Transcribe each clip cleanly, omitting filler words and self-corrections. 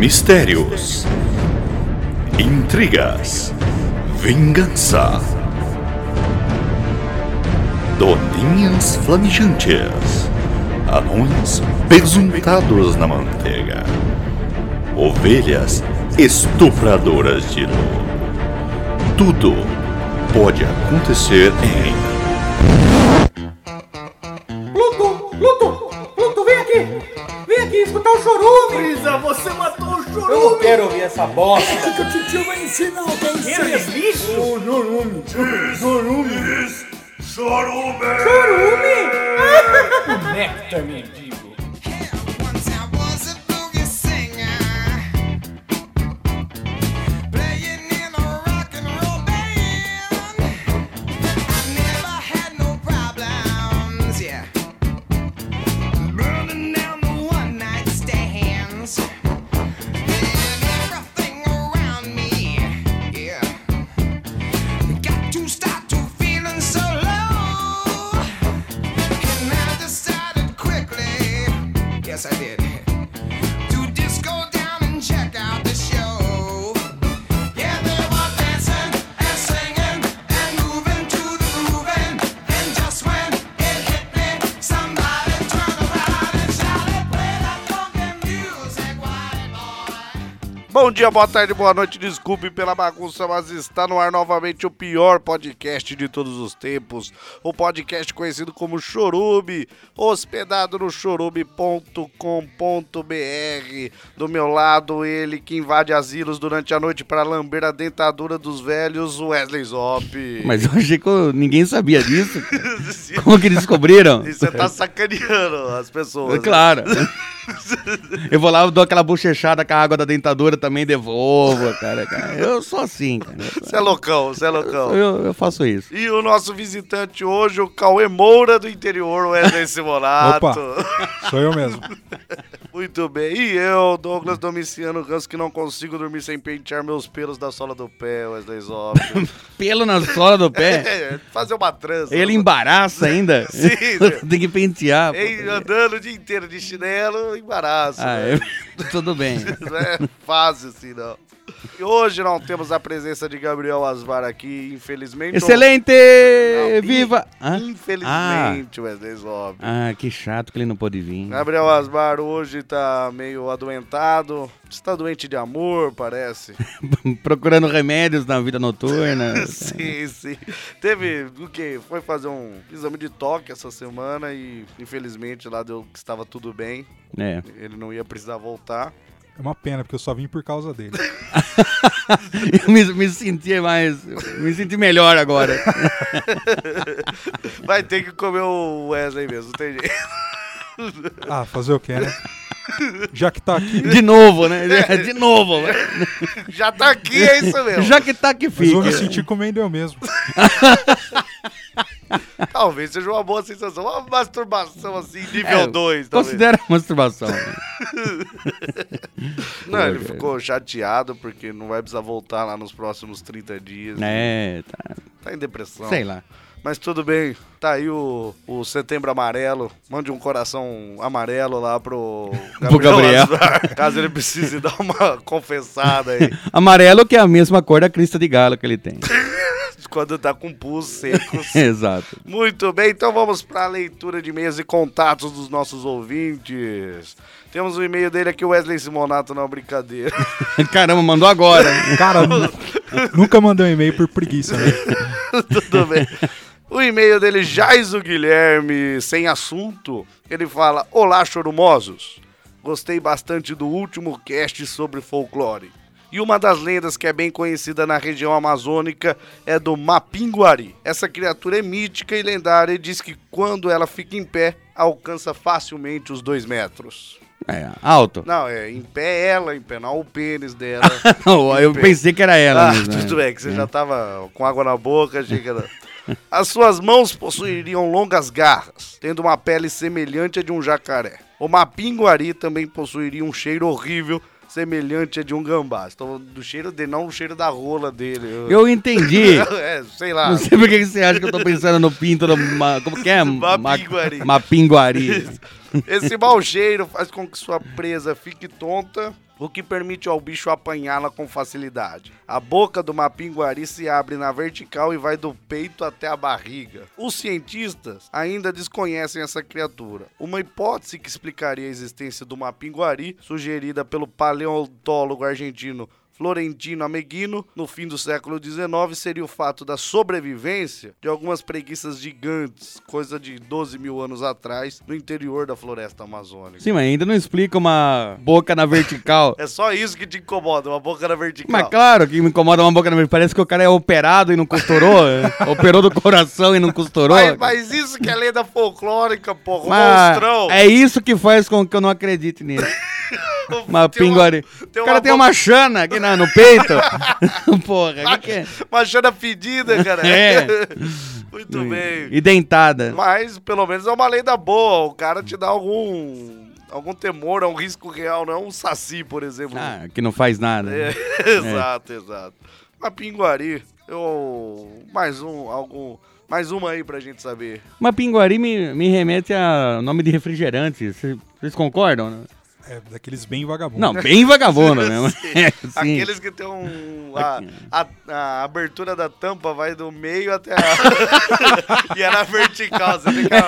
Mistérios, intrigas, vingança, doninhas flamijantes, anões pesuntados na manteiga, ovelhas estupradoras de luz. Tudo pode acontecer em... Pluto, vem aqui escutar o chorume. Brisa, você matou o chorume. Eu não quero ouvir essa bosta. O que o titio vai ensinar a você? É bicho? Chorume. O néctar mendigo. Yes, I did. To disco down and check out the show. Yeah, they were dancing and singing and moving to the grooving. And just when it hit me, somebody turned around and shouted, play that funky music, white boy. Bom dia, boa tarde, boa noite, desculpe pela bagunça, mas está no ar novamente o pior podcast de todos os tempos, o podcast conhecido como Chorume, hospedado no chorume.com.br. Do meu lado, ele que invade asilos durante a noite para lamber a dentadura dos velhos, Wesley Zop. Mas eu achei que ninguém sabia disso. Como que descobriram? E você tá sacaneando as pessoas. Claro. Eu vou lá, eu dou aquela bochechada com a água da dentadura, também devolvo, cara. Eu sou assim, cara. Você é loucão. Eu faço isso. E o nosso visitante hoje, o Cauê Moura do interior, Wesley Simonato. Opa, sou eu mesmo. Muito bem. E eu, Douglas Domiciano Ramos, que não consigo dormir sem pentear meus pelos da sola do pé, Wesley Zop. Pelo na sola do pé? Fazer uma trança. Ele embaraça ainda? Sim. Tem que pentear. Andando o dia inteiro de chinelo, embaraço. Tudo bem. Não é fácil assim, não. E hoje não temos a presença de Gabriel Asmar aqui, infelizmente. Excelente! Não, Viva! Infelizmente, Wesley Zop. Que chato que ele não pôde vir. Gabriel Asmar hoje tá meio adoentado. Está doente de amor, parece. Procurando remédios na vida noturna. Sim. Teve o quê? Foi fazer um exame de toque essa semana e infelizmente lá deu que estava tudo bem. É. Ele não ia precisar voltar. É uma pena, porque eu só vim por causa dele. Eu me senti melhor agora. Vai ter que comer o Wesley mesmo, não tem jeito. Fazer o quê, né? Já que tá aqui... De novo, né? De novo. Já tá aqui, é isso mesmo. Já que tá aqui, Mas fica. vou me sentir comendo eu mesmo. Talvez seja uma boa sensação. Uma masturbação assim, nível 2. Considera masturbação. Não, ele ficou chateado porque não vai precisar voltar lá nos próximos 30 dias. Tá em depressão. Sei lá. Mas tudo bem, tá aí o Setembro Amarelo. Mande um coração amarelo lá pro Gabriel. Caso ele precise dar uma confessada aí. Amarelo que é a mesma cor da crista de galo que ele tem. Quando tá com pulsos secos. Exato. Muito bem, então vamos pra leitura de e-mails e contatos dos nossos ouvintes. Temos o e-mail dele aqui, o Wesley Simonato, não, brincadeira. Caramba, mandou agora. Cara, nunca mandei um e-mail por preguiça, né? Tudo bem. O e-mail dele, Jaiso Guilherme, sem assunto, ele fala: Olá, chorumosos. Gostei bastante do último cast sobre folclore. E uma das lendas que é bem conhecida na região amazônica é do Mapinguari. Essa criatura é mítica e lendária e diz que quando ela fica em pé, alcança facilmente os 2 metros. Alto. Não, em pé ela, em pé não o pênis dela. Não, eu pensei que era ela mesmo. Tudo bem, que você já tava com água na boca, achei que era... As suas mãos possuiriam longas garras, tendo uma pele semelhante à de um jacaré. O Mapinguari também possuiria um cheiro horrível, semelhante a de um gambá. Estou do cheiro dele, não o cheiro da rola dele. Eu entendi. Sei lá. Não sei por que você acha que eu tô pensando no pinto do... Como que é? Mapinguari. Mapinguari. Esse mau cheiro faz com que sua presa fique tonta, o que permite ao bicho apanhá-la com facilidade. A boca do mapinguari se abre na vertical e vai do peito até a barriga. Os cientistas ainda desconhecem essa criatura. Uma hipótese que explicaria a existência do mapinguari, sugerida pelo paleontólogo argentino Florentino Ameghino, no fim do século XIX, seria o fato da sobrevivência de algumas preguiças gigantes, coisa de 12 mil anos atrás, no interior da floresta amazônica. Sim, mas ainda não explica uma boca na vertical. É só isso que te incomoda, uma boca na vertical. Mas claro que me incomoda uma boca na vertical. Parece que o cara é operado e não costurou. Operou do coração e não costurou. Mas isso que é lenda folclórica, porra, o Mas monstrão. é isso que faz com que eu não acredite nisso. Uma pinguari. O cara tem uma chana aqui no peito. Porra, que é? Uma chana fedida, cara. É. Muito bem. E dentada. Mas, pelo menos, é uma lenda boa. O cara te dá algum temor, é um risco real, não é um saci, por exemplo. Ah, que não faz nada. Exato. Uma pinguari. Mais uma aí pra gente saber. Uma pinguari me remete a nome de refrigerante. Vocês concordam? Né? É, daqueles bem vagabundos. Não, bem vagabundo mesmo. Sim. Aqueles que tem a abertura da tampa vai do meio até e é na vertical.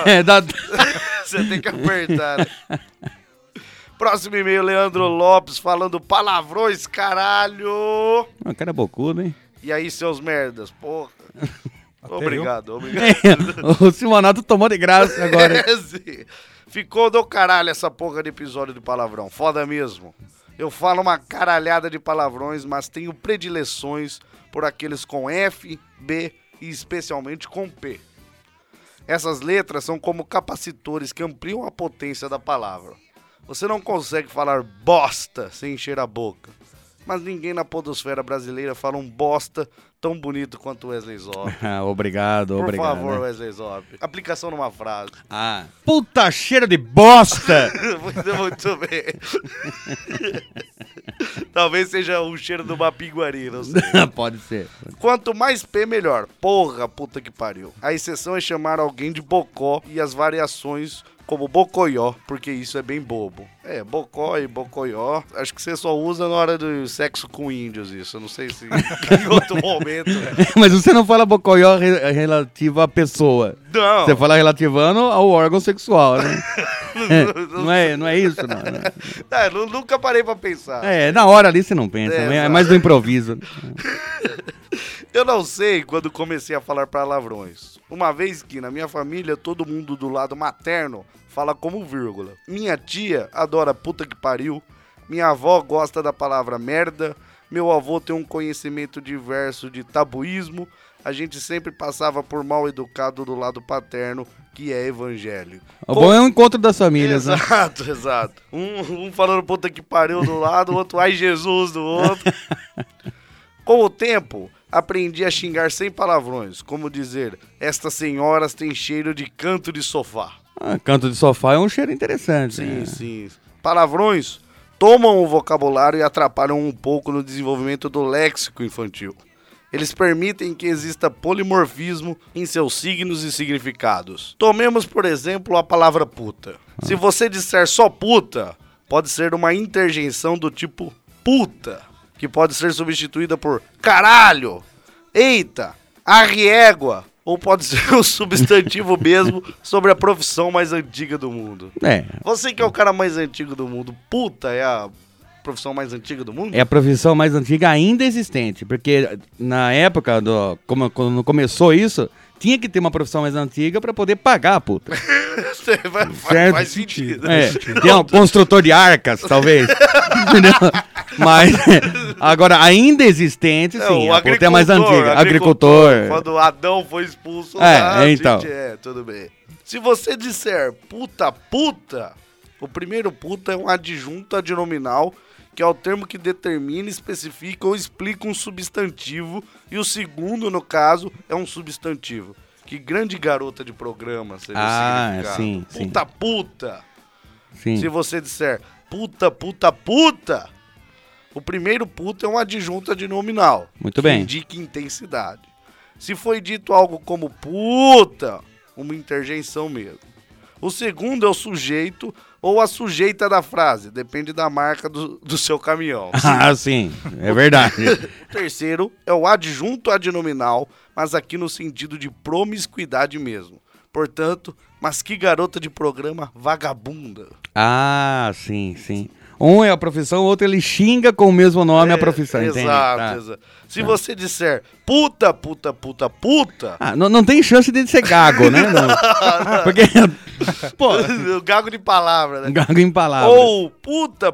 Você tem que apertar. Né? Próximo e-mail, Leandro Lopes, falando palavrões, caralho. O cara é bocudo, hein? E aí, seus merdas, porra. Obrigado. O Simonato tomou de graça agora. Sim. Ficou do caralho essa porra de episódio de palavrão. Foda mesmo. Eu falo uma caralhada de palavrões, mas tenho predileções por aqueles com F, B e especialmente com P. Essas letras são como capacitores que ampliam a potência da palavra. Você não consegue falar bosta sem encher a boca. Mas ninguém na podosfera brasileira fala um bosta tão bonito quanto Wesley Zop. Obrigado. Por favor, né? Wesley Zop. Aplicação numa frase. Puta cheiro de bosta! Muito bem. Talvez seja o cheiro do mapinguari, não sei. Pode ser. Quanto mais P, melhor. Porra, puta que pariu. A exceção é chamar alguém de bocó e as variações como bocoió, porque isso é bem bobo. Bocó e bocoió, acho que você só usa na hora do sexo com índios isso, eu não sei se em outro momento. Mas você não fala bocoió relativo à pessoa. Não. Você fala relativando ao órgão sexual, né? Não é isso, não. Nunca parei pra pensar. Na hora ali você não pensa, é mais do improviso. Eu não sei quando comecei a falar palavrões. Uma vez que na minha família todo mundo do lado materno fala como vírgula. Minha tia adora puta que pariu. Minha avó gosta da palavra merda. Meu avô tem um conhecimento diverso de tabuísmo. A gente sempre passava por mal educado do lado paterno, que é evangélico. O bom é o encontro das famílias, né? Exato. Um falando puta que pariu do lado, o outro ai Jesus do outro. Com o tempo, aprendi a xingar sem palavrões, como dizer, estas senhoras têm cheiro de canto de sofá. Canto de sofá é um cheiro interessante. Sim, né? sim. Palavrões tomam o vocabulário e atrapalham um pouco no desenvolvimento do léxico infantil. Eles permitem que exista polimorfismo em seus signos e significados. Tomemos, por exemplo, a palavra puta. Se você disser só puta, pode ser uma interjeição do tipo puta, que pode ser substituída por caralho, eita, arriégua, ou pode ser um substantivo mesmo sobre a profissão mais antiga do mundo. Você que é o cara mais antigo do mundo, puta é a profissão mais antiga do mundo? É a profissão mais antiga ainda existente, porque na época, quando começou isso, tinha que ter uma profissão mais antiga pra poder pagar a puta. Faz sentido. Tem um construtor de arcas, talvez. Entendeu? Mas agora, ainda existente, sim, a puta é mais antiga. Agricultor. Quando Adão foi expulso, então. Tudo bem. Se você disser puta, o primeiro puta é um adjunto adnominal, que é o termo que determina, especifica ou explica um substantivo, e o segundo, no caso, é um substantivo. Que grande garota de programa seria o significado. Puta. Sim. Se você disser puta, o primeiro puta é um adjunto adnominal. Muito bem. Que indica intensidade. Se foi dito algo como puta, uma interjeição mesmo. O segundo é o sujeito ou a sujeita da frase, depende da marca do seu caminhão. Ah, sim, é verdade. O terceiro é o adjunto adnominal, mas aqui no sentido de promiscuidade mesmo. Portanto, mas que garota de programa vagabunda. Ah, sim, sim. Um é a profissão, o outro ele xinga com o mesmo nome a profissão, entende? Exato, Tá. exato. Se você disser puta, Ah, não tem chance de ser gago, né? Não. Porque, pô, o gago de palavra, né? gago em palavras. Ou puta.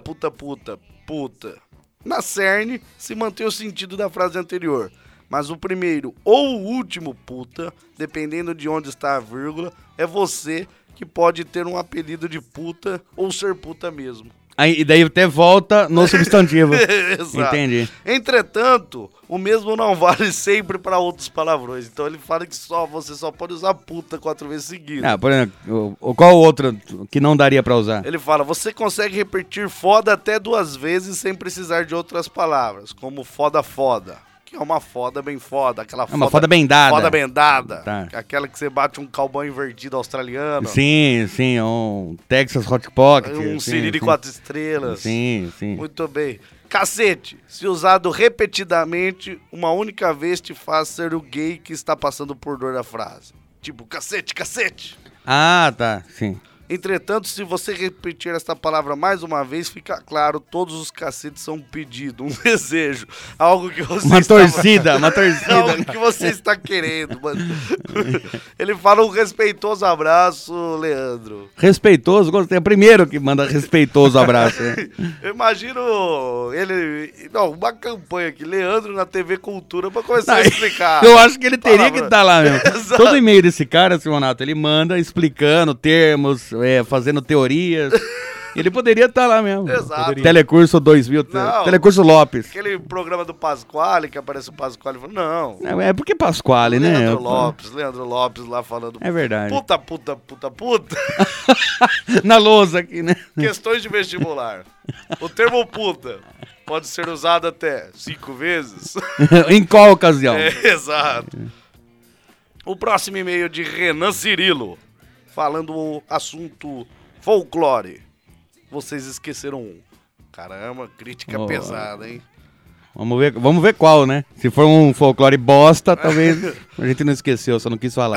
Na cerne, se mantém o sentido da frase anterior. Mas o primeiro ou o último puta, dependendo de onde está a vírgula, é você que pode ter um apelido de puta ou ser puta mesmo. Aí, e daí até volta no substantivo. Exato. Entendi. Entretanto, o mesmo não vale sempre para outros palavrões. Então ele fala que você só pode usar puta 4 vezes seguidas. Ah, por exemplo, qual outro que não daria pra usar? Ele fala, você consegue repetir foda até 2 vezes sem precisar de outras palavras, como foda. Que é uma foda bem foda, aquela É uma foda bem dada. Foda bem dada. Tá. Aquela que você bate um cowboy invertido australiano. Sim, um Texas Hot Pocket. Um sim, Siri de sim. 4 estrelas. Sim. Muito bem. Cacete, se usado repetidamente, uma única vez te faz ser o gay que está passando por dor da frase. Tipo, cacete. Ah, tá, sim. Entretanto, se você repetir esta palavra mais uma vez, fica claro, todos os cacetes são um pedido, um desejo, algo que você Uma torcida. algo que você está querendo, mano. Ele fala um respeitoso abraço, Leandro. Respeitoso, gostei. É o primeiro que manda respeitoso abraço. Né? Eu imagino uma campanha aqui, Leandro na TV Cultura, pra começar a explicar. Eu acho que ele teria que estar lá mesmo. Exato. Todo e-mail desse cara, Simonato, ele manda explicando termos, fazendo teorias. Ele poderia estar lá mesmo. Exato. Telecurso 2000, Não. Telecurso Lopes. Aquele programa do Pasquale, que aparece o Pasquale falando, não. É porque Pasquale, né? Leandro Lopes lá falando. É verdade. Puta. Na lousa aqui, né? Questões de vestibular. O termo puta pode ser usado até 5 vezes. Em qual ocasião? Exato. O próximo e-mail de Renan Cirilo, falando o assunto folclore. Vocês esqueceram um. Caramba, crítica pesada, hein? Vamos ver qual, né? Se for um folclore bosta, talvez a gente não esqueceu, só não quis falar.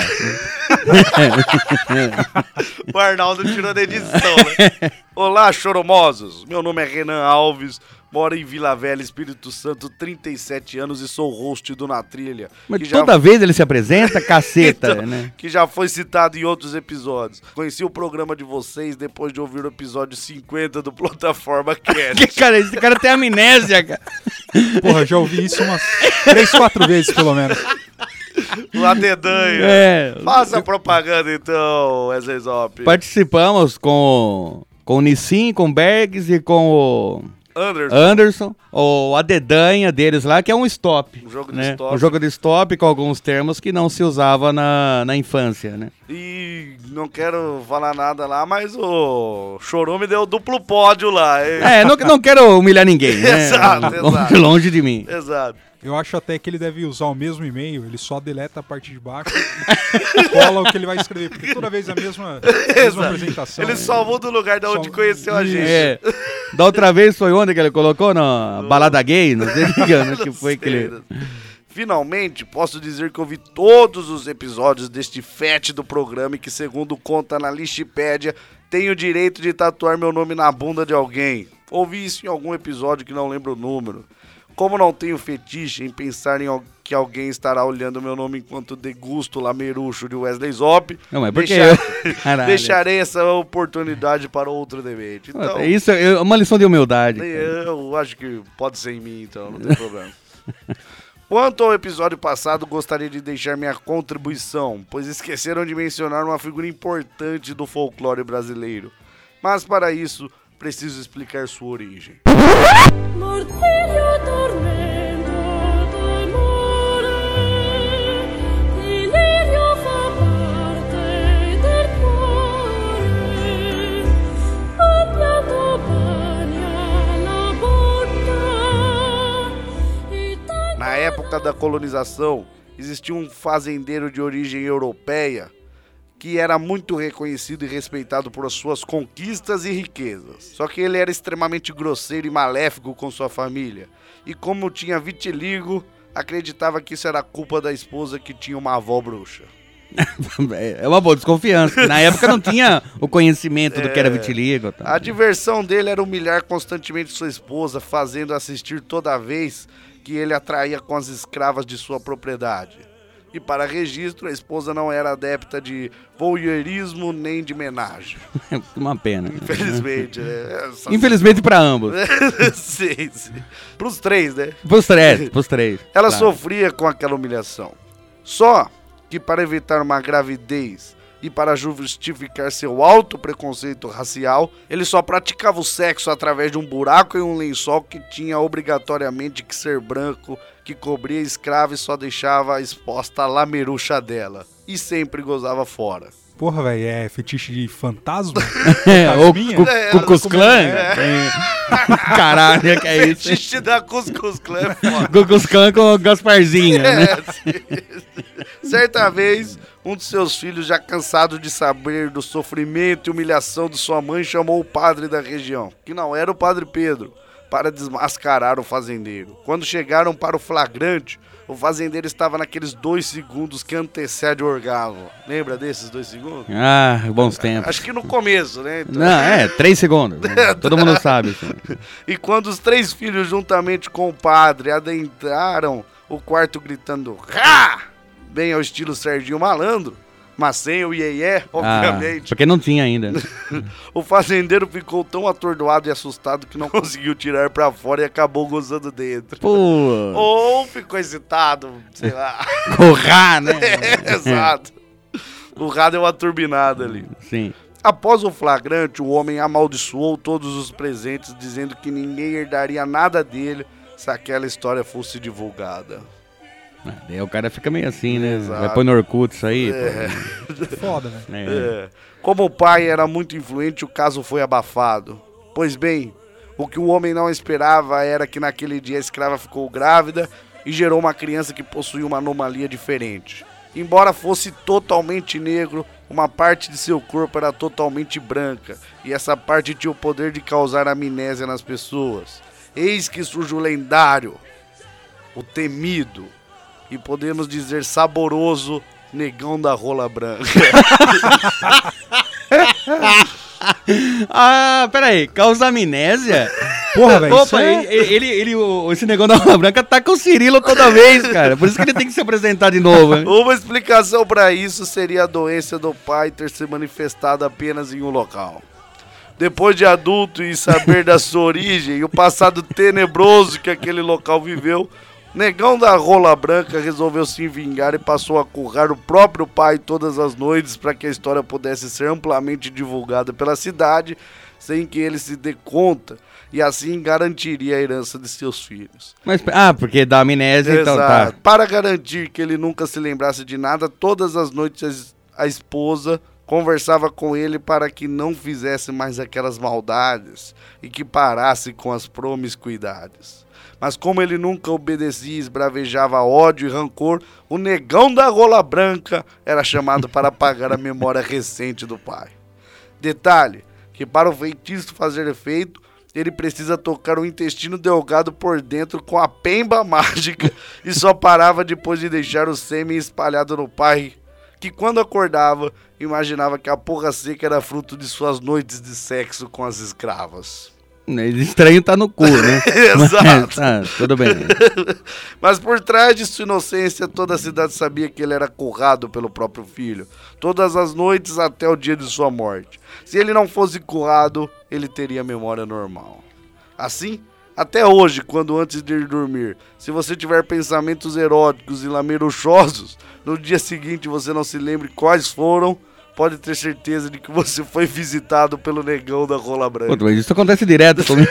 O Arnaldo tirou da edição, né? Olá, choromosos. Meu nome é Renan Alves, moro em Vila Velha, Espírito Santo, 37 anos e sou host do Na Trilha. Mas toda vez ele se apresenta, caceta, Então, né? Que já foi citado em outros episódios. Conheci o programa de vocês depois de ouvir o episódio 50 do Plataforma Cast. Cara, esse cara tem amnésia, cara. Porra, já ouvi isso umas 3, 4 vezes, pelo menos. Lá dedanha. Faça propaganda então, Wesley Zop. Participamos com o Nissin, com o Bergs e com o Anderson. a dedanha deles lá, que é um stop. Um jogo de né? stop. Um jogo de stop com alguns termos que não se usava na infância, né? E não quero falar nada lá, mas o Chorume deu duplo pódio lá. Hein? Não quero humilhar ninguém, né? Exato. Longe de mim. Exato. Eu acho até que ele deve usar o mesmo e-mail, ele só deleta a parte de baixo e cola o que ele vai escrever, porque toda vez a mesma apresentação. Ele só muda o lugar de onde conheceu a gente. Da outra vez foi onde que ele colocou? Na balada gay? Não sei que foi que ele... Finalmente, posso dizer que ouvi todos os episódios deste fete do programa e que, segundo conta na Listipédia, tenho o direito de tatuar meu nome na bunda de alguém. Ouvi isso em algum episódio que não lembro o número. Como não tenho fetiche em pensar em que alguém estará olhando meu nome enquanto degusto o lamerucho de Wesley Zop, não, mas porque deixarei essa oportunidade para outro debate. Então, isso é uma lição de humildade. Eu acho que pode ser em mim, então não tem problema. Quanto ao episódio passado, gostaria de deixar minha contribuição, pois esqueceram de mencionar uma figura importante do folclore brasileiro. Mas para isso, preciso explicar sua origem. Na época da colonização, existia um fazendeiro de origem europeia que era muito reconhecido e respeitado por suas conquistas e riquezas. Só que ele era extremamente grosseiro e maléfico com sua família. E como tinha vitiligo, acreditava que isso era culpa da esposa que tinha uma avó bruxa. É uma boa desconfiança. Na época não tinha o conhecimento do que era vitiligo. Tá? A diversão dele era humilhar constantemente sua esposa, fazendo assistir toda vez que ele atraía com as escravas de sua propriedade. E para registro, a esposa não era adepta de voyeurismo nem de menagem. Uma pena. Infelizmente, né? Infelizmente para ambos. Sim. Pros três, né? Pros três. Ela claro. sofria com aquela humilhação. Só que para evitar uma gravidez e para justificar seu alto preconceito racial, ele só praticava o sexo através de um buraco em um lençol que tinha obrigatoriamente que ser branco, que cobria a escrava e só deixava exposta a lamerucha dela. E sempre gozava fora. Porra, velho, é fetiche de fantasma? Ou Fantasminha? Cucus Clan? Caralho, que é isso? Fetiche da Cuscuz Clã é foda. Cucus Clan com o Gasparzinho, né? Certa vez, um de seus filhos, já cansado de saber do sofrimento e humilhação de sua mãe, chamou o padre da região, que não era o Padre Pedro, para desmascarar o fazendeiro. Quando chegaram para o flagrante, o fazendeiro estava naqueles 2 segundos que antecede o orgasmo. Lembra desses 2 segundos? Ah, bons tempos. Acho que no começo, né? Então... Não, 3 segundos. Todo mundo sabe. Isso. E quando os 3 filhos, juntamente com o padre, adentraram o quarto gritando "Rá!", bem ao estilo Serginho Malandro, mas sem o iê, obviamente. Porque não tinha ainda. O fazendeiro ficou tão atordoado e assustado que não conseguiu tirar pra fora e acabou gozando dentro. Pô. Ou ficou excitado, sei lá. Corrar, né? Exato. O rá deu uma turbinada ali. Sim. Após o flagrante, o homem amaldiçoou todos os presentes, dizendo que ninguém herdaria nada dele se aquela história fosse divulgada. Daí o cara fica meio assim, né? Exato. Vai pôr no Orkut isso aí. Foda, né? Como o pai era muito influente, o caso foi abafado. Pois bem, o que o homem não esperava era que naquele dia a escrava ficou grávida e gerou uma criança que possuía uma anomalia diferente. Embora fosse totalmente negro, uma parte de seu corpo era totalmente branca, e essa parte tinha o poder de causar amnésia nas pessoas. Eis que surge o lendário, o temido, e podemos dizer saboroso Negão da Rola Branca. Ah, peraí, causa amnésia? Porra, velho, Opa, esse negócio da Rola Branca tá com o Cirilo toda vez, cara. Por isso que ele tem que se apresentar de novo. Hein? Uma explicação pra isso seria a doença do pai ter se manifestado apenas em um local. Depois de adulto e saber da sua origem e o passado tenebroso que aquele local viveu, Negão da Rola Branca resolveu se vingar e passou a currar o próprio pai todas as noites para que a história pudesse ser amplamente divulgada pela cidade sem que ele se dê conta e assim garantiria a herança de seus filhos. Mas, porque dá amnésia, então tá. Para garantir que ele nunca se lembrasse de nada, todas as noites a esposa conversava com ele para que não fizesse mais aquelas maldades e que parasse com as promiscuidades. Mas como ele nunca obedecia e esbravejava ódio e rancor, o Negão da Rola Branca era chamado para apagar a memória recente do pai. Detalhe, que para o feitiço fazer efeito, ele precisa tocar o intestino delgado por dentro com a pemba mágica e só parava depois de deixar o sêmen espalhado no pai, que quando acordava, imaginava que a porra seca era fruto de suas noites de sexo com as escravas. Estranho tá no cu, né? Exato. Mas, tudo bem. Mas por trás de sua inocência, toda a cidade sabia que ele era currado pelo próprio filho, todas as noites até o dia de sua morte. Se ele não fosse currado, ele teria memória normal. Assim, até hoje, quando antes de ir dormir, se você tiver pensamentos eróticos e lameruchosos, no dia seguinte você não se lembre quais foram, pode ter certeza de que você foi visitado pelo Negão da Rola Branca. Pô, mas isso acontece direto comigo.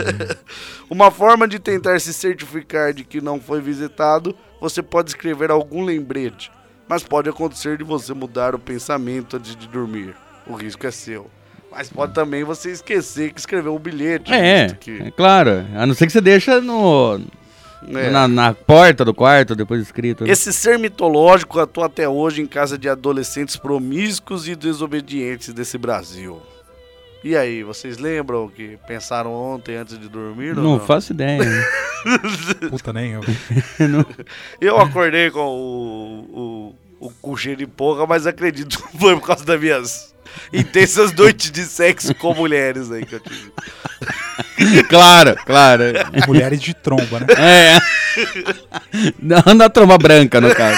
Uma forma de tentar se certificar de que não foi visitado, você pode escrever algum lembrete, mas pode acontecer de você mudar o pensamento antes de dormir. O risco é seu. Mas pode também você esquecer que escreveu um bilhete. É claro. A não ser que você deixa É. Na porta do quarto, depois escrito. Né? Esse ser mitológico atua até hoje em casa de adolescentes promíscuos e desobedientes desse Brasil. E aí, vocês lembram o que pensaram ontem antes de dormir? Não faço ideia. Né? Puta, nem eu. Eu acordei com o cu cheio de porra, mas acredito que foi por causa das minhas intensas noites de sexo com mulheres aí que eu tive. Claro. Mulheres de tromba, né? É. Não na tromba branca, no caso.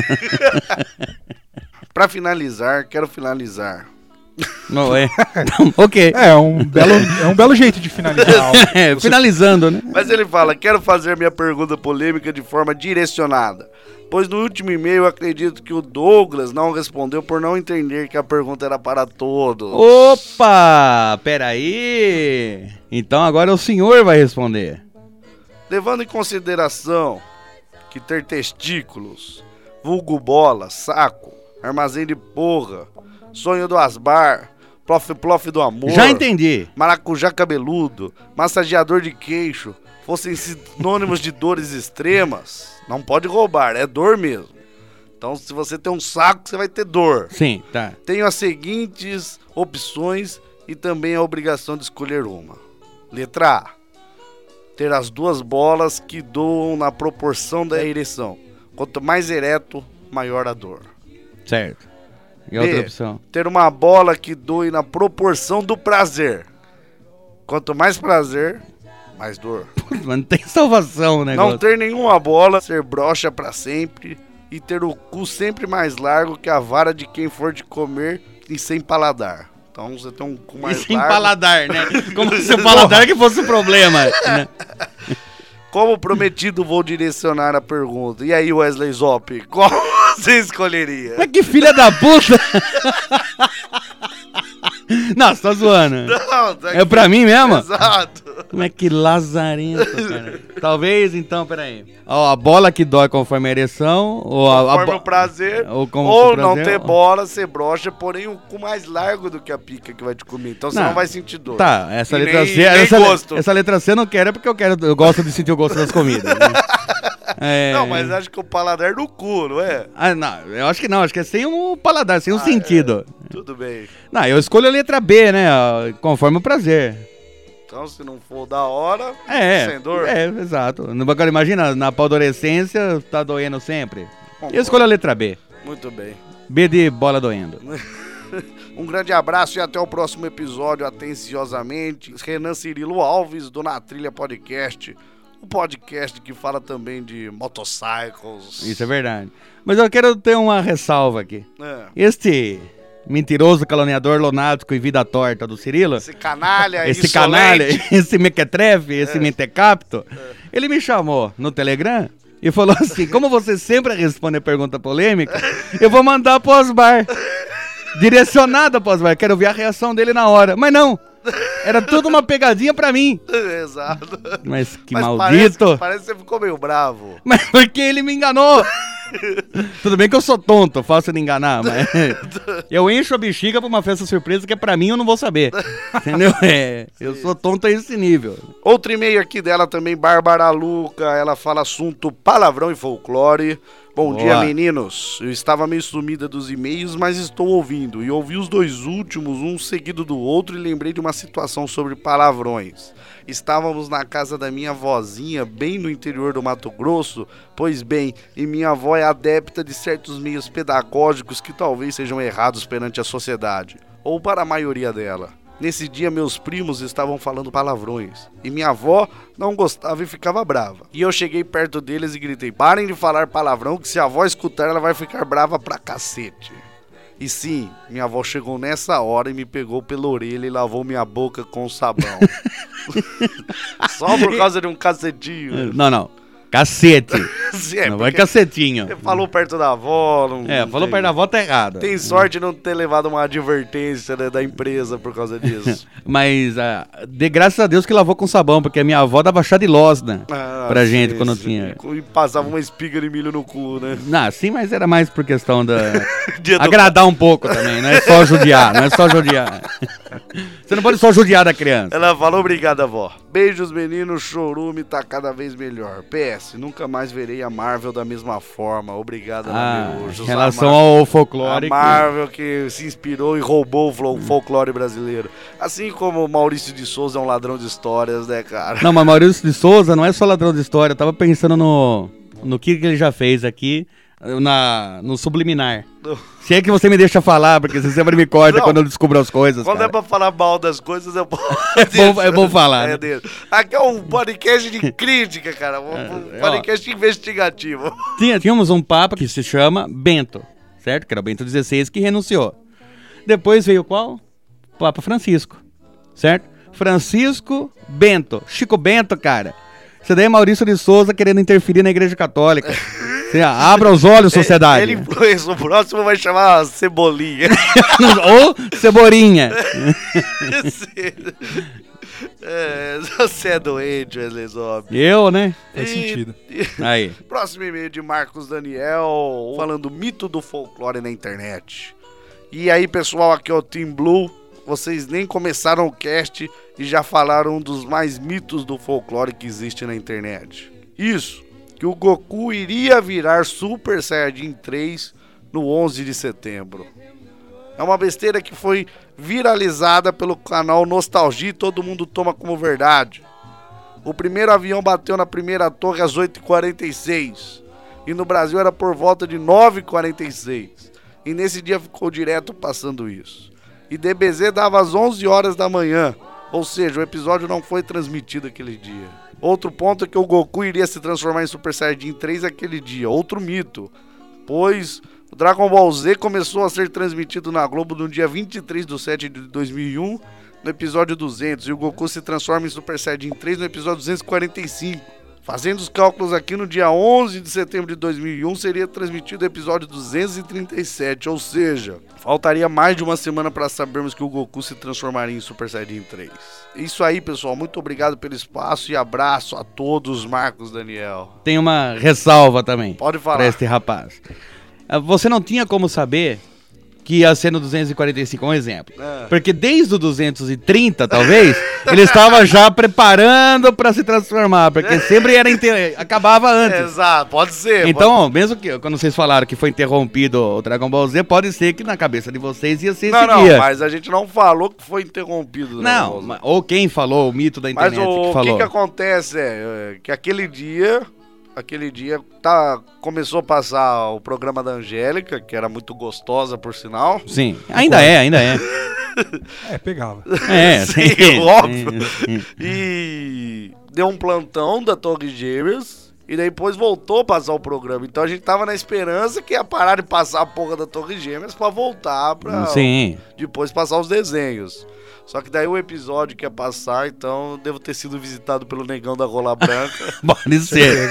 Pra finalizar, quero finalizar. Não, é. Ok. É um belo jeito de finalizar algo. Finalizando, né? Mas ele fala, quero fazer minha pergunta polêmica de forma direcionada. Pois no último e-mail eu acredito que o Douglas não respondeu por não entender que a pergunta era para todos. Opa! Peraí. Então agora o senhor vai responder. Levando em consideração que ter testículos, vulgo bola, saco, armazém de porra, sonho do Asbar, plof do amor, Já entendi. maracujá cabeludo, massageador de queixo, fossem sinônimos de dores extremas, não pode roubar, é dor mesmo. Então se você tem um saco, você vai ter dor. Sim, tá. Tenho as seguintes opções e também a obrigação de escolher uma. Letra A. Ter as duas bolas que doam na proporção da ereção. Quanto mais ereto, maior a dor. Certo. E a B. outra opção? Ter uma bola que doe na proporção do prazer. Quanto mais prazer, mais dor. Mas não tem salvação o negócio. Não ter nenhuma bola, ser broxa pra sempre e ter o cu sempre mais largo que a vara de quem for de comer e sem paladar. Então você tem um cu E mais sem largo. paladar, né? Como se o paladar que fosse o problema. Né? Como prometido, vou direcionar a pergunta. E aí, Wesley Zop, qual você escolheria? Mas que filha da puta! Não, você tá zoando. Não, tá É pra mim mesmo? Exato. Como é que lazarento, cara. Talvez, então, peraí. Ó, a bola que dói conforme a ereção, ou Conforme o prazer, ou como ou o não prazer, ter bola, ser broxa, porém o cu mais largo do que a pica que vai te comer. Então você não vai sentir dor. Tá, essa E letra nem- C. nem gosto. Essa letra C eu não quero, é porque eu gosto de sentir o gosto das comidas. Né? É... Não, mas acho que o paladar no cu, não é? Ah, não, eu acho que não, acho que é sem o paladar, sem o sentido. Tudo bem. Não, eu escolho a letra B, né? Ó, conforme o prazer. Então se não for da hora, É, sem dor. é, exato. Agora imagina, na adolescência tá doendo sempre. Concordo. Eu escolho a letra B. Muito bem. B de bola doendo. Um grande abraço e até o próximo episódio, atenciosamente. Renan Cirilo Alves, do Na Trilha Podcast. Um podcast que fala também de motorcycles. Isso é verdade. Mas eu quero ter uma ressalva aqui. É. Este mentiroso caluniador lunático e vida torta do Cirilo, Esse canalha, esse insolente. canalha, esse mequetrefe, esse mentecapto, ele me chamou no Telegram e falou assim, como você sempre responde a pergunta polêmica, eu vou mandar pro Osmar. Direcionada pro Osmar, quero ver a reação dele na hora. Mas não, era tudo uma pegadinha pra mim. Exato. Mas que Mas maldito. Parece que você ficou meio bravo. Mas porque ele me enganou. Tudo bem que eu sou tonto, fácil de enganar, mas eu encho a bexiga pra uma festa surpresa que é pra mim, eu não vou saber. Entendeu? É, eu sou tonto a esse nível. Outro e-mail aqui dela também, Bárbara Luca. Ela fala assunto palavrão e folclore. Bom Boa. dia, meninos. Eu estava meio sumida dos e-mails, mas estou ouvindo. E ouvi os dois últimos, um seguido do outro, e lembrei de uma situação sobre palavrões. Estávamos na casa da minha vozinha, bem no interior do Mato Grosso. Pois bem, e minha avó é adepta de certos meios pedagógicos que talvez sejam errados perante a sociedade, ou para a maioria dela. Nesse dia, meus primos estavam falando palavrões, e minha avó não gostava e ficava brava. E eu cheguei perto deles e gritei, parem de falar palavrão, que se a avó escutar, ela vai ficar brava pra cacete. E sim, minha avó chegou nessa hora e me pegou pela orelha e lavou minha boca com sabão. Só por causa de um cacetinho. Não, cacete. Assim, Não vai porque cacetinho. você falou perto da avó. Não, É, não falou tem- perto da avó, tá errado. Tem sorte de não ter levado uma advertência, né, da empresa por causa disso. Mas, de graças a Deus que lavou com sabão, porque a minha avó dava chá de losna pra gente sei, quando sei. tinha. E passava uma espiga de milho no cu, né? Não, sim, mas era mais por questão da... Dia do- agradar um pouco também, não é só judiar, não é só judiar. Você não pode só judiar da criança. Ela falou, obrigada, avó. Beijos, meninos, chorume tá cada vez melhor. PS, nunca mais verei a Marvel da mesma forma. Obrigada, Em Mamiúchos. relação A ao folclore... A Marvel que se inspirou e roubou o folclore brasileiro. Assim como o Maurício de Souza é um ladrão de histórias, né, cara? Não, mas Maurício de Souza não é só ladrão de história. Eu tava pensando no que ele já fez aqui, no subliminar. Se é que você me deixa falar, porque você sempre me corta Não. quando eu descubro as coisas, Quando cara. é pra falar mal das coisas, eu posso. É bom falar, né? dele. Aqui é um podcast de crítica, cara. Um podcast investigativo. Tínhamos um papa que se chama Bento, certo? Que era o Bento XVI que renunciou. Depois veio qual? Papa Francisco, certo? Francisco Bento. Chico Bento, cara. Isso daí é Maurício de Souza querendo interferir na Igreja Católica. Você abra os olhos, sociedade. Ele influenciou. O próximo vai chamar Cebolinha. Ou Cebolinha. Você é doente, Wesley Zop. Eu, né? Faz sentido. Aí. Próximo e-mail de Marcos Daniel, falando mito do folclore na internet. E aí, pessoal, aqui é o Team Blue. Vocês nem começaram o cast e já falaram um dos mais mitos do folclore que existe na internet. Isso, que o Goku iria virar Super Saiyajin 3 no 11 de setembro. É uma besteira que foi viralizada pelo canal Nostalgia e todo mundo toma como verdade. O primeiro avião bateu na primeira torre às 8h46 e no Brasil era por volta de 9h46. E nesse dia ficou direto passando isso. E DBZ dava às 11 horas da manhã, ou seja, o episódio não foi transmitido aquele dia. Outro ponto é que o Goku iria se transformar em Super Saiyajin 3 aquele dia, outro mito, pois o Dragon Ball Z começou a ser transmitido na Globo no dia 23/7 de 2001, no episódio 200, e o Goku se transforma em Super Saiyajin 3 no episódio 245. Fazendo os cálculos aqui, no dia 11 de setembro de 2001 seria transmitido o episódio 237, ou seja, faltaria mais de uma semana para sabermos que o Goku se transformaria em Super Saiyajin 3. Isso aí, pessoal, muito obrigado pelo espaço e abraço a todos, Marcos Daniel. Tem uma ressalva também. Pode falar. Pra este rapaz. Você não tinha como saber que ia ser no 245, um exemplo. Porque desde o 230, talvez, ele estava já preparando para se transformar, porque sempre era acabava antes. Exato, pode ser. Então, mesmo que quando vocês falaram que foi interrompido o Dragon Ball Z, pode ser que na cabeça de vocês ia ser esse Não, dia. mas a gente não falou que foi interrompido. Não, ou quem falou, o mito da Mas internet o que falou. que acontece é que aquele dia começou a passar o programa da Angélica, que era muito gostosa, por sinal. Sim, ainda é. É, pegava. É, Sim, óbvio. Sim. E deu um plantão da Torre Gêmeas e depois voltou a passar o programa. Então a gente tava na esperança que ia parar de passar a porra da Torre Gêmeas pra voltar pra Sim. depois passar os desenhos. Só que daí o episódio que ia passar, então devo ter sido visitado pelo negão da Rola Branca. Pode ser.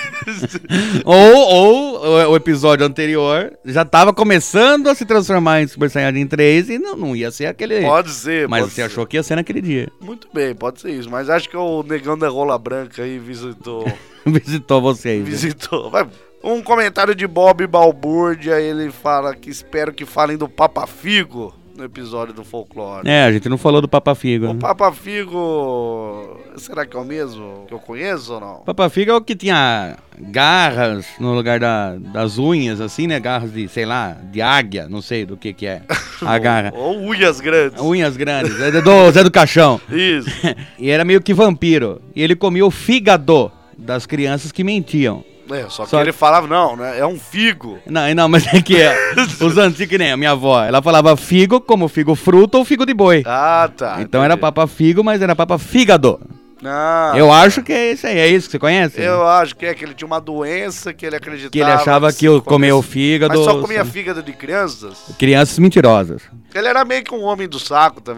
ou o episódio anterior já tava começando a se transformar em Super Saiyajin 3 e não ia ser aquele... Pode ser, Mas pode você ser. achou que ia ser naquele dia. Muito bem, pode ser isso. Mas acho que o negão da Rola Branca aí visitou. Visitou vocês. né? visitou. Um comentário de Bob Balbúrdia, ele fala que espero que falem do Papa Figo no episódio do folclore. É, a gente não falou do Papa Figo. O né? Papa Figo, será que é o mesmo que eu conheço ou não? Papa Figo é o que tinha garras no lugar das unhas, assim, né? Garras de, sei lá, de águia, não sei do que é a garra. Ou unhas grandes. Unhas grandes, é do Zé do Caixão. Isso. E era meio que vampiro. E ele comia o fígado das crianças que mentiam. É, só que Só ele falava, não, né? É um figo. Não, mas é que os antigos, que nem a minha avó, ela falava figo como figo fruto ou figo de boi. Ah, tá. Então era entendi. Papa Figo, mas era Papa Fígado. Ah, Eu acho que é isso aí, é isso que você conhece? eu acho que ele tinha uma doença que ele acreditava. Que ele achava que eu comia o fígado. Mas só comia fígado de crianças? Crianças mentirosas. Ele era meio que um homem do saco também.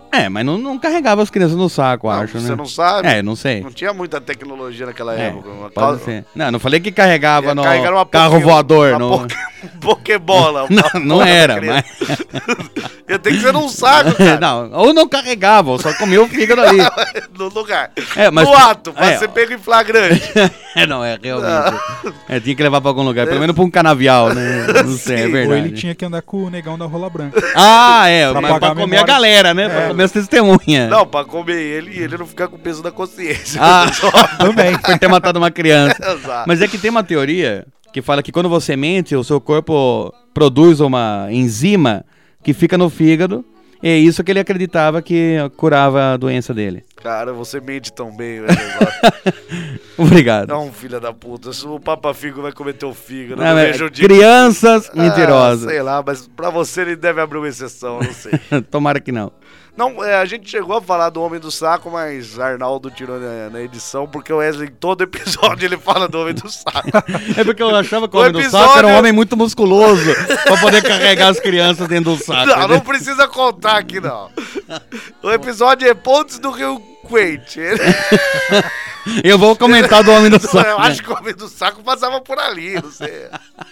Mas não carregava as crianças no saco, Não, acho, né? você não sabe? Não sei. Não tinha muita tecnologia naquela É, época. pode ser. Não falei que carregava no Carregaram uma carro voador. Uma pokebola. Não era, mas... Ia ter que ser num saco, cara. Não, ou não carregava, ou só comia o fígado ali. No lugar. Mas- No ato, pra é, ser pego em flagrante. Realmente. Tinha que levar pra algum lugar, pelo menos pra um canavial, né? Não sei, é Sim. Ou verdade. ele tinha que andar com o negão da rola branca. Pra pagar a comer a memória. galera, né? Pra comer as testemunhas. Não, pra comer ele e ele não ficar com o peso da consciência. Também. Por ter matado uma criança. Exato. Mas é que tem uma teoria que fala que quando você mente, o seu corpo produz uma enzima que fica no fígado. E é isso que ele acreditava que curava a doença dele. Cara, você mente tão bem, velho. Obrigado. É um filho da puta. Se o Papa Figo vai comer teu fígado, Não, não mas vejo o dia. crianças mentirosas. Sei lá, mas pra você ele deve abrir uma exceção, não sei. Tomara que não. Não, a gente chegou a falar do Homem do Saco, mas Arnaldo tirou na edição, porque o Wesley, em todo episódio, ele fala do Homem do Saco. É porque eu achava que o O homem do episódio- saco era um homem muito musculoso pra poder carregar as crianças dentro do saco. Não, né? não precisa contar aqui, não. O episódio é Pontes do Rio Quente. Eu vou comentar do homem do saco. Eu acho que o Homem do Saco passava por ali, não sei.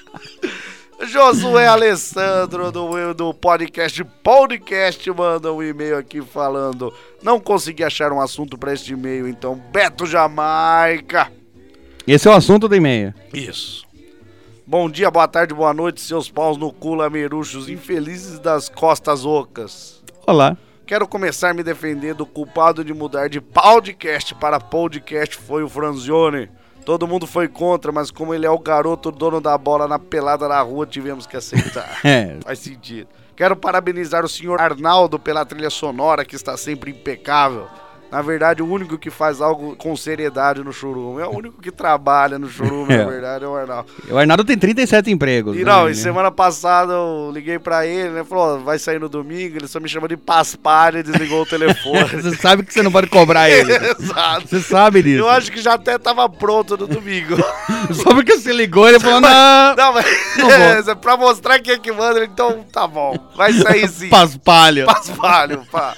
Josué Alessandro do podcast manda um e-mail aqui falando: não consegui achar um assunto pra este e-mail, então Beto Jamaica. Esse é o assunto do e-mail. Isso. Bom dia, boa tarde, boa noite, seus paus no cu, lameruchos infelizes das costas ocas. Olá. Quero começar me defendendo. O culpado de mudar de podcast para podcast foi o Franzioni. Todo mundo foi contra, mas como ele é o garoto dono da bola na pelada na rua, tivemos que aceitar. Faz sentido. Quero parabenizar o senhor Arnaldo pela trilha sonora, que está sempre impecável. Na verdade, o único que faz algo com seriedade no Chorume. É o único que trabalha no Chorume, na verdade, é o Arnaldo. O Arnaldo tem 37 empregos. E né, não, e né? semana passada eu liguei pra ele, né? Falou, ó, vai sair no domingo, ele só me chama de Paspalha e desligou o telefone. Você sabe que você não pode cobrar ele. Exato. Você sabe disso. Eu acho que já até tava pronto no domingo. Só porque você ligou, ele falou, não. Não, mas Não vou. é pra mostrar quem é que manda, então tá bom. Vai sair sim. Paspalho. Paspalho, pá.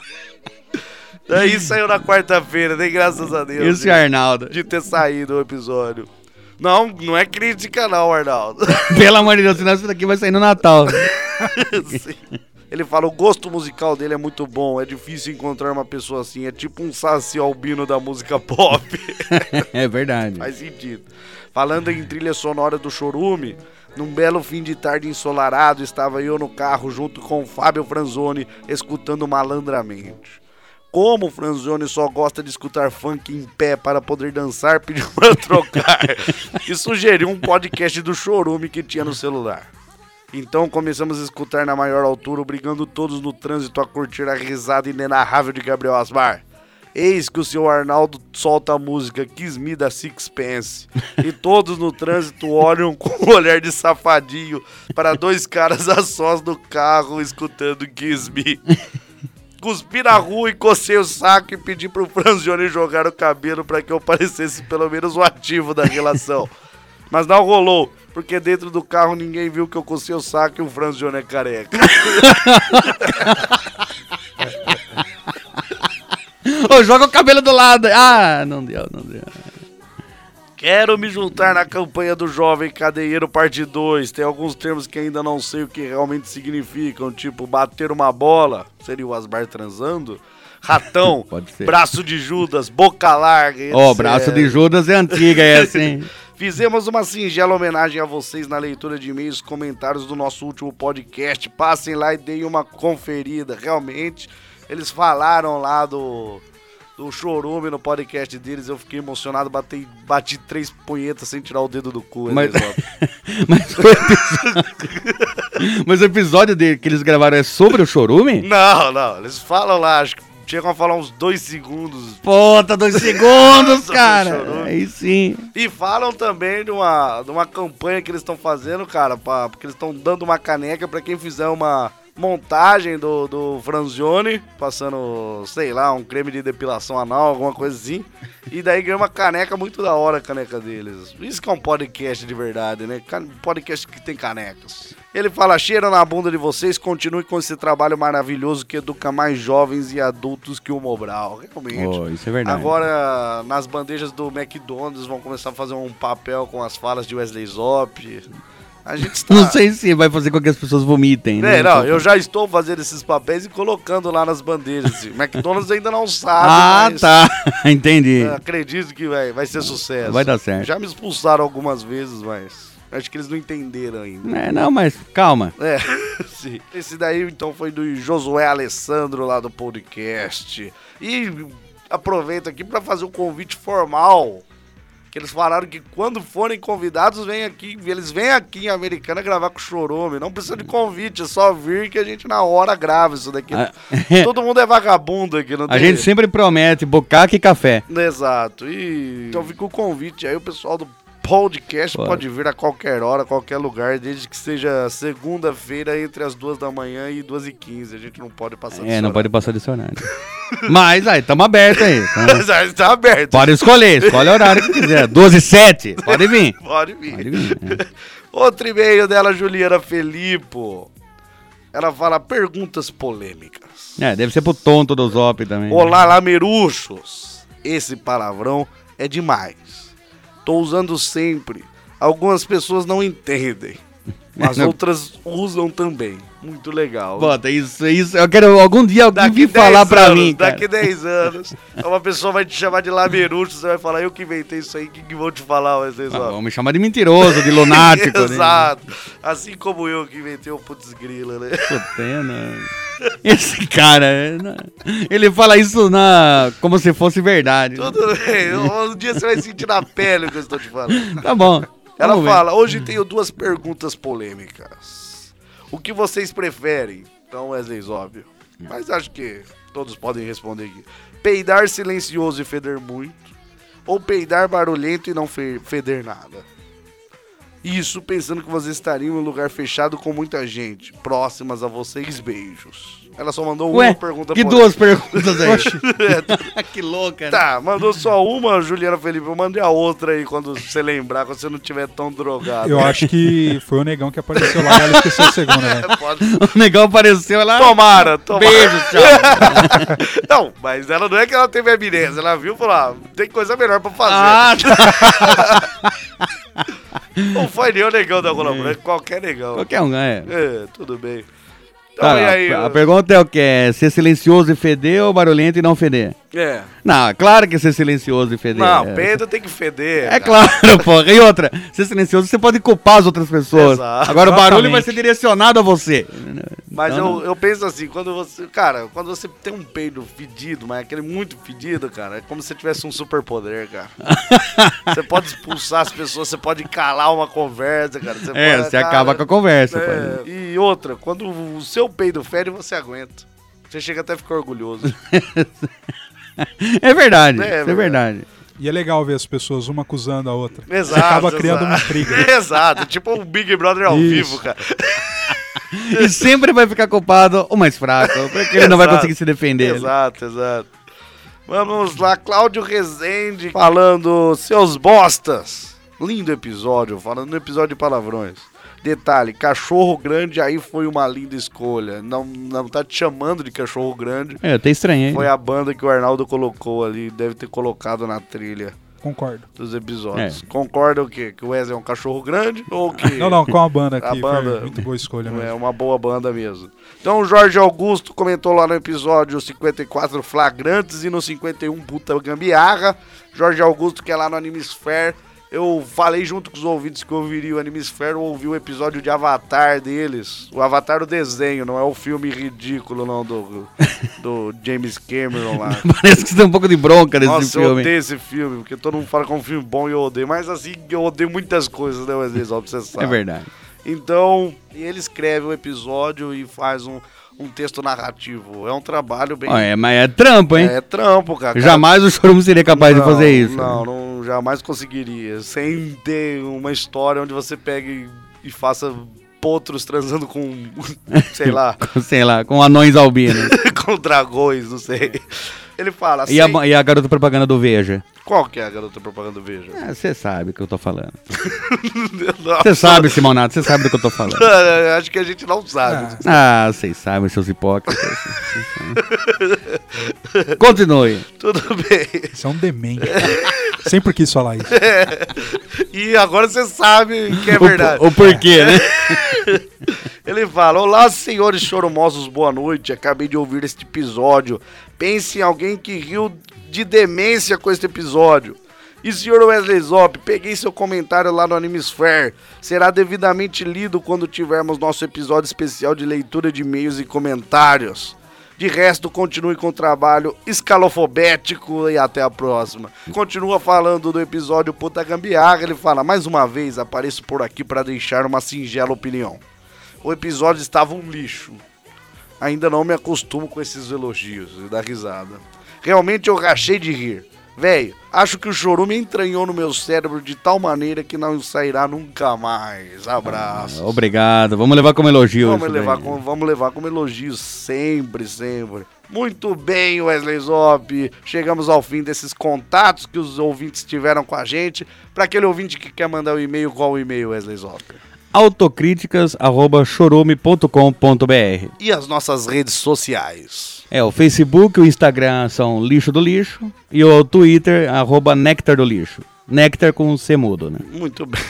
Daí saiu na quarta-feira, nem graças a Deus. Esse Arnaldo. De ter saído o episódio. Não, não é crítica não, Arnaldo. Pelo amor de Deus, senão isso daqui vai sair no Natal. Sim. Ele fala, o gosto musical dele é muito bom, é difícil encontrar uma pessoa assim, é tipo um Saci Albino da música pop. É verdade. Faz sentido. Falando em trilha sonora do Chorume, num belo fim de tarde ensolarado, estava eu no carro junto com o Fábio Franzoni, escutando malandramente. Como o Franzoni só gosta de escutar funk em pé para poder dançar, pediu para trocar e sugeriu um podcast do Chorume que tinha no celular. Então começamos a escutar na maior altura, obrigando todos no trânsito a curtir a risada inenarrável de Gabriel Asmar. Eis que o senhor Arnaldo solta a música Kiss Me da Sixpence e todos no trânsito olham com um olhar de safadinho para dois caras a sós no carro escutando Kiss Me. Cuspi na rua e cocei o saco e pedi pro Franzioni jogar o cabelo para que eu parecesse pelo menos o ativo da relação. Mas não rolou, porque dentro do carro ninguém viu que eu cocei o saco e o Franzioni é careca. Ô, joga o cabelo do lado. Ah, não deu. Quero me juntar na campanha do Jovem Cadeieiro Parte 2. Tem alguns termos que ainda não sei o que realmente significam, tipo bater uma bola, seria o Asmar transando, ratão, Pode ser. braço de Judas, boca larga, Ó, etc. braço de Judas é antiga essa, hein? Fizemos uma singela homenagem a vocês na leitura de e-mails e comentários do nosso último podcast. Passem lá e deem uma conferida. Realmente, eles falaram lá do Chorume no podcast deles. Eu fiquei emocionado, bati 3 punhetas sem tirar o dedo do cu. Mas- Elisópolis. Mas o episódio que eles gravaram é sobre o Chorume? Não, eles falam lá, acho que chegam a falar uns 2 segundos. Puta, 2 segundos, Sobre o cara. Chorume. Aí sim. E falam também de uma campanha que eles estão fazendo, cara, porque eles estão dando uma caneca pra quem fizer uma montagem do Franzioni, passando, sei lá, um creme de depilação anal, alguma coisa assim. E daí ganha uma caneca muito da hora, a caneca deles. Isso que é um podcast de verdade, né? Podcast que tem canecas. Ele fala, cheira na bunda de vocês, continue com esse trabalho maravilhoso que educa mais jovens e adultos que o Mobral. Realmente. Oh, isso é verdade. Agora, nas bandejas do McDonald's, vão começar a fazer um papel com as falas de Wesley Zop. A gente está... Não sei se vai fazer com que as pessoas vomitem, né? Não, eu já estou fazendo esses papéis e colocando lá nas bandejas. Assim. McDonald's ainda não sabe, mas... tá. Entendi. Acredito que vai ser sucesso. Vai dar certo. Já me expulsaram algumas vezes, mas... Acho que eles não entenderam ainda. Não, mas calma. Sim. Esse daí, então, foi do Josué Alessandro, lá do podcast. E aproveito aqui para fazer um convite formal. Que eles falaram que quando forem convidados, eles vêm aqui em Americana gravar com o Chorume. Não precisa de convite, é só vir que a gente na hora grava isso daqui. Todo mundo é vagabundo aqui, não tem... A gente sempre promete bocaque e café. Exato. Então fica o convite aí, o pessoal do podcast pode vir a qualquer hora, a qualquer lugar, desde que seja segunda-feira entre as 2 da manhã e 2h15. A gente não pode passar desse não pode passar desse horário. Mas aí, estamos abertos aí. Mas tá aberto. Pode escolhe o horário que quiser. 12h07, pode vir. Pode vir. Outro e-mail dela, Juliana Felipo. Ela fala perguntas polêmicas. Deve ser pro tonto do Zop também. Olá, lameruchos. Esse palavrão é demais. Tô usando sempre. Algumas pessoas não entendem, mas outras usam também. Muito legal. Bota, isso. Eu quero algum dia alguém vir falar pra mim, cara. Daqui 10 anos, uma pessoa vai te chamar de lamerucho, você vai falar, eu que inventei isso aí, o que vão te falar? Vão me chamar de mentiroso, de lunático. Exato. Né? Assim como eu que inventei o putz grila, né? Pena. Esse cara, ele fala isso como se fosse verdade. Tudo bem, um dia você vai sentir na pele o que eu estou te falando. Tá bom. Ela fala, hoje tenho 2 perguntas polêmicas. O que vocês preferem? Então, Wesley, óbvio. Mas acho que todos podem responder aqui. Peidar silencioso e feder muito? Ou peidar barulhento e não feder nada? Isso pensando que vocês estariam em um lugar fechado com muita gente. Próximas a vocês, beijos. Ela só mandou uma pergunta. Que polêmica. 2 perguntas aí? Que louca, né? Tá, mandou só uma, Juliana Felipe. Eu mandei a outra aí quando você lembrar, quando você não estiver tão drogado. Eu acho que foi o Negão que apareceu lá e ela esqueceu a segunda, né? O Negão apareceu lá. Tomara. Beijo, tchau. Não, mas ela não é que ela teve amnésia. Ela viu e falou, tem coisa melhor pra fazer. Tá. Não foi nem o Negão da Colômbia, é qualquer Negão. Qualquer um, tudo bem. Então, e aí, a pergunta é o que? É ser silencioso e feder ou barulhento e não feder? Não, claro que é ser silencioso e feder. Não, peido tem que feder. É claro, porra. E outra, ser silencioso você pode culpar as outras pessoas. Exato. Agora o barulho vai ser direcionado a você. Mas eu penso assim, quando você tem um peido fedido, mas aquele muito fedido, cara, é como se você tivesse um superpoder, cara. Você pode expulsar as pessoas, você pode calar uma conversa, cara. Você acaba com a conversa. E outra, quando o seu peido fere, você aguenta. Você chega até a ficar orgulhoso. É verdade, é verdade. E é legal ver as pessoas uma acusando a outra. Exato. Você acaba criando uma intriga. Exato, tipo um Big Brother ao vivo, cara. E sempre vai ficar culpado o mais fraco, porque ele não vai conseguir se defender. Exato. Vamos lá, Cláudio Rezende falando, seus bostas. Lindo episódio, falando no episódio de palavrões. Detalhe, cachorro grande aí foi uma linda escolha. Não tá te chamando de cachorro grande. Eu até estranhei. Foi a banda que o Arnaldo colocou ali, deve ter colocado na trilha. Concordo. Dos episódios. Concorda o quê? Que o Wesley é um cachorro grande ou que... Não, com a banda aqui. A banda, foi muito boa escolha mesmo. É uma boa banda mesmo. Então o Jorge Augusto comentou lá no episódio 54 Flagrantes e no 51 Puta Gambiarra. Jorge Augusto que é lá no Animesphere. Eu falei junto com os ouvintes que eu ouviria o Animesphere, eu ouvi o episódio de Avatar deles. O Avatar, o desenho, não é o filme ridículo, não, do James Cameron lá. Parece que você tem um pouco de bronca nesse filme. Nossa, eu odeio esse filme, porque todo mundo fala que é um filme bom e eu odeio. Mas assim, eu odeio muitas coisas, né, Wesley? Só pra você saber. É verdade. Então, ele escreve o episódio e faz um texto narrativo. É um trabalho bem... mas é trampo, hein? É trampo, cara. Jamais o Chorume seria capaz de fazer isso. Não, jamais conseguiria. Sem ter uma história onde você pegue e faça potros transando com, sei lá... com anões albinos. Com dragões, não sei. Ele fala E a garota propaganda do Veja? Qual que é a garota propaganda do Veja? Você sabe o que eu tô falando. Nossa. Você sabe, Simonato, você sabe do que eu tô falando. Acho que a gente não sabe. Ah, vocês sabem, seus hipócritas. Continue. Tudo bem. Isso é um demente. Sempre quis falar isso. E agora você sabe que é verdade. O porquê, né? Ele fala: olá, senhores choromosos, boa noite. Acabei de ouvir este episódio. Pense em alguém que riu de demência com este episódio. E senhor Wesley Zop, peguei seu comentário lá no Animesphere. Será devidamente lido quando tivermos nosso episódio especial de leitura de e-mails e comentários. De resto, continue com o trabalho escalofobético e até a próxima. Continua falando do episódio Puta Gambiarra. Ele fala: mais uma vez, apareço por aqui para deixar uma singela opinião. O episódio estava um lixo. Ainda não me acostumo com esses elogios e dar risada. Realmente eu rachei de rir. Véi, acho que o chorume entranhou no meu cérebro de tal maneira que não sairá nunca mais. Abraço. Obrigado. Vamos levar como elogio. Vamos levar como elogio sempre, sempre. Muito bem, Wesley Zop. Chegamos ao fim desses contatos que os ouvintes tiveram com a gente. Para aquele ouvinte que quer mandar um e-mail, qual o e-mail, Wesley Zop? autocríticas@chorume.com.br. E as nossas redes sociais? O Facebook e o Instagram são Lixo do Lixo e o Twitter, @Néctar do Lixo. Néctar com C mudo, né? Muito bem.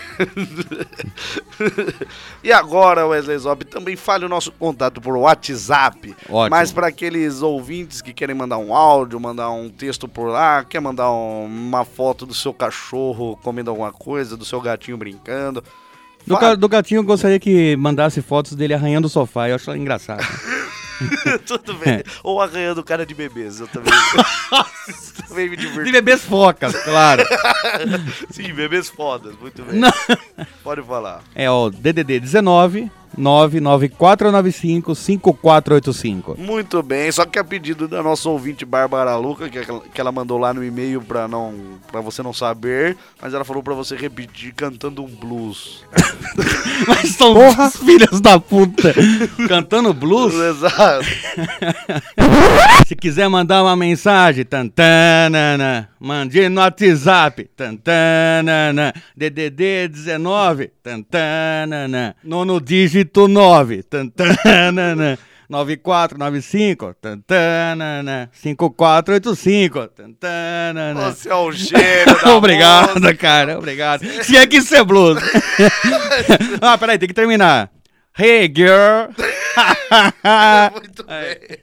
E agora, Wesley Zop, também fale o nosso contato por WhatsApp. Ótimo. Mas para aqueles ouvintes que querem mandar um áudio, mandar um texto por lá, quer mandar uma foto do seu cachorro comendo alguma coisa, do seu gatinho brincando... Do gatinho eu gostaria que mandasse fotos dele arranhando o sofá, eu acho engraçado. Tudo bem. Ou arranhando cara de bebês, eu também, também me diverti. De bebês focas, claro. Sim, bebês fodas, muito bem. Não. Pode falar. É o DDD 19 99495 5485. Muito bem, só que a pedido da nossa ouvinte Bárbara Luca, que ela mandou lá no e-mail pra você não saber, mas ela falou pra você repetir cantando um blues. Mas são os filhos da puta cantando blues? Exato. Se quiser mandar uma mensagem, tantanana, mande no WhatsApp, tantanana, DDD 19, tantanana, nono dígito 9, tantanana, 9495, tantanana, 5485, tantanana. Você é um gênio da Obrigado, música. cara, obrigado. Se é que isso é blues. Peraí, tem que terminar. Hey, girl. Muito bem.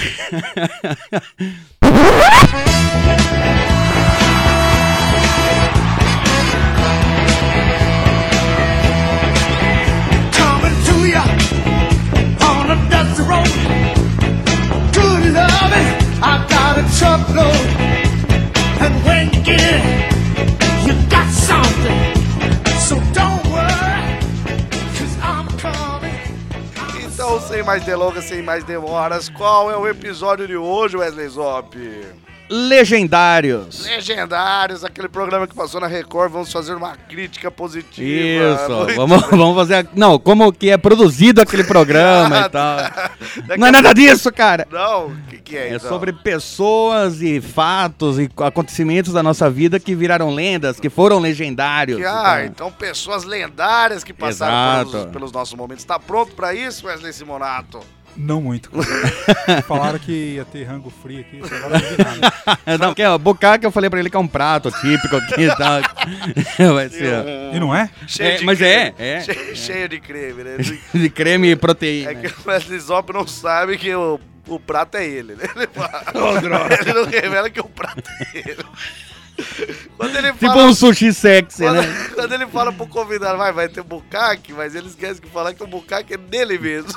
Coming to ya on a dusty road. Good loving, I got a truckload. And when you get it, you got something. So don't worry, 'cause I'm coming. Então, sem mais delongas, sem mais demoras, qual é o episódio de hoje, Wesley Zop? Legendários. Legendários, aquele programa que passou na Record, vamos fazer uma crítica positiva. Isso, Muito vamos fazer. Não, como que é produzido aquele programa e tal. Não é nada disso, cara. Não, o que é É então? sobre pessoas e fatos e acontecimentos da nossa vida que viraram lendas, que foram legendários. Então pessoas lendárias que passaram Exato. pelos nossos momentos. Tá pronto pra isso, Wesley Simonato? Não muito. Falaram que ia ter rango free aqui, até agora não vi nada. Não, que é o bucaque, eu falei pra ele que é um prato típico aqui e tal. Vai ser. E não é? Cheio de mas creme. é. Cheio de creme, né? De creme e proteína. É que o Wesley Zop não sabe que o prato é ele, né? Ele não revela que o prato é ele. Quando ele Tipo fala, um sushi sexy, né? quando ele fala pro convidado, vai ter bucaque, mas ele esquece de falar que o bucaque é dele mesmo.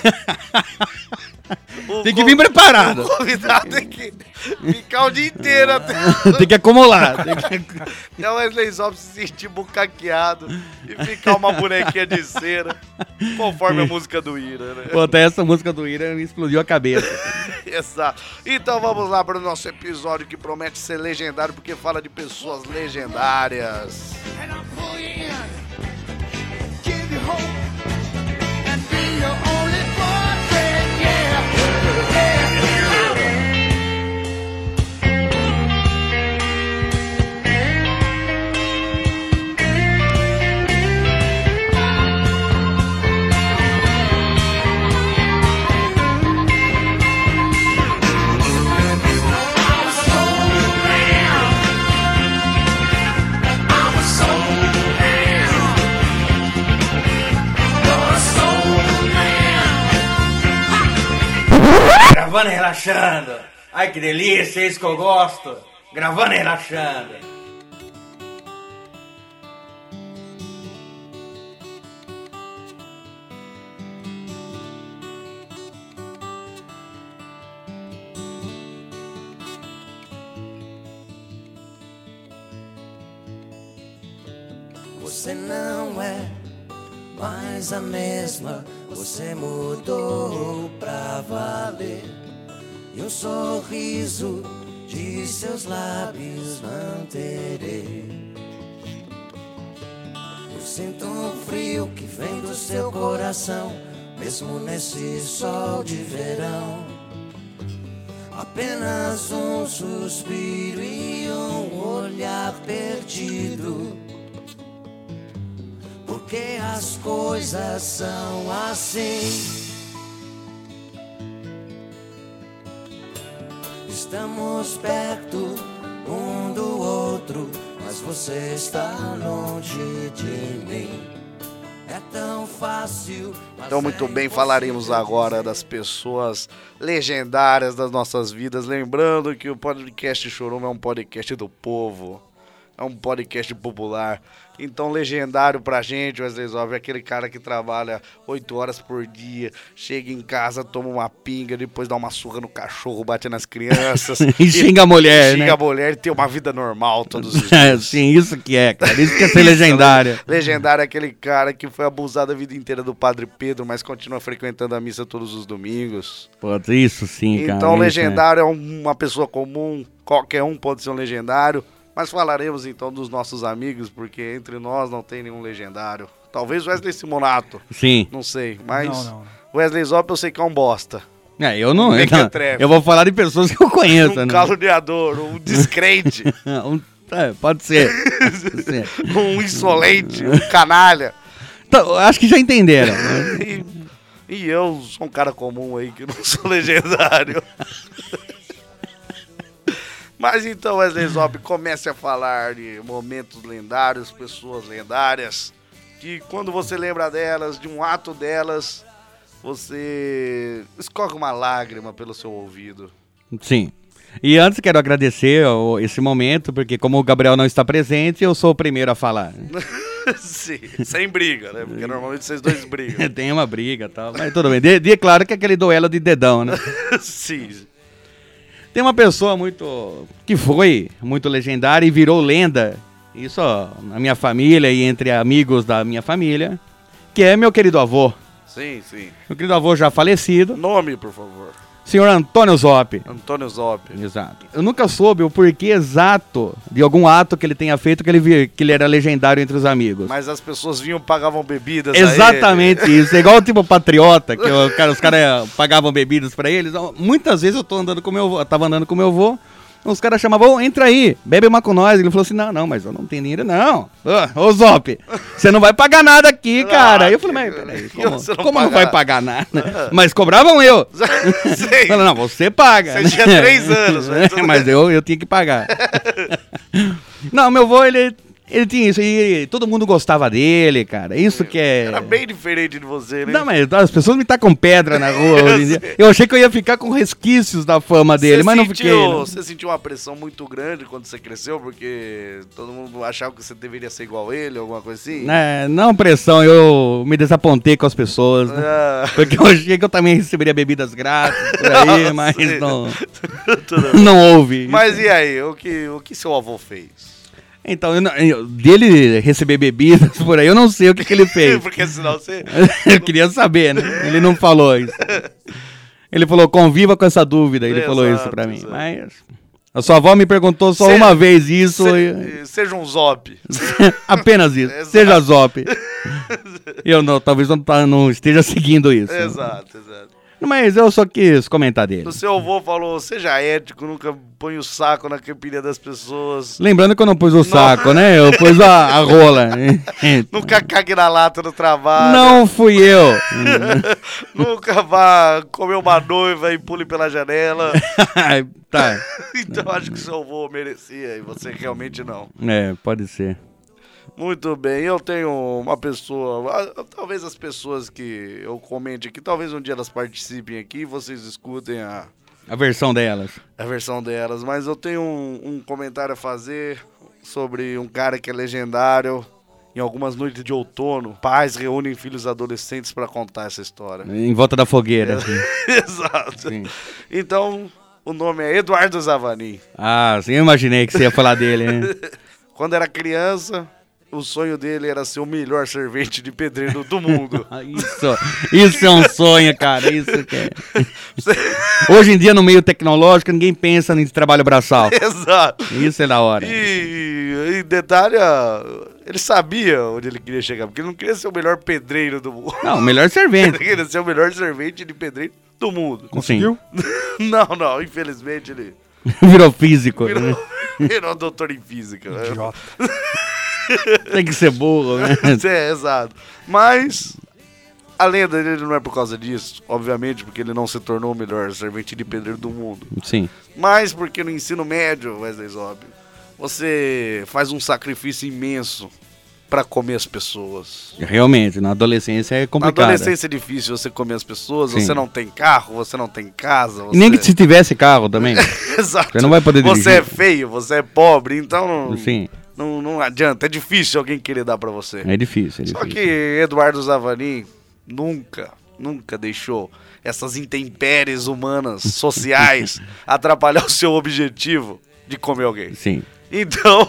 Tem que vir preparado. O convidado tem que ficar o dia inteiro até Tem que acumular. o Wesley Zop se sentir bucaqueado e ficar uma bonequinha de cera, conforme a música do Ira, né? Pô, até essa música do Ira me explodiu a cabeça. Exato. Então vamos lá para o nosso episódio que promete ser legendário porque fala de pessoas legendárias. And I'll pull you in, give you hope, and be your only boyfriend, yeah. gravando e relaxando. Ai, que delícia, é isso que eu gosto. Gravando e relaxando. Você não é mais a mesma, você mudou pra valer. E um sorriso de seus lábios manterei. Eu sinto um frio que vem do seu coração, mesmo nesse sol de verão. Apenas um suspiro e um olhar perdido. Porque as coisas são assim. Estamos perto um do outro, mas você está longe de mim. É tão fácil. Então, muito bem, falaremos agora das pessoas legendárias das nossas vidas. Lembrando que o podcast Chorume é um podcast do povo. É um podcast popular. Então, legendário pra gente, Wesley Zop, é aquele cara que trabalha 8 horas por dia, chega em casa, toma uma pinga, depois dá uma surra no cachorro, bate nas crianças. E xinga a mulher, né? Xinga a mulher e tem uma vida normal todos os dias. Sim, isso que é, cara. Isso que é ser legendário. Legendário é aquele cara que foi abusado a vida inteira do Padre Pedro, mas continua frequentando a missa todos os domingos. Pô, isso sim, cara. Então, isso, legendário é uma pessoa comum, qualquer um pode ser um legendário. Mas falaremos então dos nossos amigos, porque entre nós não tem nenhum legendário. Talvez Wesley Simonato. Sim. Não sei, mas Não. Wesley Zop eu sei que é um bosta. Eu não. Mequetrefe. Eu vou falar de pessoas que eu conheço, Um né? caluniador, um descrente, Pode ser. Pode ser. um insolente, um canalha. Então, acho que já entenderam. E eu sou um cara comum aí que não sou legendário. Mas então, Wesley Zop, comece a falar de momentos lendários, pessoas lendárias, que quando você lembra delas, de um ato delas, você escorre uma lágrima pelo seu ouvido. Sim. E antes quero agradecer esse momento, porque como o Gabriel não está presente, eu sou o primeiro a falar. Sim, sem briga, né? Porque normalmente vocês dois brigam. Tem uma briga e tal, mas tudo bem. Claro que é aquele duelo de dedão, né? Sim. Tem uma pessoa que foi muito legendária e virou lenda, isso na minha família e entre amigos da minha família, que é meu querido avô. Sim, sim. Meu querido avô já falecido, Nome, por favor. senhor Antônio Zop. Antônio Zop. Exato. Eu nunca soube o porquê exato de algum ato que ele tenha feito que ele era legendário entre os amigos. Mas as pessoas vinham, pagavam bebidas Exatamente isso. É igual tipo patriota, que os caras pagavam bebidas pra eles. Muitas vezes eu tava andando com meu avô, os caras chamavam, entra aí, bebe uma com nós. Ele falou assim, não, mas eu não tenho dinheiro, não. Ô Zop, você não vai pagar nada aqui, cara. Aí eu falei, mas peraí, como não vai pagar nada? Mas cobravam eu. Sei. Falei, não, você paga. Você tinha 3 anos. Mas eu tinha que pagar. Não, meu avô, ele tinha isso, e todo mundo gostava dele, cara. Isso que é... Era bem diferente de você, né? Não, mas as pessoas me tacam pedra na rua hoje em dia. Eu achei que eu ia ficar com resquícios da fama dele, mas não fiquei. Não. Você sentiu uma pressão muito grande quando você cresceu, porque todo mundo achava que você deveria ser igual a ele, alguma coisa assim? Não pressão, eu me desapontei com as pessoas, né? Porque eu achei que eu também receberia bebidas grátis por aí, mas não houve. Mas e aí, o que seu avô fez? Então, dele receber bebidas por aí, eu não sei o que ele fez. Porque senão você... Eu queria saber, né? Ele não falou isso. Ele falou, conviva com essa dúvida. Ele falou isso pra mim. Mas a sua avó me perguntou só uma vez isso. Seja um Zop. Apenas isso. Exato. Seja Zop. Eu talvez não esteja seguindo isso. Exato. Mas eu só quis comentar dele. O seu avô falou, seja ético, nunca põe o saco na caipirinha das pessoas. Lembrando que eu não pus o saco, né? Eu pus a rola. Nunca cague na lata no trabalho. Não fui eu. Nunca vá comer uma noiva e pule pela janela. Tá. Então acho que o seu avô merecia e você realmente não. Pode ser. Muito bem, eu tenho uma pessoa, talvez as pessoas que eu comente aqui, talvez um dia elas participem aqui e vocês escutem A versão delas. A versão delas. Mas eu tenho um comentário a fazer sobre um cara que é legendário. Em algumas noites de outono, pais reúnem filhos adolescentes para contar essa história. Em volta da fogueira. Assim. Exato. Sim. Então, o nome é Eduardo Zavanin. Ah, sim, eu imaginei que você ia falar dele, né? Quando era criança, o sonho dele era ser o melhor servente de pedreiro do mundo. Isso é um sonho, cara. Isso que é. Hoje em dia, no meio tecnológico, ninguém pensa em trabalho braçal. Exato. Isso é da hora. E detalhe, ele sabia onde ele queria chegar, porque ele não queria ser o melhor pedreiro do mundo. Não, o melhor Ele servente. queria ser o melhor servente de pedreiro do mundo. Conseguiu? Não, infelizmente ele Virou físico. Né? virou doutor em física. Né? Idiota. Tem que ser burro, né? É, exato. Mas a lenda dele não é por causa disso, obviamente, porque ele não se tornou o melhor servente de pedreiro do mundo. Sim. Mas porque no ensino médio, Wesley Zop, você faz um sacrifício imenso pra comer as pessoas. Realmente, na adolescência é Na complicado. adolescência é difícil você comer as pessoas, Sim. você não tem carro, você não tem casa. E nem que se tivesse carro também. Exato. Você não vai poder dirigir. Você é feio, você é pobre, então Sim, não adianta. É difícil alguém querer dar pra você. é difícil. Só que Eduardo Zavanin nunca deixou essas intempéries humanas, sociais, atrapalhar o seu objetivo de comer alguém. Sim. Então,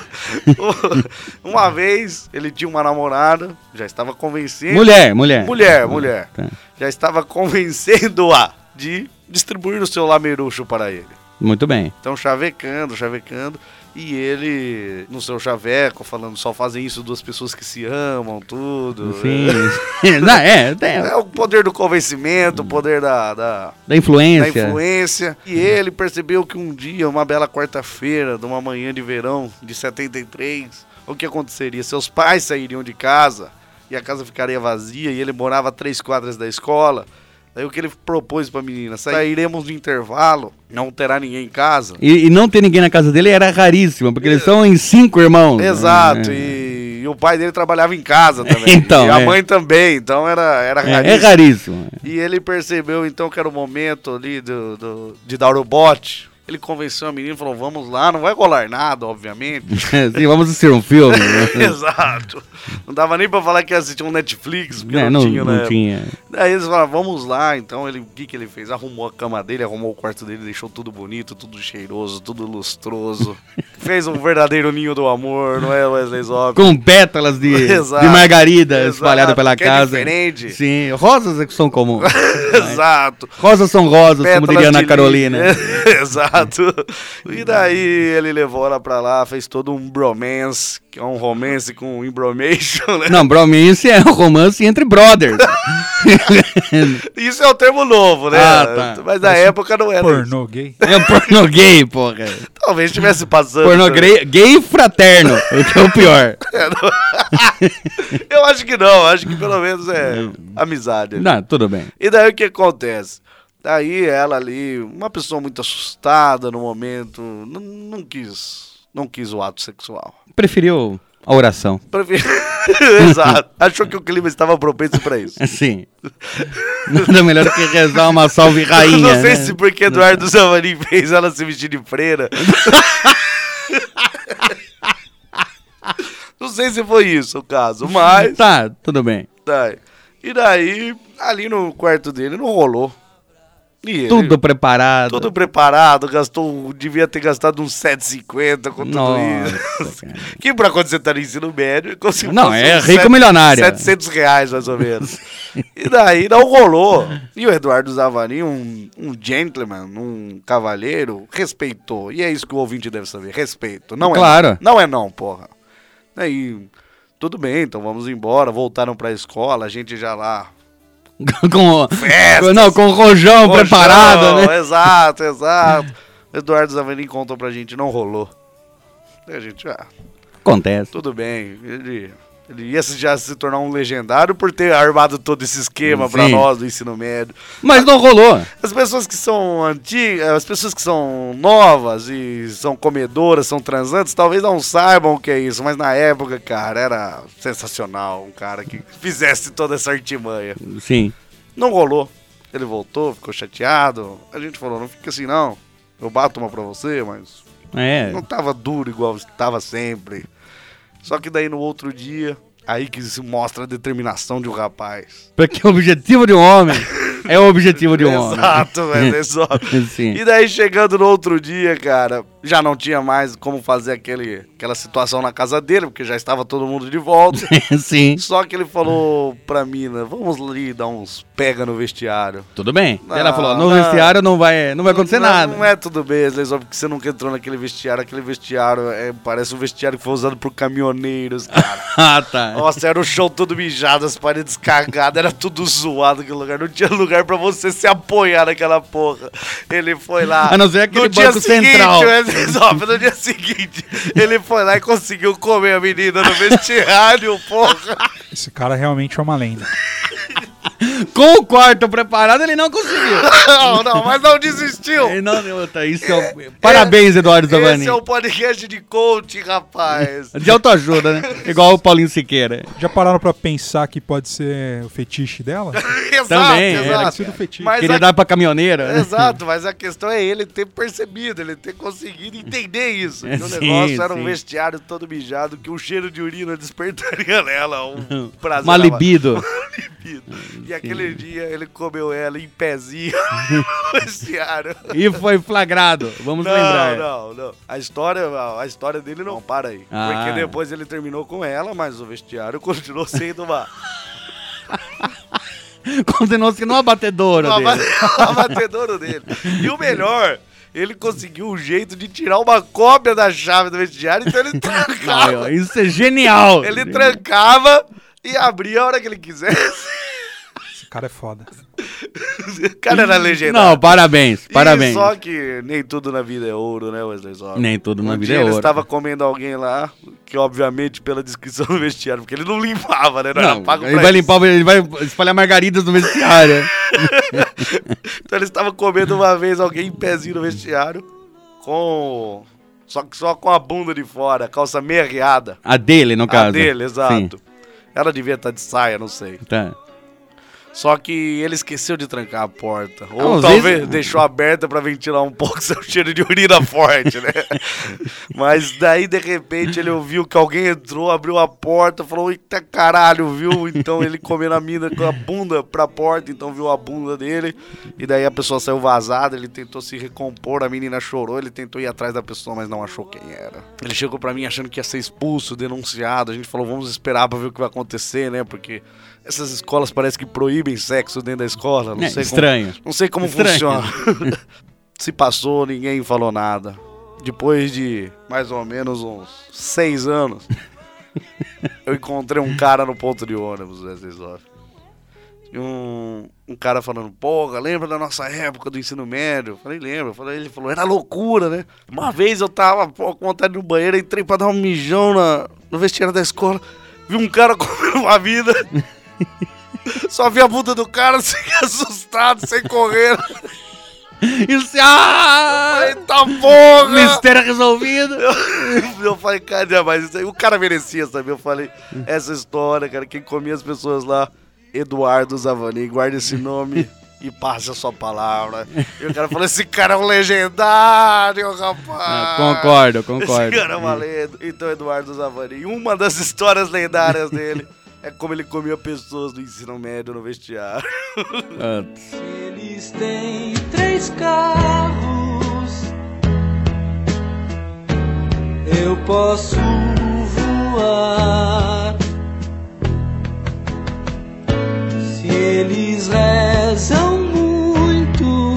uma vez ele tinha uma namorada, já estava convencendo... Mulher. Tá. Já estava convencendo-a de distribuir o seu lameruxo para ele. Muito bem. Então, chavecando. E ele, no seu chaveco, falando, só fazem isso duas pessoas que se amam, tudo. Sim. Não, É o poder do convencimento, o poder da influência. E ele percebeu que um dia, uma bela quarta-feira, de uma manhã de verão de 73, o que aconteceria? Seus pais sairiam de casa e a casa ficaria vazia e ele morava a 3 quadras da escola. Daí o que ele propôs pra menina? Sairemos no intervalo, não terá ninguém em casa. E não ter ninguém na casa dele era raríssimo, porque eles são em 5 irmãos. Exato, É. e o pai dele trabalhava em casa também. Então, e a mãe também, então era raríssimo. É raríssimo. E ele percebeu então que era o momento ali de dar o bote. Ele convenceu a menina e falou, vamos lá, não vai rolar nada, obviamente. Sim, vamos assistir um filme. Exato. Não dava nem pra falar que ia assistir um Netflix, porque Não tinha, né? tinha. Daí eles falaram, vamos lá. Então o que ele fez? Arrumou a cama dele, arrumou o quarto dele, deixou tudo bonito, tudo cheiroso, tudo lustroso. Fez um verdadeiro ninho do amor, não é, Wesley Zop? Com pétalas de Exato. margarida Exato, espalhada pela que é casa. diferente. Sim, rosas é que são comuns. Exato. Rosas são rosas, como Pétalas diria Ana de Carolina. lilha. Exato. E daí ele levou ela pra lá, fez todo um bromance, que é um romance com embromation, né? Não, bromance é um romance entre brothers. Isso é um termo novo, né? Ah, tá. Mas na época não era Pornô gay. É um pornô gay, porra. isso. Talvez estivesse passando. Pornô gay fraterno, o que é o pior. Eu acho que não, acho que pelo menos é amizade. Não, tudo bem. E daí o que acontece? Daí ela ali, uma pessoa muito assustada no momento, não quis o ato sexual. Preferiu a oração. Exato. Achou que o clima estava propenso pra isso. Sim. Nada melhor do que rezar uma salve rainha. Não sei né? se porque Eduardo Zavanin fez ela se vestir de freira. Não sei se foi isso o caso, mas... Tá, tudo bem. Tá. E daí, ali no quarto dele, não rolou. E ele, Tudo preparado. tudo preparado, devia ter gastado uns 7,50 com tudo Nossa, isso. cara. Que pra quando você tá no ensino médio, como se Não, fosse é uns rico milionário. R$700 mais ou menos. E daí não rolou. E o Eduardo Zavanin, um gentleman, um cavalheiro, respeitou. E é isso que o ouvinte deve saber, respeito. Não Claro. é não, porra. Daí, tudo bem, então vamos embora. Voltaram pra escola, a gente já lá... Festas. com o rojão preparado, né? Exato. Eduardo Zavanin contou pra gente, não rolou. E a gente, Acontece. tudo bem. Ele ia já se tornar um legendário por ter armado todo esse esquema pra Sim. nós do ensino médio. Mas não rolou. As pessoas que são antigas, as pessoas que são novas e são comedoras, são transantes, talvez não saibam o que é isso, mas na época, cara, era sensacional um cara que fizesse toda essa artimanha. Sim. Não rolou. Ele voltou, ficou chateado. A gente falou, não fica assim não. Eu bato uma pra você, mas não tava duro igual estava sempre. Só que daí no outro dia, aí que se mostra a determinação de um rapaz. Porque o objetivo de um homem é o objetivo de um homem. Exato, velho. Sim. E daí chegando no outro dia, cara, já não tinha mais como fazer aquela situação na casa dele, porque já estava todo mundo de volta. Sim. Só que ele falou pra mina, vamos ali dar uns pega no vestiário. Tudo bem. Não, Ela falou, no não. vestiário não vai acontecer nada. Não é tudo bem, só porque você nunca entrou naquele vestiário. Aquele vestiário parece um vestiário que foi usado por caminhoneiros, cara. Ah, tá. Nossa, era o chão todo mijado, as paredes cagadas, era tudo zoado aquele lugar. Não tinha lugar pra você se apoiar naquela porra. Ele foi lá. A não ser aquele no dia banco seguinte, central. No dia seguinte, ele foi lá e conseguiu comer a menina no vestiário, porra. Esse cara realmente é uma lenda. Com o quarto preparado, ele não conseguiu. Não, mas não desistiu. Ele não, isso parabéns, Eduardo Zavani. Esse é um podcast de coach, rapaz. De autoajuda, né? Igual o Paulinho Siqueira. Já pararam pra pensar que pode ser o fetiche dela? Exato, Também, Pode exato. ser do fetiche. Mas Queria dar pra caminhoneira. né? Exato, mas a questão é ele ter percebido, ele ter conseguido entender isso. Que o Sim, negócio era um sim. vestiário todo mijado, que o cheiro de urina despertaria nela um prazer. Uma libido. E aquele dia ele comeu ela em pezinho no vestiário. E foi flagrado. Vamos lembrar. Não. A história dele não para aí. Ah. Porque depois ele terminou com ela, mas o vestiário continuou sendo uma Continuou sendo uma batedora dele. abatedouro dele. E o melhor, ele conseguiu um jeito de tirar uma cópia da chave do vestiário, então ele trancava. Ai, isso é genial. Ele trancava e abria a hora que ele quisesse. Esse cara é foda. O cara era legendário. Não, parabéns. E só que nem tudo na vida é ouro, né, Wesley Zop? Nem tudo na vida dia é ele ouro. estava comendo alguém lá, que obviamente pela descrição do vestiário, porque ele não limpava, né? Não era pago ele pra vai isso. limpar, ele vai espalhar margaridas no vestiário. Então ele estava comendo uma vez alguém em pezinho no vestiário, só com a bunda de fora, calça meia riada. A dele, no caso. A dele, exato. Sim. Ela devia estar de saia, não sei. Tá. Só que ele esqueceu de trancar a porta. Não, Ou às talvez vezes- deixou aberta pra ventilar um pouco seu cheiro de urina forte, né? Mas daí, de repente, ele ouviu que alguém entrou, abriu a porta, falou, eita caralho, viu? Então ele comendo a mina com a bunda pra porta, então viu a bunda dele. E daí a pessoa saiu vazada, ele tentou se recompor, a menina chorou, ele tentou ir atrás da pessoa, mas não achou quem era. Ele chegou pra mim achando que ia ser expulso, denunciado. A gente falou, vamos esperar pra ver o que vai acontecer, né? Porque essas escolas parece que proíbem sexo dentro da escola. Não sei estranho. Não sei como Estranho. funciona. Se passou, ninguém falou nada. Depois de mais ou menos uns 6 anos, eu encontrei um cara no ponto de ônibus, Wesley Zop. E um cara falando, porra, lembra da nossa época do ensino médio? Eu falei, lembro. Ele falou, era loucura, né? Uma vez eu tava com vontade no banheiro, entrei pra dar um mijão no vestiário da escola, vi um cara comendo uma vida. Só vi a bunda do cara, sem assustado, sem correr. Isso, Eita porra! mistério resolvido. Eu falei, cara, mas isso aí, o cara merecia, sabe? Eu falei, essa história, cara, quem comia as pessoas lá, Eduardo Zavani, guarda esse nome e passe a sua palavra. E o cara falou, esse cara é um legendário, rapaz. Concordo. Esse cara é uma lenda. Então, Eduardo Zavani, uma das histórias lendárias dele é como ele comia pessoas do ensino médio no vestiário. Eles têm 3 carros. Eu posso voar. Se eles rezam muito,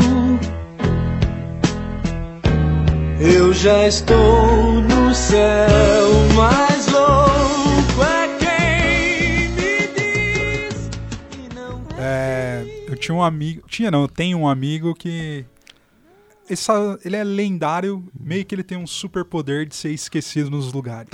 eu já estou no céu. Mais louco é quem me diz que não. Eu tinha um amigo. Eu tenho um amigo que. Ele é lendário, meio que ele tem um superpoder de ser esquecido nos lugares.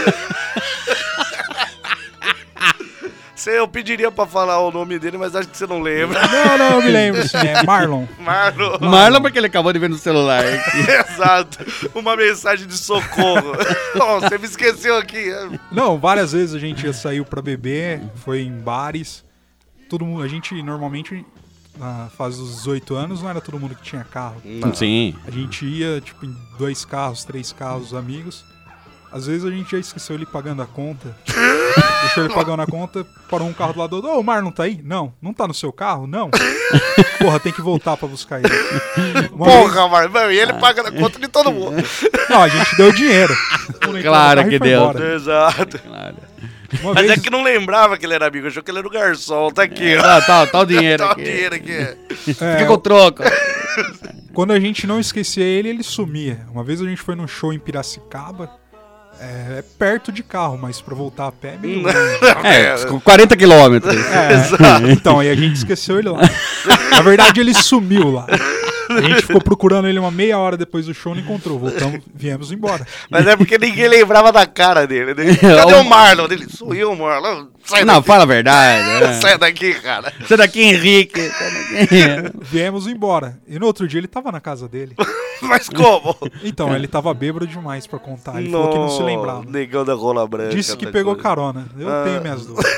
Eu pediria pra falar o nome dele, mas acho que você não lembra. Não, eu me lembro, sim, é Marlon. Marlon, porque ele acabou de ver no celular. Exato. Uma mensagem de socorro. Não, você me esqueceu aqui. Não, várias vezes a gente saiu pra beber, foi em bares. Todo mundo, a gente normalmente na fase dos 18 anos, não era todo mundo que tinha carro. Sim. A gente ia, tipo, em 2 carros, 3 carros, amigos. Às vezes a gente já esqueceu ele pagando a conta. Deixou ele pagando a conta, parou um carro do lado do outro. Ô, o Mar não tá aí? Não tá no seu carro? Não. Porra, tem que voltar pra buscar ele. Porra, mano, e ele paga na conta de todo mundo. Não, a gente deu dinheiro. Claro que deu. Exato. Claro. Uma Mas vez, é que não lembrava que ele era amigo, achou que ele era o garçom. Tá aqui, ó. Tá o dinheiro Tá o aqui. dinheiro aqui. Fica com o troco. quando a gente não esquecia ele, ele sumia. Uma vez a gente foi num show em Piracicaba. É perto de carro, mas pra voltar a pé é meio longe. Com 40 quilômetros. Então, aí a gente esqueceu ele lá. Na verdade, ele sumiu lá. A gente ficou procurando ele uma meia hora depois do show, não encontrou. Voltamos, viemos embora. Mas é porque ninguém lembrava da cara dele. Né? Cadê o Marlon? Ele, sou eu, Marlon. Sai Não, daqui. fala a verdade. Sai daqui, cara. Sai daqui, Henrique. Sai daqui. Viemos embora. E no outro dia ele tava na casa dele. Mas como? Então, ele tava bêbado demais pra contar. Ele falou que não se lembrava. Negão da rola branca. Disse que da pegou coisa. carona. Eu tenho minhas dúvidas.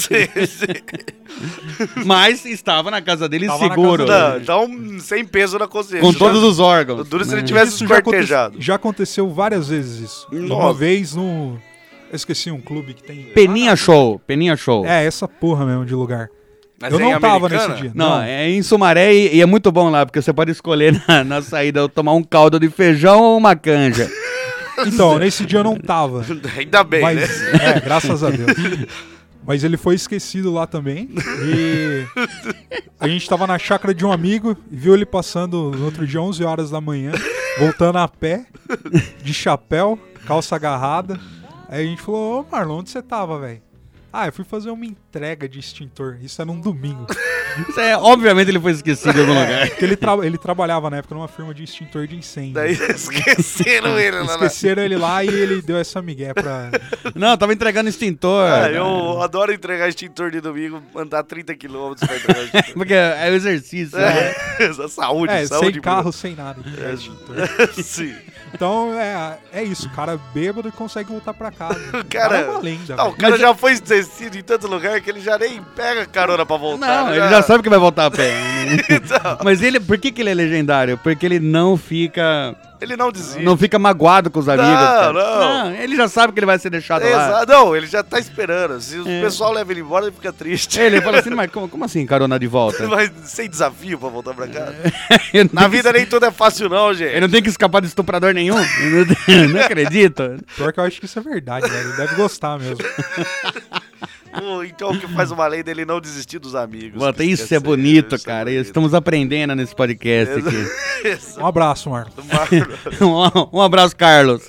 Mas estava na casa dele Tava na seguro. casa Não, então, sem peso na consciência. Com todos os órgãos. Duro se ele tivesse Isso esquartejado. já aconteceu várias vezes isso. Nossa. Uma vez no... Eu esqueci um clube que tem... Peninha Show. Peninha Show. É, essa porra mesmo de lugar. Mas Eu é em não tava Americana? nesse dia. Não, é em Sumaré e é muito bom lá, porque você pode escolher na saída ou tomar um caldo de feijão ou uma canja. Então, nesse dia eu não tava. Ainda bem, Mas, né? graças a Deus. Mas ele foi esquecido lá também. E a gente tava na chácara de um amigo e viu ele passando no outro dia, 11 horas da manhã, voltando a pé, de chapéu, calça agarrada. Aí a gente falou, ô Marlon, onde você tava, velho? Ah, eu fui fazer uma entrega de extintor. Isso era um domingo. Obviamente ele foi esquecido em algum lugar. Porque ele trabalhava na época numa firma de extintor de incêndio. Daí esqueceram ele lá. Esqueceram ele lá e ele deu essa migué pra... Não, tava entregando extintor. Eu adoro entregar extintor de domingo, andar 30 km pra entregar extintor. Porque é o exercício. né? Saúde, sem saúde. carro, sem nada. entregar extintor. Sim. Então, é isso. O cara bêbado e consegue voltar pra casa. O Cara, é uma lenda. não, o velho. cara já foi esquecido em tanto lugar que ele já nem pega carona pra voltar. Não, né? ele já sabe que vai voltar a pé. Então, Mas ele, por que ele é legendário? Porque ele não fica ele não desiste. não fica magoado com os amigos. cara. não. Ele já sabe que ele vai ser deixado lá. Exato. Não, ele já tá esperando. Se o pessoal leva ele embora, ele fica triste. Ele fala assim, mas como assim carona de volta? Mas sem desafio pra voltar pra casa. Ele não Na tem vida nem tudo é fácil, não, gente. Ele não tem que escapar de estuprador nenhum? Não acredito. Pior que eu acho que isso é verdade, velho. Ele deve gostar mesmo. Então o que faz uma lei dele não desistir dos amigos. Bota, Que isso esquece- é bonito, isso é cara. bonito. Estamos aprendendo nesse podcast aqui. Um abraço, Marlon. Um abraço, Carlos.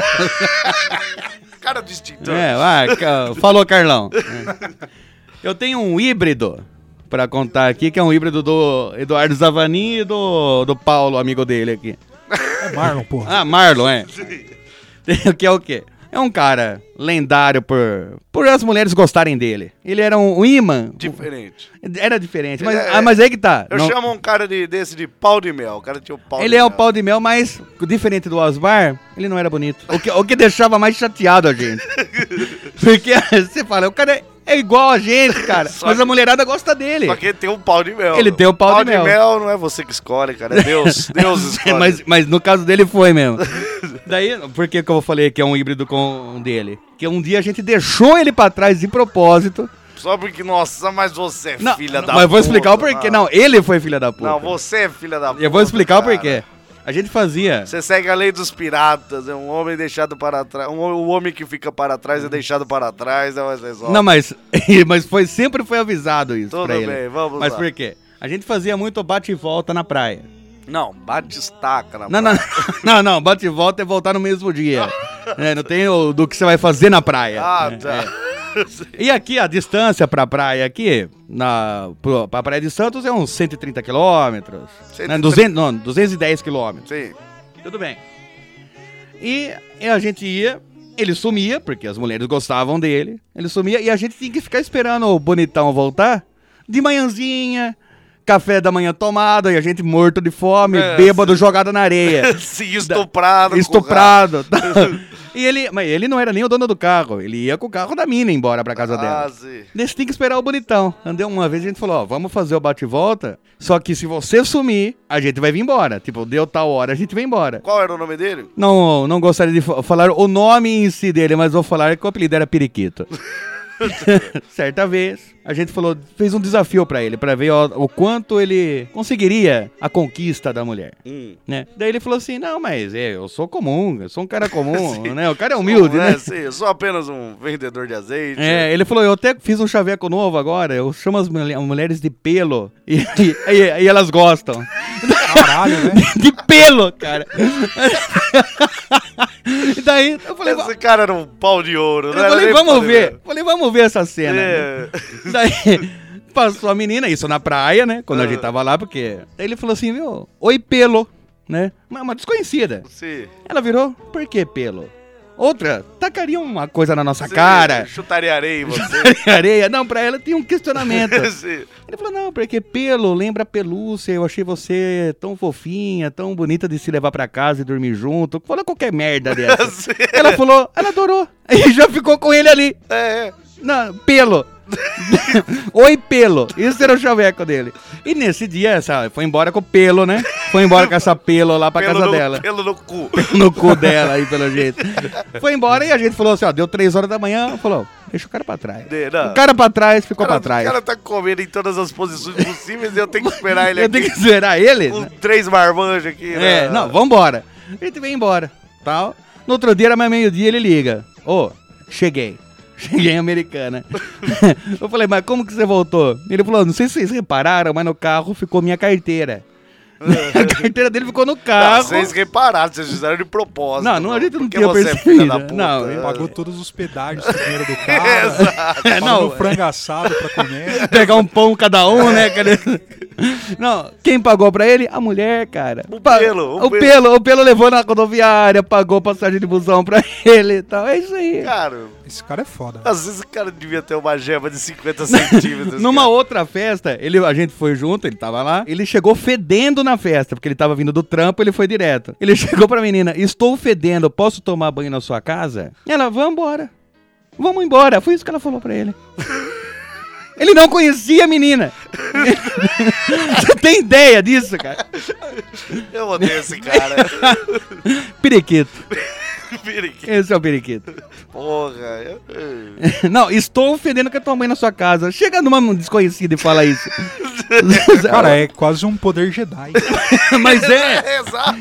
Cara do extintor. Falou, Carlão. Eu tenho um híbrido pra contar aqui, que é um híbrido do Eduardo Zavanin e do Paulo, amigo dele aqui. É Marlon, porra. Ah, Marlon, é. Que é o quê? É um cara lendário por as mulheres gostarem dele. Ele era um imã. Diferente. Era diferente, Ele mas aí que tá. Eu Não- chamo um cara desse de pau de mel. O cara tinha o pau Ele de é o mel. pau de mel, mas diferente do Osmar, ele não era bonito. O que deixava mais chateado a gente. Porque você fala, o cara é igual a gente, cara. Só Mas que- a mulherada gosta dele. Só que ele tem um pau de mel. Ele tem o pau de mel. não é você que escolhe, cara. É Deus. Deus escolhe. mas no caso dele foi mesmo. Daí, por que eu falei que é um híbrido com um dele? Que um dia a gente deixou ele pra trás de propósito. Só porque, nossa, mas você é Não, filha da puta. mas eu vou explicar o porquê. Não, ele foi filha da puta. Não, você é filha da puta. Eu vou explicar o cara. porquê. A gente fazia... Você segue a lei dos piratas, é um homem deixado para trás. O homem que fica para trás é deixado para trás, é mais resolve. Não, mas sempre foi avisado isso Tudo pra ele. bem, vamos Mas lá. por quê? A gente fazia muito bate e volta na praia. Não, bate estaca na Não, praia. não, bate e volta é voltar no mesmo dia. Não tem o do que você vai fazer na praia. Ah, É, tá. é. E aqui a distância pra praia aqui, pra Praia de Santos é uns 130 quilômetros. 210 quilômetros. Sim. Tudo bem. E a gente ia, ele sumia, porque as mulheres gostavam dele. Ele sumia e a gente tinha que ficar esperando o bonitão voltar de manhãzinha, café da manhã tomado, e a gente morto de fome, bêbado, jogado na areia. Sim, estuprado. Estuprado. Mas ele não era nem o dono do carro, ele ia com o carro da mina embora pra casa dela. sim. Nesse tem que esperar o bonitão. Andeu uma vez, a gente falou, ó, vamos fazer o bate e volta, só que se você sumir, a gente vai vir embora. Tipo, deu tal hora, a gente vai embora. Qual era o nome dele? Não gostaria de falar o nome em si dele, mas vou falar que o apelido era Periquito. Certa vez, a gente fez um desafio pra ele, pra ver o quanto ele conseguiria a conquista da mulher, né? Daí ele falou assim, não, mas eu sou comum, eu sou um cara comum, né? O cara é humilde, né? Sim, eu sou apenas um vendedor de azeite. Ele falou, eu até fiz um chaveco novo agora, eu chamo as mulheres de pelo e elas gostam. Caralho, né? De pelo, cara. E daí, eu falei... Esse cara era um pau de ouro, né? Eu falei, vamos ver. Falei, vamos ver essa cena. É. Né? Daí, passou a menina, isso na praia, né? Quando a gente tava lá, porque... Daí ele falou assim, viu? Oi, pelo. Né? Uma desconhecida. Sim. Ela virou, por que pelo? Outra, tacaria uma coisa na nossa cara. Chutaria areia em você. Chutaria areia. Não, pra ela tinha um questionamento. Sim. Ele falou, não, porque pelo, lembra pelúcia, eu achei você tão fofinha, tão bonita de se levar pra casa e dormir junto. Falou qualquer merda dessa. Sim. Ela falou, ela adorou. E já ficou com ele ali. Não, pelo. Oi, pelo. Isso era o chaveco dele. E nesse dia, foi embora com o pelo, né? Foi embora com essa pelo lá pra casa dela. Pelo no cu. Pelo no cu dela aí, pelo jeito. Foi embora e a gente falou assim, ó, deu 3 horas da manhã, falou, deixa o cara pra trás. Não. O cara pra trás ficou pra trás. O cara tá comendo em todas as posições possíveis e eu tenho que esperar ele Eu aqui. tenho que esperar ele? Com 3 marmanjos aqui. né? Não, vambora. A gente vem embora, tal. No outro dia, era mais meio-dia, ele liga. Ô, cheguei em Americana. Eu falei, mas como que você voltou? Ele falou, não sei se vocês repararam, mas no carro ficou minha carteira. A carteira dele ficou no carro. Não, vocês repararam, vocês fizeram de propósito. Não, a gente não Porque tinha você é percebido. filha da puta. Não, Ele pagou todos os pedágios do dinheiro do cara. Exato. Pagou frango assado pra comer. Pegar um pão cada um, né? Não, quem pagou pra ele? A mulher, cara. O pelo. O pelo levou na rodoviária, pagou passagem de busão pra ele e tal. É isso aí. Cara, Esse cara é foda. às vezes o cara devia ter uma gema de 50 centímetros. Numa cara. outra festa, a gente foi junto, ele tava lá, ele chegou fedendo na festa, porque ele tava vindo do trampo, ele foi direto. Ele chegou pra menina, estou fedendo, posso tomar banho na sua casa? Ela, vamos embora. Foi isso que ela falou pra ele. Ele não conhecia a menina. Você tem ideia disso, cara? Eu odeio esse cara. Periquito. Periquito. Esse é o periquito. Porra. Não, estou fedendo com a tua mãe na sua casa. Chega numa desconhecida e fala isso. Cara, é quase um poder Jedi. Mas é. Exato.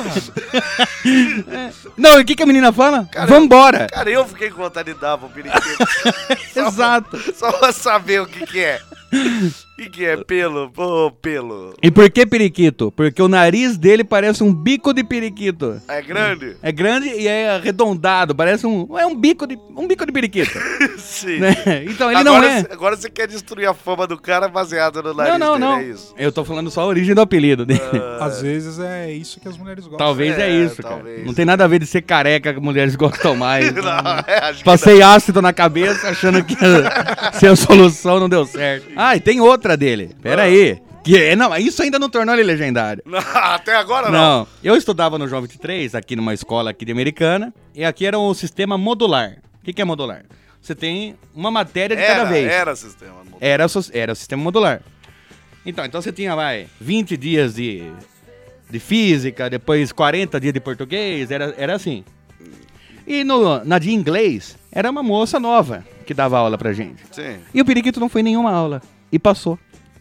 Não, e o que a menina fala? Vambora. Cara, eu fiquei com vontade de dar pro periquito. Exato. Só pra saber o que é. O que é? Pelo? Ô, pelo. E por que periquito? Porque o nariz dele parece um bico de periquito. É grande? É grande e é arredondado, parece um bico de periquito. Sim. Né? Então ele não é. Agora você quer destruir a fama do cara baseado no nariz Não. dele, é isso? Eu tô falando só a origem do apelido dele. Às vezes é isso que as mulheres gostam. Talvez é isso, talvez. cara. Não tem nada a ver de ser careca que mulheres gostam mais. Não, acho que Passei ácido na cabeça achando que ia ser a solução, não deu certo. Ah, e tem outra dele. Pera aí. Não, isso ainda não tornou ele legendário. não. Até agora não. Não. Eu estudava no João 23, aqui numa escola aqui de Americana, e aqui era um sistema modular. O que é modular? Você tem uma matéria de cada vez. Era sistema. Era o sistema modular. Então você tinha, 20 dias de física, depois 40 dias de português, era assim. E na de inglês, era uma moça nova que dava aula pra gente. Sim. E o periquito não foi nenhuma aula. E passou.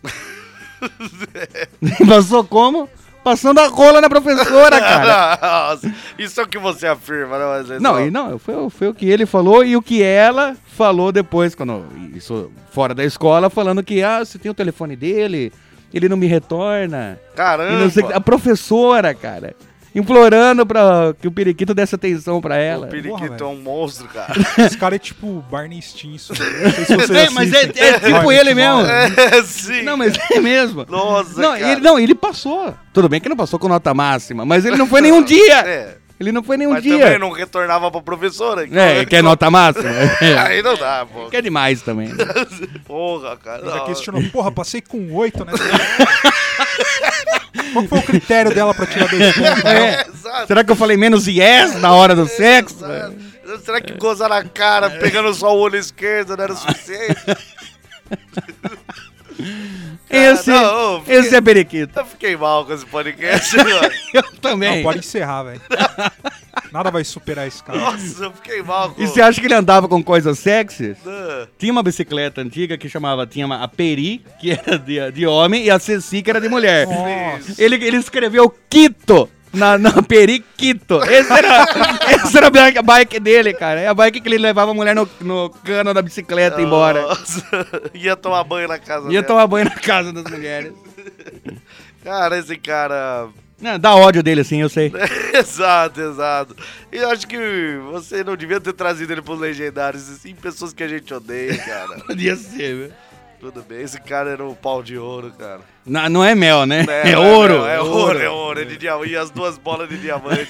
Passou como? Passando a rola na professora, cara. Nossa, isso é o que você afirma, né? Mas é Não, só- e não, foi o que ele falou e o que ela falou depois, quando isso fora da escola, falando que, você tem o telefone dele, ele não me retorna. Caramba. E não sei, a professora, cara, implorando pra que o periquito desse atenção pra ela. O periquito Porra, é um monstro, cara. Esse cara é tipo Barney Stinson. Não sei se vocês Mas assistem. é tipo ele mesmo. É, sim. Não, mas é mesmo. Nossa, Não, cara. ele passou. Tudo bem que não passou com nota máxima, mas ele não foi nenhum dia. É. Ele não foi nenhum Mas dia. também não retornava pra professora. Quer nota máxima? Aí não dá, pô. Quer demais também. Né? Porra, cara. Ainda não. questionou, porra, passei com 8, né? Qual foi o critério dela pra tirar 2 pontos? É. Exato. Será que eu falei menos yes na hora do sexo? Exato. Será que gozar na cara, pegando só o olho esquerdo, não era o suficiente? Esse é periquito. Eu fiquei mal com esse podcast agora. Eu Não, também. pode encerrar, velho. Nada vai superar esse cara. Nossa, eu fiquei mal com E você acha que ele andava com coisas sexys? Ah, Tinha uma bicicleta antiga que tinha a Peri, que era de homem, e a Ceci, que era de mulher. Nossa. Ele escreveu Quito na Periquito. Essa era a bike dele, cara. É a bike que ele levava a mulher no cano da bicicleta embora. Nossa, ia tomar banho na casa Ia dela. tomar banho na casa das mulheres. Cara, esse cara... Não, dá ódio dele, assim, eu sei. Exato. E eu acho que você não devia ter trazido ele pros legendários, sim, pessoas que a gente odeia, cara. Podia ser, viu? Tudo bem, esse cara era um pau de ouro, cara. Não é mel, né? É, É ouro. É ouro, é de diamante. E as 2 bolas de diamante.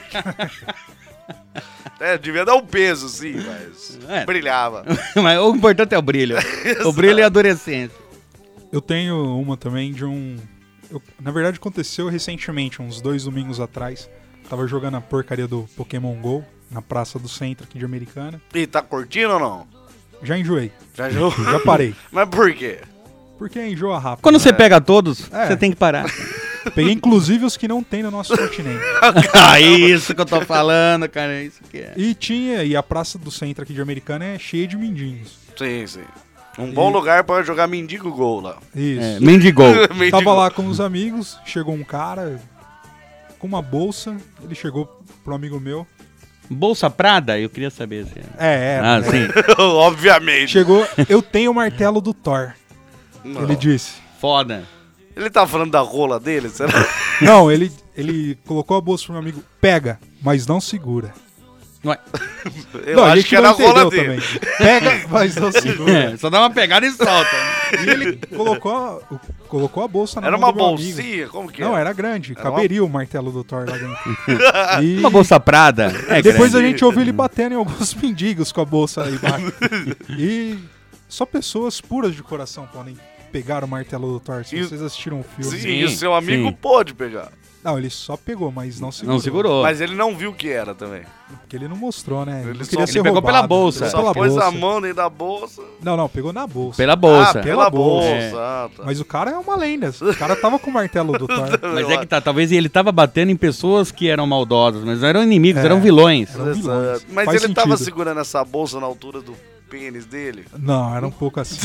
Devia dar um peso, sim, mas brilhava. Mas o importante é o brilho. O brilho e a adolescência. Eu tenho uma também de um... na verdade, aconteceu recentemente, uns 2 domingos atrás. Tava jogando a porcaria do Pokémon GO na Praça do Centro aqui de Americana. E tá curtindo ou não? Já enjoei. Já jogou? Já parei. Mas por quê? Porque enjoa rápido. Quando você pega todos, É. você tem que parar. Peguei inclusive os que não tem no nosso continente. Isso que eu tô falando, cara. Isso que é. E a Praça do Centro aqui de Americana é cheia de mendigos. Sim. Um bom lugar pra jogar mendigo gol lá. Isso. Mendigou. Mendigo. Tava lá com os amigos, chegou um cara com uma bolsa, ele chegou pro amigo meu. Bolsa Prada? Eu queria saber se É, sim. Obviamente. Chegou, eu tenho o martelo do Thor. Não. Ele disse. Foda. Ele tá falando da rola dele, será? Não, ele colocou a bolsa pro meu amigo, pega, mas não segura. Ué. Eu não, a acho gente que era não a rola entendeu dele. também. Pega, mas não segura. É, só dá uma pegada e solta. E ele colocou a bolsa na Era mão uma do meu amigo. bolsinha? Como que Não, é? era grande, Era caberia o martelo do Thor lá dentro. E Uma bolsa Prada. É depois a grande. gente ouviu ele batendo em alguns mendigos com a bolsa aí embaixo. E só pessoas puras de coração podem pegar o martelo do Thor. Se E- vocês assistiram o filme. Sim, o seu amigo sim. pode pegar. Não, ele só pegou, mas não segurou. Não segurou. Mas ele não viu o que era também. Porque ele não mostrou, né? Ele não só- queria ele ser pegou roubado. pela bolsa. Pegou Só pela pôs bolsa. a mão dentro da bolsa. Não, pegou na bolsa. Pela bolsa. Ah, pela Pela bolsa. bolsa. Ah, tá. Mas o cara é uma lenda. O cara tava com o martelo do Thor. Mas é que tá, talvez ele tava batendo em pessoas que eram maldosas, mas não eram inimigos, É. eram vilões. Eram vilões. Exato. Mas Faz ele tava sentido. segurando essa bolsa na altura do pênis dele? Não, era um pouco assim.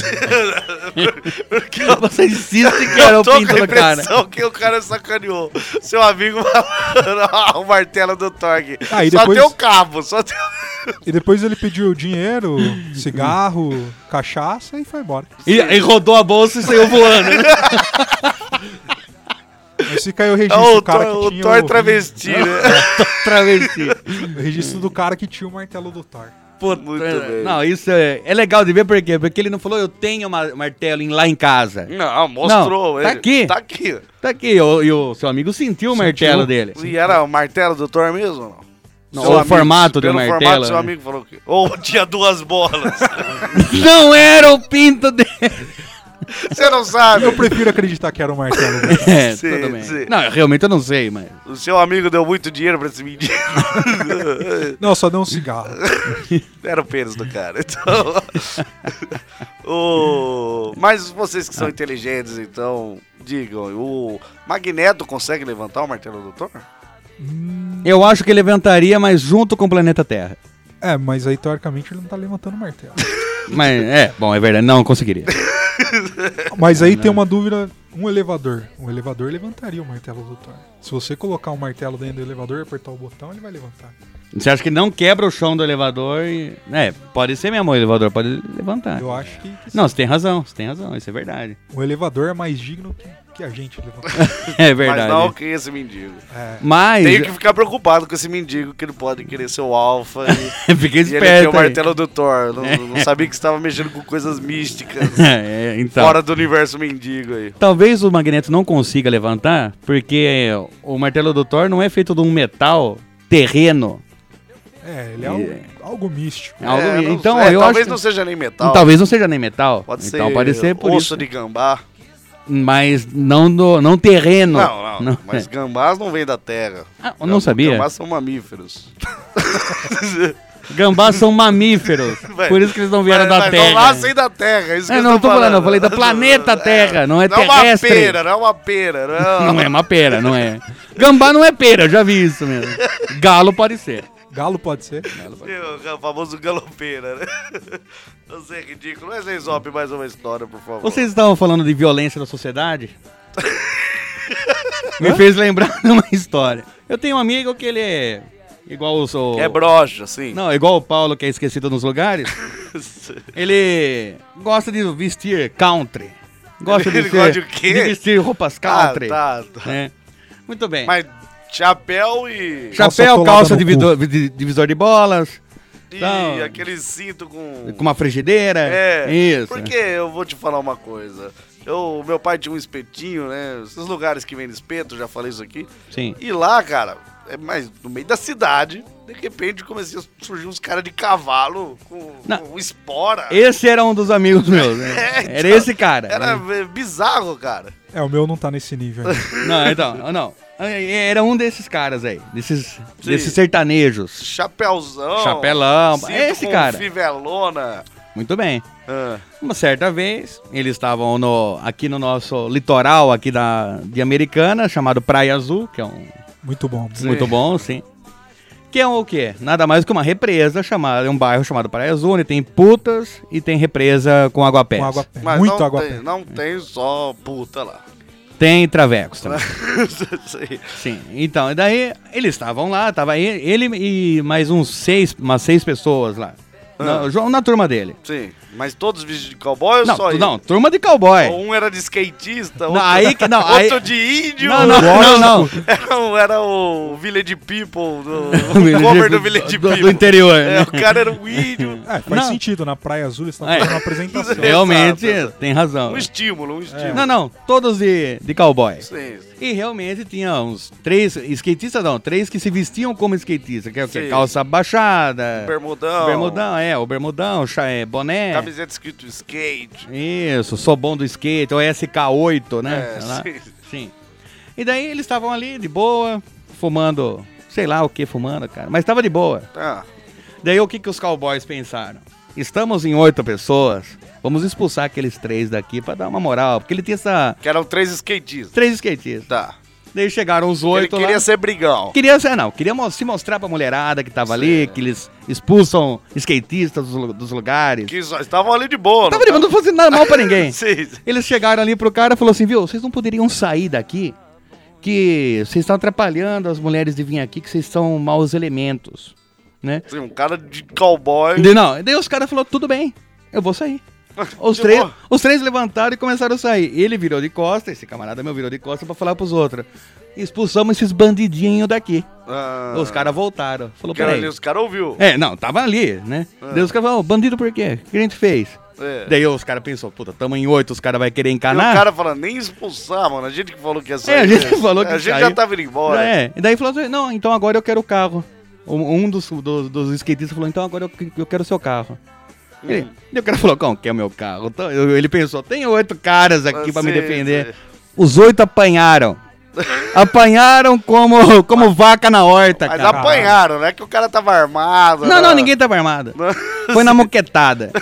Você insiste que era o tô pinto com a do cara. impressão que o cara sacaneou. Seu amigo falando, o martelo do Torque. Ah, e Só depois- tem o cabo, só tem E depois ele pediu dinheiro, cigarro, cachaça e foi embora. E rodou a bolsa e saiu voando. Mas fica aí o É registro o do cara Thor, que o tinha Thor travesti, né? Travesti. o registro do cara que tinha o martelo do Thor. Puta, Muito bem. Não, isso é legal de ver por quê? Porque ele não falou, eu tenho martelo lá em casa. Não, mostrou. Não, tá ele. aqui. Tá aqui. Tá aqui, e o seu amigo sentiu o martelo dele. E era o martelo do Thor mesmo ou não? Não, Seu o amigo- formato do pelo martelo, formato, seu né? amigo falou que... Ou tinha 2 bolas. Não era o pinto dele. Você não sabe. Eu prefiro acreditar que era o martelo. É, Sim, tudo bem. sim. Não, realmente eu não sei, mas... O seu amigo deu muito dinheiro pra esse mendigo. Não, só deu um cigarro. Era o pênis do cara. Então. Mas vocês que são inteligentes, então, digam: o Magneto consegue levantar o martelo do Thor? Eu acho que ele levantaria, mas junto com o planeta Terra. É, mas aí teoricamente ele não tá levantando o martelo. Mas, bom, é verdade, não conseguiria. Mas aí tem uma dúvida, um elevador. O elevador levantaria o martelo do Thor. Se você colocar um martelo dentro do elevador e apertar o botão, ele vai levantar. Você acha que não quebra o chão do elevador e... pode ser mesmo, o elevador pode levantar. Eu acho que Não, você tem razão, isso é verdade. o elevador é mais digno que a gente levantar. É verdade. Mas não que esse mendigo. Mas... Tenho que ficar preocupado com esse mendigo, que ele pode querer ser o alfa e, Fica e ele tem esperto o aí. martelo do Thor. Não sabia que você estava mexendo com coisas místicas Então... fora do universo mendigo aí. Talvez o Magneto não consiga levantar, porque o martelo do Thor não é feito de um metal terreno. Ele é algo místico. Algo- então, não, eu talvez acho não seja nem metal. talvez não seja nem metal. Pode então ser, pode ser por osso isso. de gambá. Mas não terreno. Não, mas gambás não vêm da terra. Ah, eu não sabia. Gambás são mamíferos. Gambás são mamíferos. Vai. Por isso que eles não vieram da Mas terra. não nascem da terra. Isso que eu Não tô falando, eu falei do planeta Terra, não é terrestre. Não é uma pera. Não é uma pera, não é. Gambá não é pera, eu já vi isso mesmo. Galo pode ser. Galo pode ser. O famoso galopeira, né? Eu sei, ridículo. Mas resolve mais uma história, por favor. Vocês estavam falando de violência na sociedade? Me fez lembrar de uma história. Eu tenho um amigo que ele é igual o... É broxa, sim. Não, igual o Paulo, que é esquecido nos lugares. Ele gosta de vestir country. Gosta Ele de, gosta de o quê? de vestir roupas country. Tá. É. Muito bem. Mas chapéu e... Chapéu, atolada calça no divisor de bolas, E Então, aquele cinto com... com uma frigideira. Isso. Porque eu vou te falar uma coisa. Meu pai tinha um espetinho, né? Esses lugares que vendem espeto, já falei isso aqui. Sim. E lá, cara, é mais no meio da cidade, de repente comecei a surgir uns caras de cavalo com espora. Esse era um dos amigos meus, né? É, Era então, esse cara. Era bizarro, cara. O meu não tá nesse nível ainda. Não, então, não. Era um desses caras aí, desses sertanejos. Chapéuzão. Chapelão, cinto esse com cara. fivelona. Muito bem. Ah, Uma certa vez, eles estavam aqui no nosso litoral aqui de Americana, chamado Praia Azul, que é Muito bom. muito bom, sim. Que é o quê? Nada mais que uma represa um bairro chamado Praia Azul, onde tem putas e tem represa com aguapés. Com água pé. mas Muito não água tem, pé. não tem só puta lá. Tem travecos também. Sim. Sim, então, e daí eles estavam lá, tava ele e mais umas seis pessoas lá. Na turma dele. Sim. Mas todos vestidos de cowboy ou só ele? Não, turma de cowboy. Um era de skatista, Não, outro, aí que- não, outro aí- de índio. Não. Era o Village People, o cover do Village People. Do interior, É, né? o cara era um índio. Faz Não. sentido. Na Praia Azul eles estão É. fazendo uma apresentação. Realmente, Exato. tem razão. Um estímulo. Não, todos de cowboy. Sim. E realmente tinha uns 3 skatistas, 3 que se vestiam como skatista, que é o quê? Sim. Calça baixada, Bermudão. o bermudão, boné. Camiseta escrito skate. Isso, sou bom do skate, ou SK8, né? É, Sei lá. sim. Sim. E daí eles estavam ali de boa, fumando, sei lá o que fumando, cara, mas tava de boa. Tá. Daí o que os cowboys pensaram? Estamos em 8 pessoas, vamos expulsar aqueles 3 daqui pra dar uma moral, porque ele tinha Que eram 3 skatistas. 3 skatistas. Tá. Daí chegaram os Ele 8 lá. queria ser brigão. Queria se mostrar pra mulherada que tava ali, que eles expulsam skatistas dos lugares. Que só estavam ali de boa. Tava de boa, não fazendo nada mal pra ninguém. Sim. Eles chegaram ali pro cara e falou assim, viu, vocês não poderiam sair daqui, que vocês estão atrapalhando as mulheres de vir aqui, que vocês são maus elementos, né? Sim, um cara de cowboy. Daí os caras falaram, tudo bem, eu vou sair. Os De três, boa. os 3 levantaram e começaram a sair. Ele virou de costas, esse camarada meu virou de costas pra falar pros outros. Expulsamos esses bandidinhos daqui. Ah, Os caras voltaram. Falou, que era peraí. ali, os caras ouviu. Não, tava ali, né? Daí os caras falaram, bandido por quê? O que a gente fez? É. Daí os caras pensaram, puta, tamo em 8, os caras vão querer E encanar. o cara falando, nem expulsar, mano. A gente que falou que ia sair. a gente falou que A gente saiu. já tava indo embora. E daí falou assim, não, então agora eu quero o carro. Um dos skatistas falou, então agora eu quero o seu carro. Daí o cara falou, como que é o meu carro? Então, ele pensou, tem 8 caras aqui pra me Sim, defender. sim. Os 8 apanharam. Apanharam como vaca na horta, Mas cara. apanharam, né? Que o cara tava armado. né? Não, ninguém tava armado. Foi na moquetada.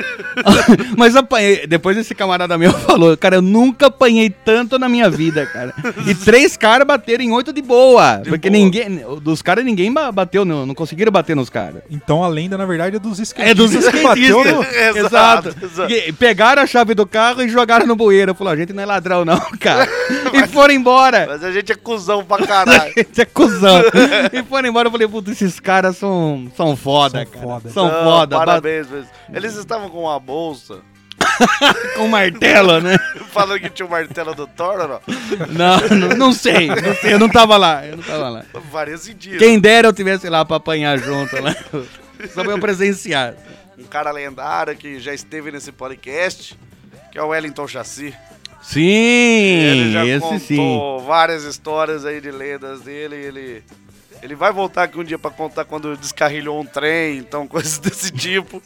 Mas apanhei. Depois esse camarada meu falou, cara, eu nunca apanhei tanto na minha vida, cara. E 3 caras bateram em 8 de boa. Porque boa. dos caras ninguém bateu, não conseguiram bater nos caras. Então a lenda, na verdade, é dos skatistas. É dos que bateu no- skatistas. Exato, Exato. exato. E pegaram a chave do carro e jogaram no bueiro. Falou, a gente não é ladrão não, cara. E foram embora. Mas a gente é cuzão pra caralho. Gente, é cuzão. E foram embora, eu falei, puta, esses caras são foda, São cara. foda. São Não, foda. Parabéns, mas eles estavam com uma bolsa, Com martelo, né? falando que tinha o martelo do Thor, ou não? Não sei, eu não tava lá. Faria sentido. Quem dera eu tivesse lá pra apanhar junto, né? Só pra eu presenciar. Um cara lendário que já esteve nesse podcast, que é o Wellington Chassi. Sim, Ele já esse contou sim. várias histórias aí de lendas dele. Ele vai voltar aqui um dia pra contar quando descarrilhou um trem, então coisas desse tipo.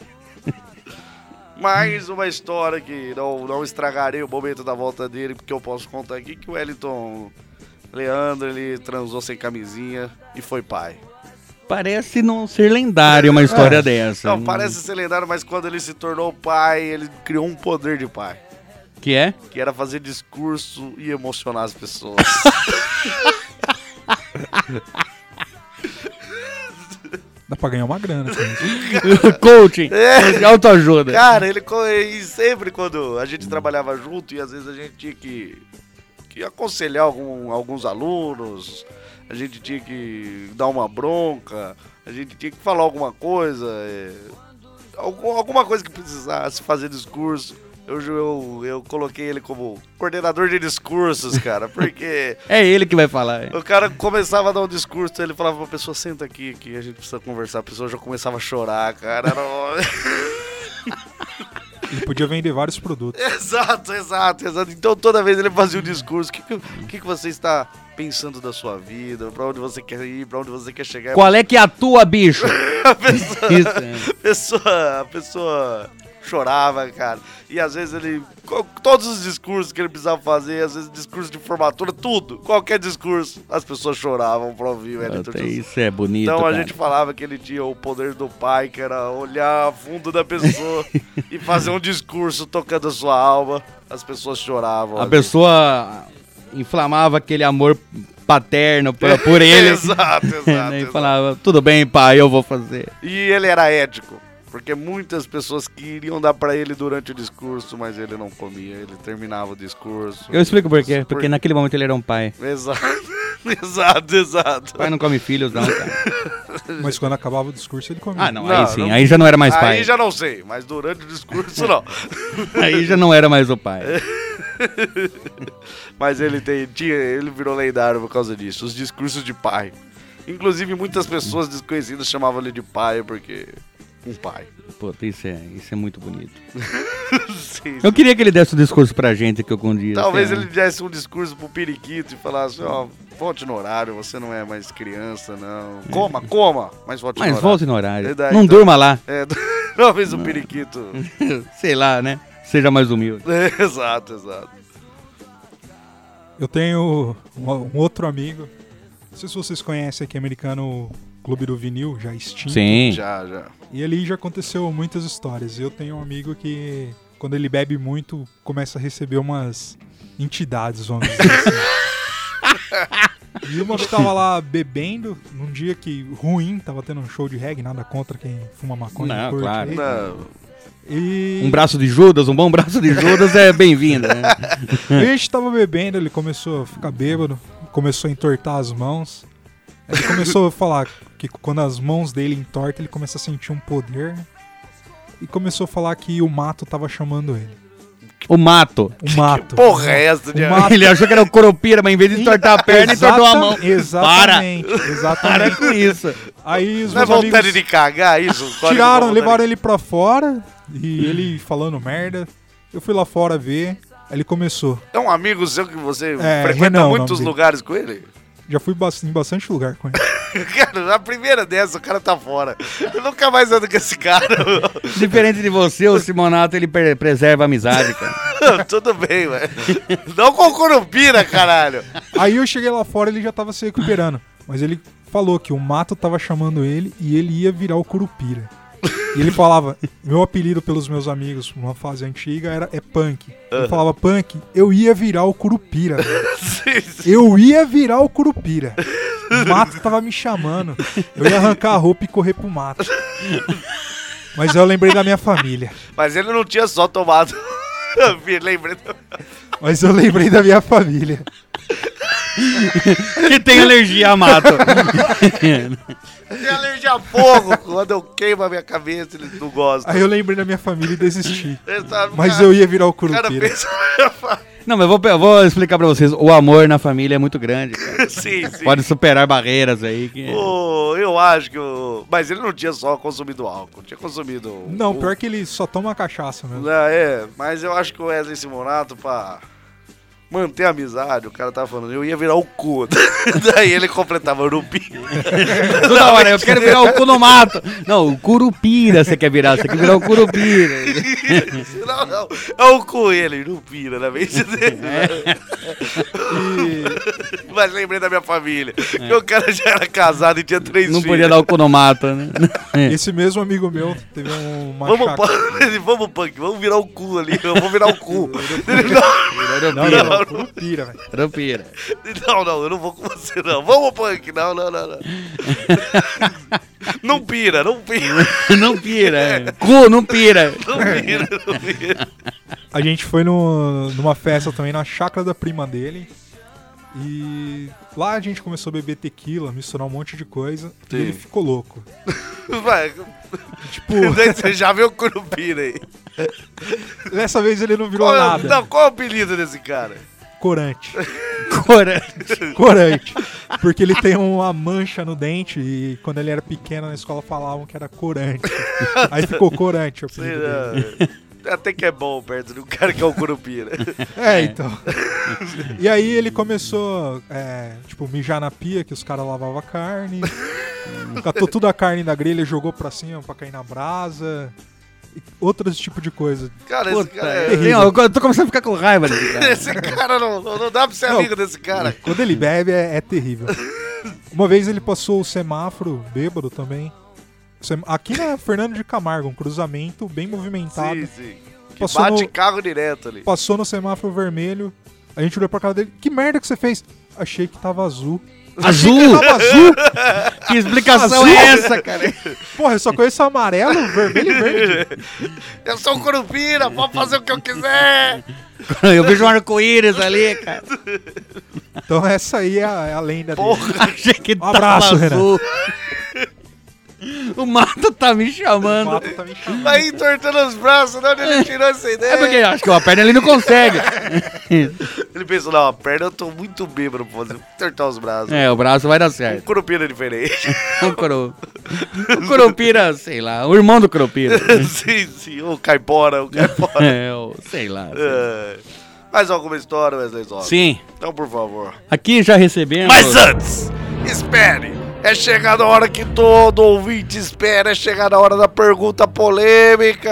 Mais uma história que não estragarei o momento da volta dele, porque eu posso contar aqui que o Wellington Leandro, ele transou sem camisinha e foi pai. Parece não ser lendário uma história dessa. Não, parece ser lendário, mas quando ele se tornou pai, ele criou um poder de pai. Que é? Que era fazer discurso e emocionar as pessoas. Dá pra ganhar uma grana com isso. Coaching. É. Autoajuda. Cara, e sempre quando a gente trabalhava junto e às vezes a gente tinha que aconselhar alguns alunos, a gente tinha que dar uma bronca, a gente tinha que falar alguma coisa, alguma coisa que precisasse fazer discurso. Eu coloquei ele como coordenador de discursos, cara, porque... É ele que vai falar. O cara começava a dar um discurso, ele falava pra pessoa, senta aqui, que a gente precisa conversar. A pessoa já começava a chorar, cara. Ele podia vender vários produtos. Exato. Então toda vez ele fazia um discurso. O que você está pensando da sua vida? Pra onde você quer ir? Pra onde você quer chegar? Qual é que é a tua, bicho? A pessoa chorava, cara. E às vezes todos os discursos que ele precisava fazer, às vezes discurso de formatura, tudo. Qualquer discurso, as pessoas choravam pra ouvir o Wellington José. Isso é bonito, Então a cara. gente falava que ele tinha o poder do pai, que era olhar a fundo da pessoa e fazer um discurso tocando a sua alma. As pessoas choravam. A pessoa inflamava aquele amor paterno por ele. Exato. E falava, tudo bem, pai, eu vou fazer. E ele era ético, porque muitas pessoas queriam dar pra ele durante o discurso, mas ele não comia, ele terminava o discurso. Eu explico por quê. Porque naquele momento ele era um pai. Exato. Pai não come filhos, não, cara. Mas quando acabava o discurso, ele comia. Ah, não, aí sim. Aí já não era mais pai. Aí já não sei, mas durante o discurso não. Aí já não era mais o pai. Mas ele virou lendário por causa disso, os discursos de pai. Inclusive muitas pessoas desconhecidas chamavam ele de pai, porque... um pai. Puta, isso é muito bonito. Sim. Eu queria que ele desse um discurso pra gente aqui algum dia. Talvez assim, ele desse um discurso pro periquito e falasse, volte no horário, você não é mais criança, não. Coma, mas volte no horário. Mas volte no horário. Verdade, não então- durma lá. Talvez o periquito... Sei lá, né? Seja mais humilde. Exato. Eu tenho um outro amigo. Não sei se vocês conhecem aqui, americano Clube do Vinil, já extinto. Sim. Já. E ali já aconteceu muitas histórias. Eu tenho um amigo que, quando ele bebe muito, começa a receber umas entidades, vamos dizer assim. E uma que tava lá bebendo, num dia que ruim, tava tendo um show de reggae, nada contra quem fuma maconha. Não, curte claro. aí. Não. E Um braço de Judas, um bom braço de Judas é bem-vindo, né? a gente tava bebendo, ele começou a ficar bêbado, começou a entortar as mãos. Ele começou a falar que quando as mãos dele entortam, ele começa a sentir um poder. E começou a falar que o mato tava chamando ele. O mato. O mato. Porra, é essa de... O mato. Ele achou que era o Curupira, mas em vez de entortar a perna, entortou a mão. Exatamente. Para Exatamente. com isso. Aí os Não é meus amigos vontade de cagar isso? tiraram, levaram ele pra fora. E ele falando merda. Eu fui lá fora ver. Aí ele começou. É um amigo seu que você É, frequenta Renan, o muitos nome dele. lugares com ele? Já fui em bastante lugar com ele. Cara, na primeira dessa, o cara tá fora. Eu nunca mais ando com esse cara. Diferente de você, o Simonato, ele preserva a amizade, cara. Tudo bem, velho. Não com Curupira, caralho. Aí eu cheguei lá fora e ele já tava se recuperando. Mas ele falou que o mato tava chamando ele e ele ia virar o Curupira. E ele falava, meu apelido pelos meus amigos, numa fase antiga, é Punk. Ele falava, Punk, eu ia virar o Curupira. Velho. Eu ia virar o Curupira. O mato tava me chamando. Eu ia arrancar a roupa e correr pro mato. Mas eu lembrei da minha família. Mas ele não tinha só tomado. Lembrei. Mas eu lembrei da minha família. Que tem alergia a mato. Tem alergia a fogo. Quando eu queimo a minha cabeça, ele não gosta. Aí eu lembrei da minha família e desisti. Sabe, Mas cara, eu ia virar o o cara Curupira. pensa... Não, mas eu vou explicar pra vocês. O amor na família é muito grande, cara. Sim. Pode superar barreiras aí. Que... Eu acho que... Mas ele não tinha só consumido álcool. Tinha consumido... Não, pior que ele só toma cachaça mesmo. Mas eu acho que o Wesley Simonato, pra manter a amizade, o cara tava falando, eu ia virar o cu. Daí ele completava Urupira. Toda hora, eu quero virar o cu no mato. Não, o Curupira você quer virar, você quer virar o Curupira. Não, é o cu ele, Urupira, na vez dele. Mas lembrei da minha família, que o cara já era casado e tinha 3 filhos. Não podia dar o cu no mato, né? Esse mesmo amigo meu teve uma Vamos, chácara. vamos, Punk, vamos virar o cu ali, eu vou virar o cu. Não, Curupira, velho. Curupira. Não, eu não vou com você, não. Vamos, Punk, não. Não pira. Não pira, é. Cu, não pira. Não pira. A gente foi numa festa também na chácara da prima dele. E lá a gente começou a beber tequila, misturar um monte de coisa. Sim. E ele ficou louco. Vai, Tipo, daí você já viu o Curupira aí. dessa vez ele não virou nada. Não, qual é o apelido desse cara? Corante. Corante. Corante. Porque ele tem uma mancha no dente e quando ele era pequeno na escola falavam que era corante. Aí ficou corante o Sei apelido dele. lá. Até que é bom perto do cara que é o Curupira. É, então. E aí ele começou, mijar na pia, que os caras lavavam a carne. Catou toda a carne da grelha e jogou pra cima pra cair na brasa. E outros tipos de coisa. Cara, Puta, esse cara é... eu tô começando a ficar com raiva desse cara. Esse cara não dá pra ser amigo desse cara. Quando ele bebe é terrível. Uma vez ele passou o semáforo, bêbado também. Aqui na Fernando de Camargo, um cruzamento bem movimentado. Sim. Que Passou bate no- carro direto ali. Passou no semáforo vermelho. A gente olhou pra cara dele. Que merda que você fez? Achei que tava azul. Azul? Tava azul? Que explicação Azul? é essa, cara? Porra, eu só conheço amarelo, vermelho e verde. Eu sou o Curupira, pode fazer o que eu quiser. Eu vejo um arco-íris ali, cara. Então essa aí é a lenda dele. Achei que Um abraço, tava azul. O mato tá me O chamando. mato tá me chamando. Vai entortando os braços, de onde ele tirou essa ideia? É porque eu acho que a perna ele não consegue. Ele pensou, não, a perna eu tô muito bêbado pra fazer, entortar os braços. É, o braço vai dar Um certo. Curupira diferente. O Curupira, sei lá, o irmão do Curupira. sim, o Caipora. É, sei lá. Mais alguma história, Wesley Zop? Sim, Então, por favor. aqui já recebemos... Mas antes, espere. É chegada a hora que todo ouvinte espera. É chegada a hora da pergunta polêmica.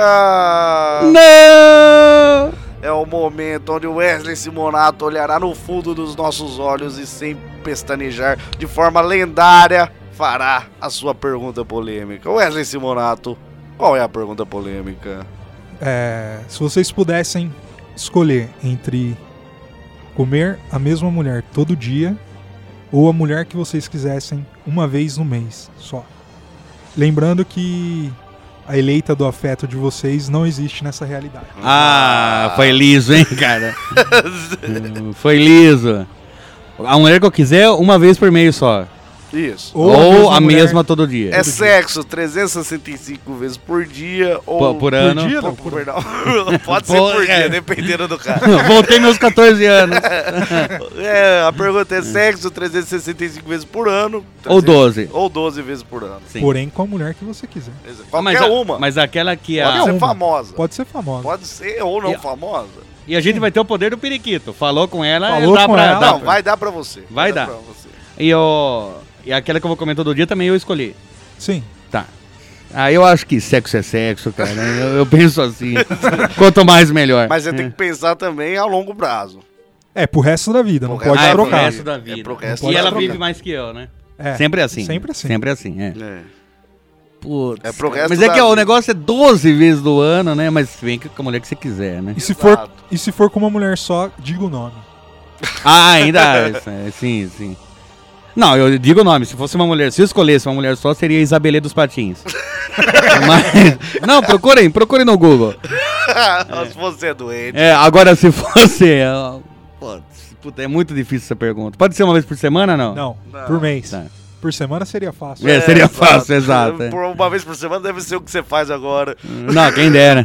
Não! É o momento onde o Wesley Simonato olhará no fundo dos nossos olhos e, sem pestanejar, de forma lendária, fará a sua pergunta polêmica. Wesley Simonato, qual é a pergunta polêmica? Se vocês pudessem escolher entre comer a mesma mulher todo dia ou a mulher que vocês quisessem uma vez no mês só. Lembrando que a eleita do afeto de vocês não existe nessa realidade. Ah, foi liso, hein, cara? Foi liso. A mulher que eu quiser, uma vez por mês só. Isso. Ou a mulher- mesma todo dia. É sexo 365 vezes por dia ou... Por ano. dia? Perdão. Pode ser Por- por dia, é. dependendo do cara. Voltei meus 14 anos. A pergunta é sexo 365 vezes por ano. Ou 12. Ou 12 vezes por ano. Sim. Porém, com a mulher que você quiser. Qualquer uma. Mas aquela que Pode a... ser uma. famosa. Pode ser famosa. Pode ser ou não E- famosa. E a gente vai ter o poder do periquito. Falou com ela, Falou dá com pra... ela. dá Não, pra- vai dar pra você. Vai dar. pra você. E aquela que eu vou comer todo dia também eu escolhi. Sim. Tá. Ah, eu acho que sexo é sexo, cara. Eu penso assim. Quanto mais, melhor. Mas você tem que pensar também a longo prazo. Pro resto da vida, não Pro pode Ah, é pro trocar. resto da vida. É pro resto E da ela vida. vive mais que eu, né? É, Sempre assim. Sempre assim. Sempre assim, é. Putz, É pro cara. resto Mas é da que ó, o vida. negócio é 12 vezes do ano, né? Mas vem com a mulher que você quiser, né? Exato. E se for com uma mulher só, diga o nome. Ah, ainda. Sim, sim. Não, eu digo o nome. Se fosse uma mulher, se eu escolhesse uma mulher só, seria Isabelê dos Patins. Mas, não, procurem no Google. Se você é doente. Agora se fosse. Puta, é muito difícil essa pergunta. Pode ser uma vez por semana, não? Não, Não. por mês. Tá. Por semana seria fácil. Seria exato. fácil, exato. Por uma vez por semana deve ser o que você faz agora. Não, quem dera.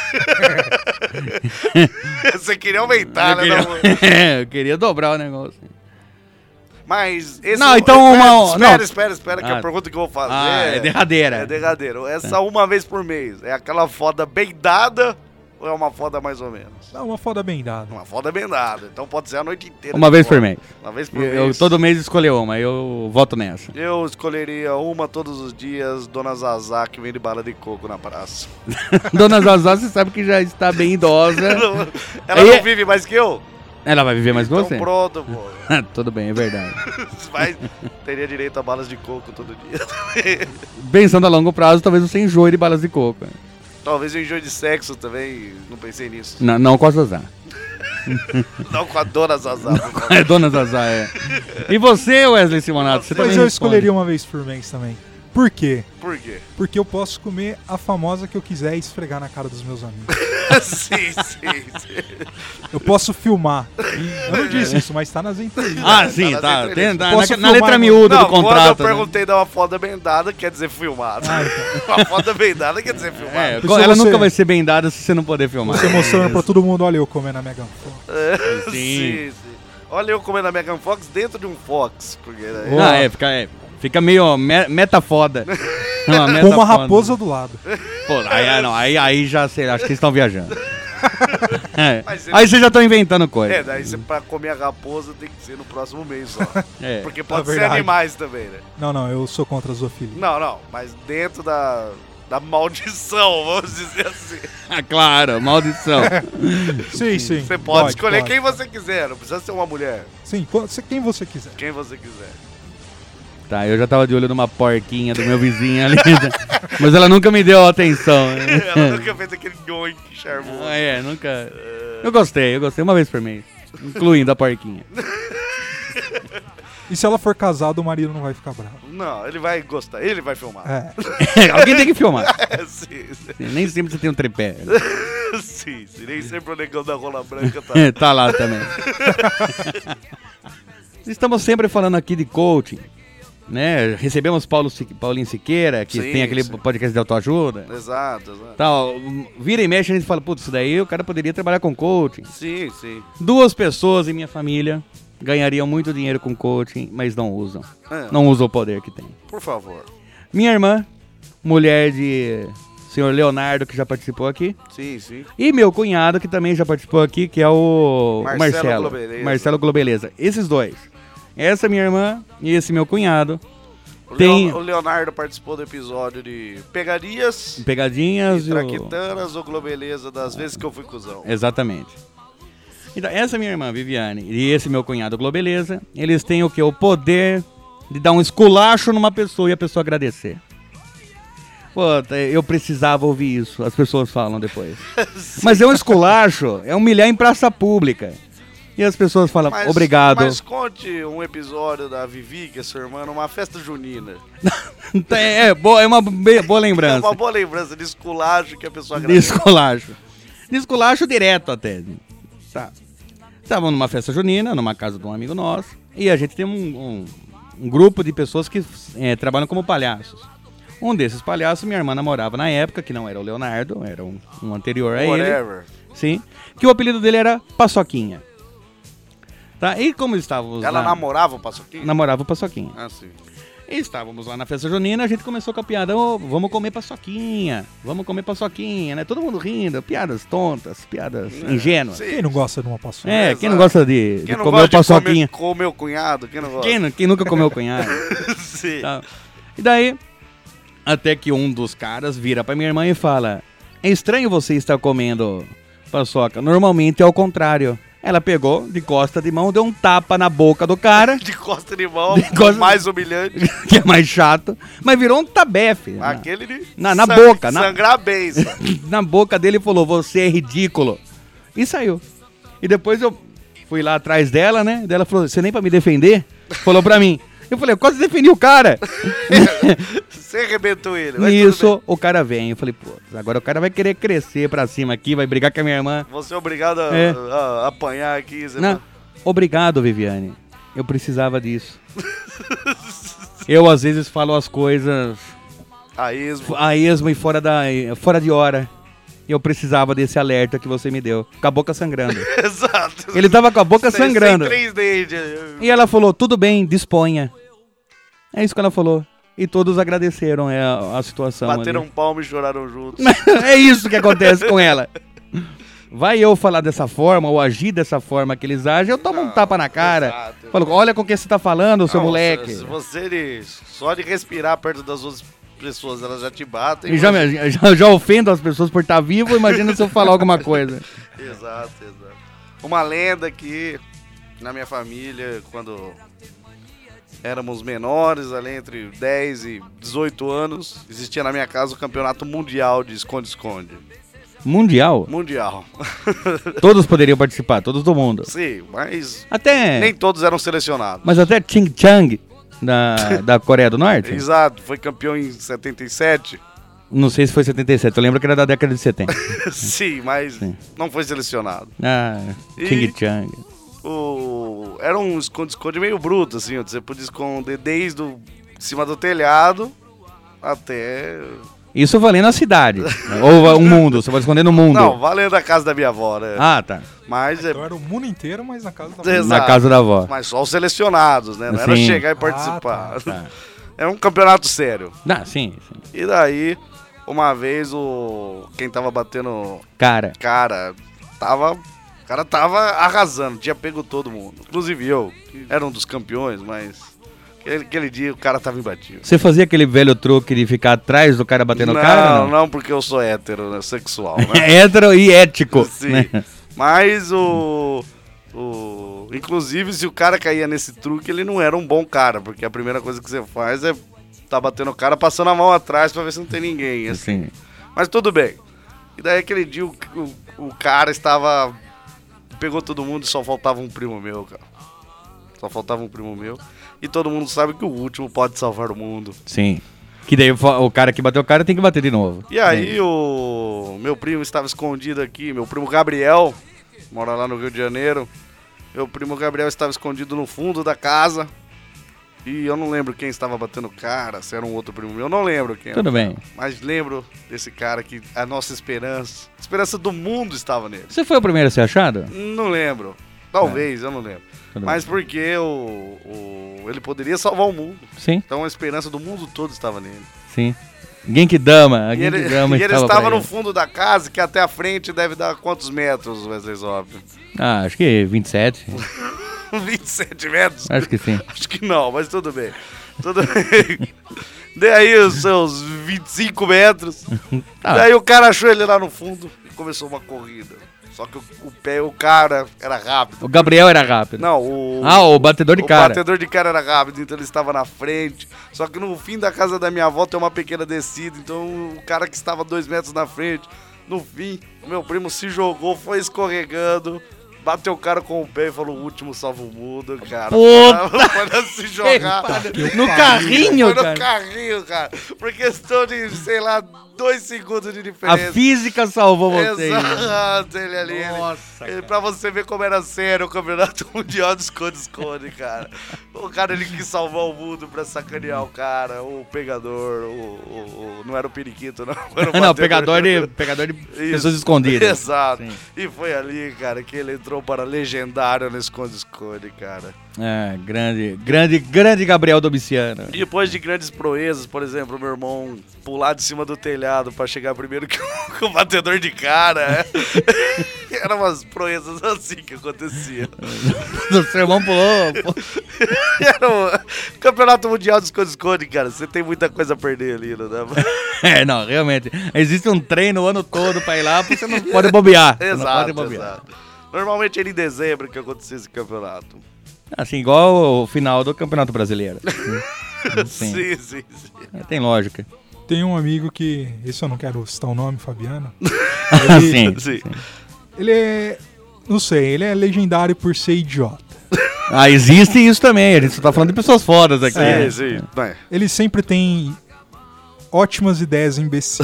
Você queria aumentar, né? Não? Eu queria dobrar o negócio. Mas esse Não, então Espera, que a pergunta que eu vou fazer É derradeira. é derradeira. Essa uma vez por mês é aquela foda bem dada ou é uma foda mais ou menos? Dá uma foda bem dada. Uma foda bem dada, então pode ser a noite inteira. Uma de vez foda. por mês. Uma vez por Eu mês. todo mês escolhi uma, eu voto nessa. Eu escolheria uma todos os dias, Dona Zazá, que vende bala de coco na praça. Dona Zazá, você sabe que já está bem idosa. Ela Aí- não vive mais que eu? Ela vai viver mais que Então você? pronto, pô. Tudo bem, é verdade. Mas teria direito a balas de coco todo dia. Pensando a longo prazo, talvez você enjoe de balas de coco. Talvez eu enjoe de sexo também, não pensei nisso. Não com a Zazá. Não com a Dona Zazá. por favor. É Dona Zazá, é. E você, Wesley Simonato? Você Mas também eu responde. escolheria uma vez por mês também. Por quê? Por quê? Porque eu posso comer a famosa que eu quiser e esfregar na cara dos meus amigos. sim, sim. Eu posso filmar. Eu não disse isso, mas tá nas entrevistas. Ah, sim, nas tá. entrevistas. Tá Posso na filmar, letra mano? miúda Não, do quando contrato. eu né? perguntei de uma foda bem dada, quer dizer filmada. Uma foda bem dada quer dizer filmada. É, Pessoal, ela você- nunca vai ser bem dada se você não poder filmar. Você mostrando pra todo mundo, olha eu comendo a Megan Fox. Sim. Olha eu comendo a Megan Fox dentro de um Fox. Porque, né? Ah, fica meio meta foda. Uma meta Com uma foda. raposa do lado. Pô, aí já sei, acho que vocês estão viajando. É. Mas ele- Aí vocês já estão inventando coisa. É, daí você, pra comer a raposa tem que ser no próximo mês só. É. Porque pode É ser verdade. animais também, né? Não, eu sou contra a zoofilia. Não, mas dentro da maldição, vamos dizer assim. Ah, claro, maldição. Sim. Você pode escolher quem você quiser, não precisa ser uma mulher. Sim, quem você quiser. Quem você quiser. Tá, eu já tava de olho numa porquinha do meu vizinho ali. Mas ela nunca me deu atenção. Ela nunca fez aquele yoink charmoso. Nunca. Eu gostei uma vez por mês. Incluindo a porquinha. E se ela for casada, o marido não vai ficar bravo. Não, ele vai gostar, ele vai filmar. Alguém tem que filmar. sim. Nem sempre você tem um tripé. sim, nem sempre o negão da rola branca tá. Tá lá também. Estamos sempre falando aqui de coaching, né? Recebemos Paulinho Siqueira, que Sim, tem aquele sim. podcast de autoajuda. Exato. Tal, vira e mexe a gente fala, putz, isso daí o cara poderia trabalhar com coaching. Sim. 2 pessoas em minha família ganhariam muito dinheiro com coaching, mas não usam. É. Não usam o poder que tem. Por favor. Minha irmã, mulher de senhor Leonardo, que já participou aqui. Sim. E meu cunhado, que também já participou aqui, que é o Marcelo Globeleza. Marcelo Globeleza. Esses dois. Essa minha irmã e esse meu cunhado. O Leonardo participou do episódio de Pegarias, Pegadinhas e e o... Traquitanas ou Globeleza das vezes que eu fui cuzão. Exatamente. Então, essa minha irmã, Viviane, e esse meu cunhado, Globeleza, eles têm o quê? O poder de dar um esculacho numa pessoa e a pessoa agradecer. Pô, eu precisava ouvir isso, as pessoas falam depois. Mas é um esculacho, é humilhar em praça pública. E as pessoas falam, obrigado. Mas conte um episódio da Vivi, que é sua irmã, numa festa junina. É uma boa lembrança. É uma boa lembrança de esculacho que a pessoa De agradece. esculacho. De esculacho direto até. Tá. Estavam numa festa junina, numa casa de um amigo nosso, e a gente tem um grupo de pessoas que trabalham como palhaços. Um desses palhaços, minha irmã namorava na época, que não era o Leonardo, era um anterior a ele. Whatever. Sim. Que o apelido dele era Paçoquinha. Tá? E como estávamos Ela lá... namorava o Paçoquinha? Namorava o Paçoquinha. Ah, sim. E estávamos lá na festa junina, a gente começou com a piada, "Ô, vamos comer paçoquinha, né? Todo mundo rindo, piadas tontas, piadas ingênuas. Sim. Quem não gosta de uma paçoca? Quem não gosta de Quem não comer o gosta paçoquinha? de comer o cunhado? Quem não gosta? Quem nunca comeu o cunhado? Sim. Tá. E daí, até que um dos caras vira pra minha irmã e fala, é estranho você estar comendo paçoca, normalmente é o contrário. Ela pegou, de costa de mão, deu um tapa na boca do cara, De costa de mão, De costa- mais humilhante. que é mais chato, mas virou um tabefe. Aquele de Na boca, sangrar bem. Na boca dele e falou, você é ridículo. E saiu. E depois eu fui lá atrás dela, né? Daí ela falou, você nem pra me defender? Falou pra mim. Eu falei, eu quase defendi o cara. Você arrebentou ele. mas tudo Nisso, o cara vem. Eu falei, pô, agora o cara vai querer crescer pra cima aqui, vai brigar com a minha irmã. bem. Você é obrigado a, É. a apanhar aqui. Você Não, obrigado, Viviane. Eu precisava disso. Eu, às vezes, falo as coisas A esmo. a esmo e fora de hora. Eu precisava desse alerta que você me deu. Com a boca sangrando. Exato. Ele tava com a boca Sem sangrando. 3 dentes. E ela falou, tudo bem, disponha. É isso que ela falou. E todos agradeceram a situação. Bateram ali. palmo e choraram juntos. É isso que acontece com ela. Vai eu falar dessa forma ou agir dessa forma que eles agem, eu tomo um tapa na cara. Exato. Falo, olha com o que você tá falando, seu Não, moleque. Se você só de respirar perto das outras pessoas, elas já te batem. E já ofendo as pessoas por estar vivo, imagina se eu falar alguma coisa. Exato. Uma lenda que na minha família, quando éramos menores, ali entre 10 e 18 anos, existia na minha casa o campeonato mundial de esconde-esconde. Mundial? Mundial. Todos poderiam participar, todos do mundo. Sim, mas Até... nem todos eram selecionados. Mas até Ching Chang, da Coreia do Norte? Exato, foi campeão em 77. Não sei se foi 77, eu lembro que era da década de 70. Sim, mas não foi selecionado. Ah, Ching Chang. Era um esconde-esconde meio bruto, assim. Você podia esconder desde em cima do telhado até... Isso valendo a cidade. Ou o mundo, você pode esconder no mundo. Não, valendo a casa da minha avó, né? Ah, tá. Mas Então era o mundo inteiro, mas na casa da Exato. Na casa da avó. Mas só os selecionados, né? Não era Sim. chegar e participar. Tá. Era um campeonato sério. Ah, sim. E daí, uma vez, quem tava batendo Cara, o cara tava arrasando, tinha pego todo mundo. Inclusive eu, que era um dos campeões, mas aquele dia o cara tava imbatível. você fazia aquele velho truque de ficar atrás do cara batendo não, cara? não, porque eu sou hétero, né? Sexual, né? Hétero e ético. Sim. Né? Mas inclusive, se o cara caía nesse truque, ele não era um bom cara, porque a primeira coisa que você faz é tá batendo o cara, passando a mão atrás pra ver se não tem ninguém. Assim. Sim. Mas tudo bem. E daí aquele dia o cara pegou todo mundo e só faltava um primo meu, cara. Só faltava um primo meu. E todo mundo sabe que o último pode salvar o mundo. Sim. Que daí o cara que bateu o cara tem que bater de novo. E aí o meu primo estava escondido aqui, meu primo Gabriel, mora lá no Rio de Janeiro. Meu primo Gabriel estava escondido no fundo da casa. E eu não lembro quem estava batendo o cara, se era um outro primo meu, eu não lembro quem Tudo era. bem. Mas lembro desse cara que a nossa esperança, a esperança do mundo estava nele. Você foi o primeiro a ser achado? Não lembro. Talvez, eu não lembro. Tudo Mas porque ele poderia salvar o mundo. Sim, Então a esperança do mundo todo estava nele. sim. Genki-dama, E ele Genki-dama estava pra no ele. fundo da casa, que até a frente deve dar quantos metros, Wesley Zop? Ah, acho que 27. 27 metros? Acho que sim. Acho que não, mas tudo bem. Tudo bem. Daí os seus 25 metros. Tá. Daí o cara achou ele lá no fundo e começou uma corrida. Só que o cara era rápido. O Gabriel era rápido. Não, o batedor de cara. O batedor de cara era rápido, então ele estava na frente. Só que no fim da casa da minha avó tem uma pequena descida, então o cara que estava 2 metros na frente, no fim, o meu primo se jogou, foi escorregando, bateu o cara com o pé e falou: o último salva o mundo, cara. Puta! Para se jogar. No carrinho, Foi no cara. carrinho, cara. Por questão de, sei lá, 2 segundos de A diferença. física salvou você. Exato, ele ali. Nossa, ele, pra você ver como era sério o campeonato mundial de esconde-esconde, cara. O cara, ele quis salvar o mundo pra sacanear o cara, o pegador, não era o periquito, não. Era o Não, batedor. pegador de Isso. pessoas escondidas. Exato. Sim. E foi ali, cara, que ele entrou para legendário no esconde-esconde, cara. É, grande Gabriel Domiciano. E depois de grandes proezas, por exemplo, meu irmão pular de cima do telhado pra chegar primeiro que o batedor de cara. Eram umas proezas assim que acontecia. O seu irmão pulou. Era o campeonato mundial de esconde-esconde, cara. Você tem muita coisa a perder ali, não dá? É, não, realmente. Existe um treino o ano todo pra ir lá, porque você não pode bobear. Você não pode Exato, bobear. exato. Normalmente era em dezembro que acontecia esse campeonato. Assim, igual o final do Campeonato Brasileiro. Sim. Sim. Tem lógica. Tem um amigo que, esse eu não quero citar o nome, Fabiano. Sim. Ele é, não sei, ele é legendário por ser idiota. Ah, existe isso também. A gente só tá falando de pessoas fodas aqui. Sim. Bem, Ele sempre tem ótimas ideias imbecis.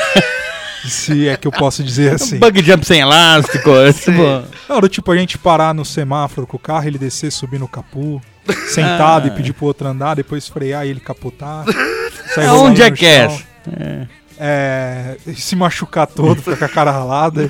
Se é que eu posso dizer assim. Bug jump sem elástico. Tipo, Não, do tipo a gente parar no semáforo com o carro, ele descer, subir no capô, sentado e pedir pro outro andar, depois frear e ele capotar. sair é rolando um no jackass. chão, se machucar todo, ficar com a cara ralada.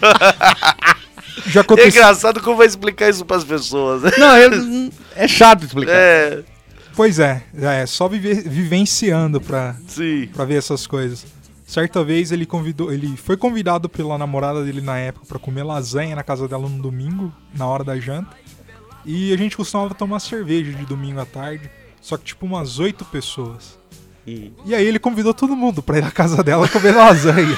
Já é aconteceu. engraçado como vai explicar isso pras pessoas. Né? Não, é chato explicar. É, Pois é só vivenciando pra sim. ver essas coisas. certa vez ele foi convidado pela namorada dele na época pra comer lasanha na casa dela no domingo, na hora da janta. E a gente costumava tomar cerveja de domingo à tarde, só que tipo umas 8 pessoas. E aí ele convidou todo mundo pra ir na casa dela comer lasanha.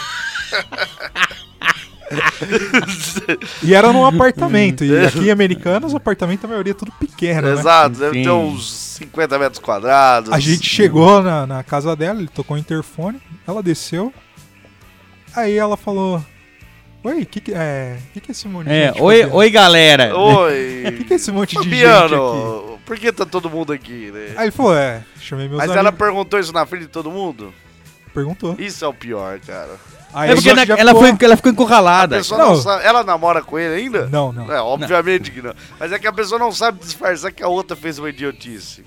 E era num apartamento. E aqui em Americanas, o apartamento, a maioria é tudo pequeno, né? Exato, deve Sim. ter uns 50 metros quadrados. A gente chegou na casa dela, ele tocou o interfone, ela desceu. Aí ela falou: Oi, que é esse monte de gente? Oi, galera. Oi. Que é esse monte de gente aqui? Fabiano, por que tá todo mundo aqui, né? Aí ele falou: chamei meus Mas amigos. ela perguntou isso na frente de todo mundo? Perguntou. Isso é o pior, cara. Aí É porque a gente já ela ficou A encurralada. pessoa não Não. sabe. Ela namora com ele ainda? Não, não. É, obviamente que não. Mas é que a pessoa não sabe disfarçar que a outra fez uma idiotice.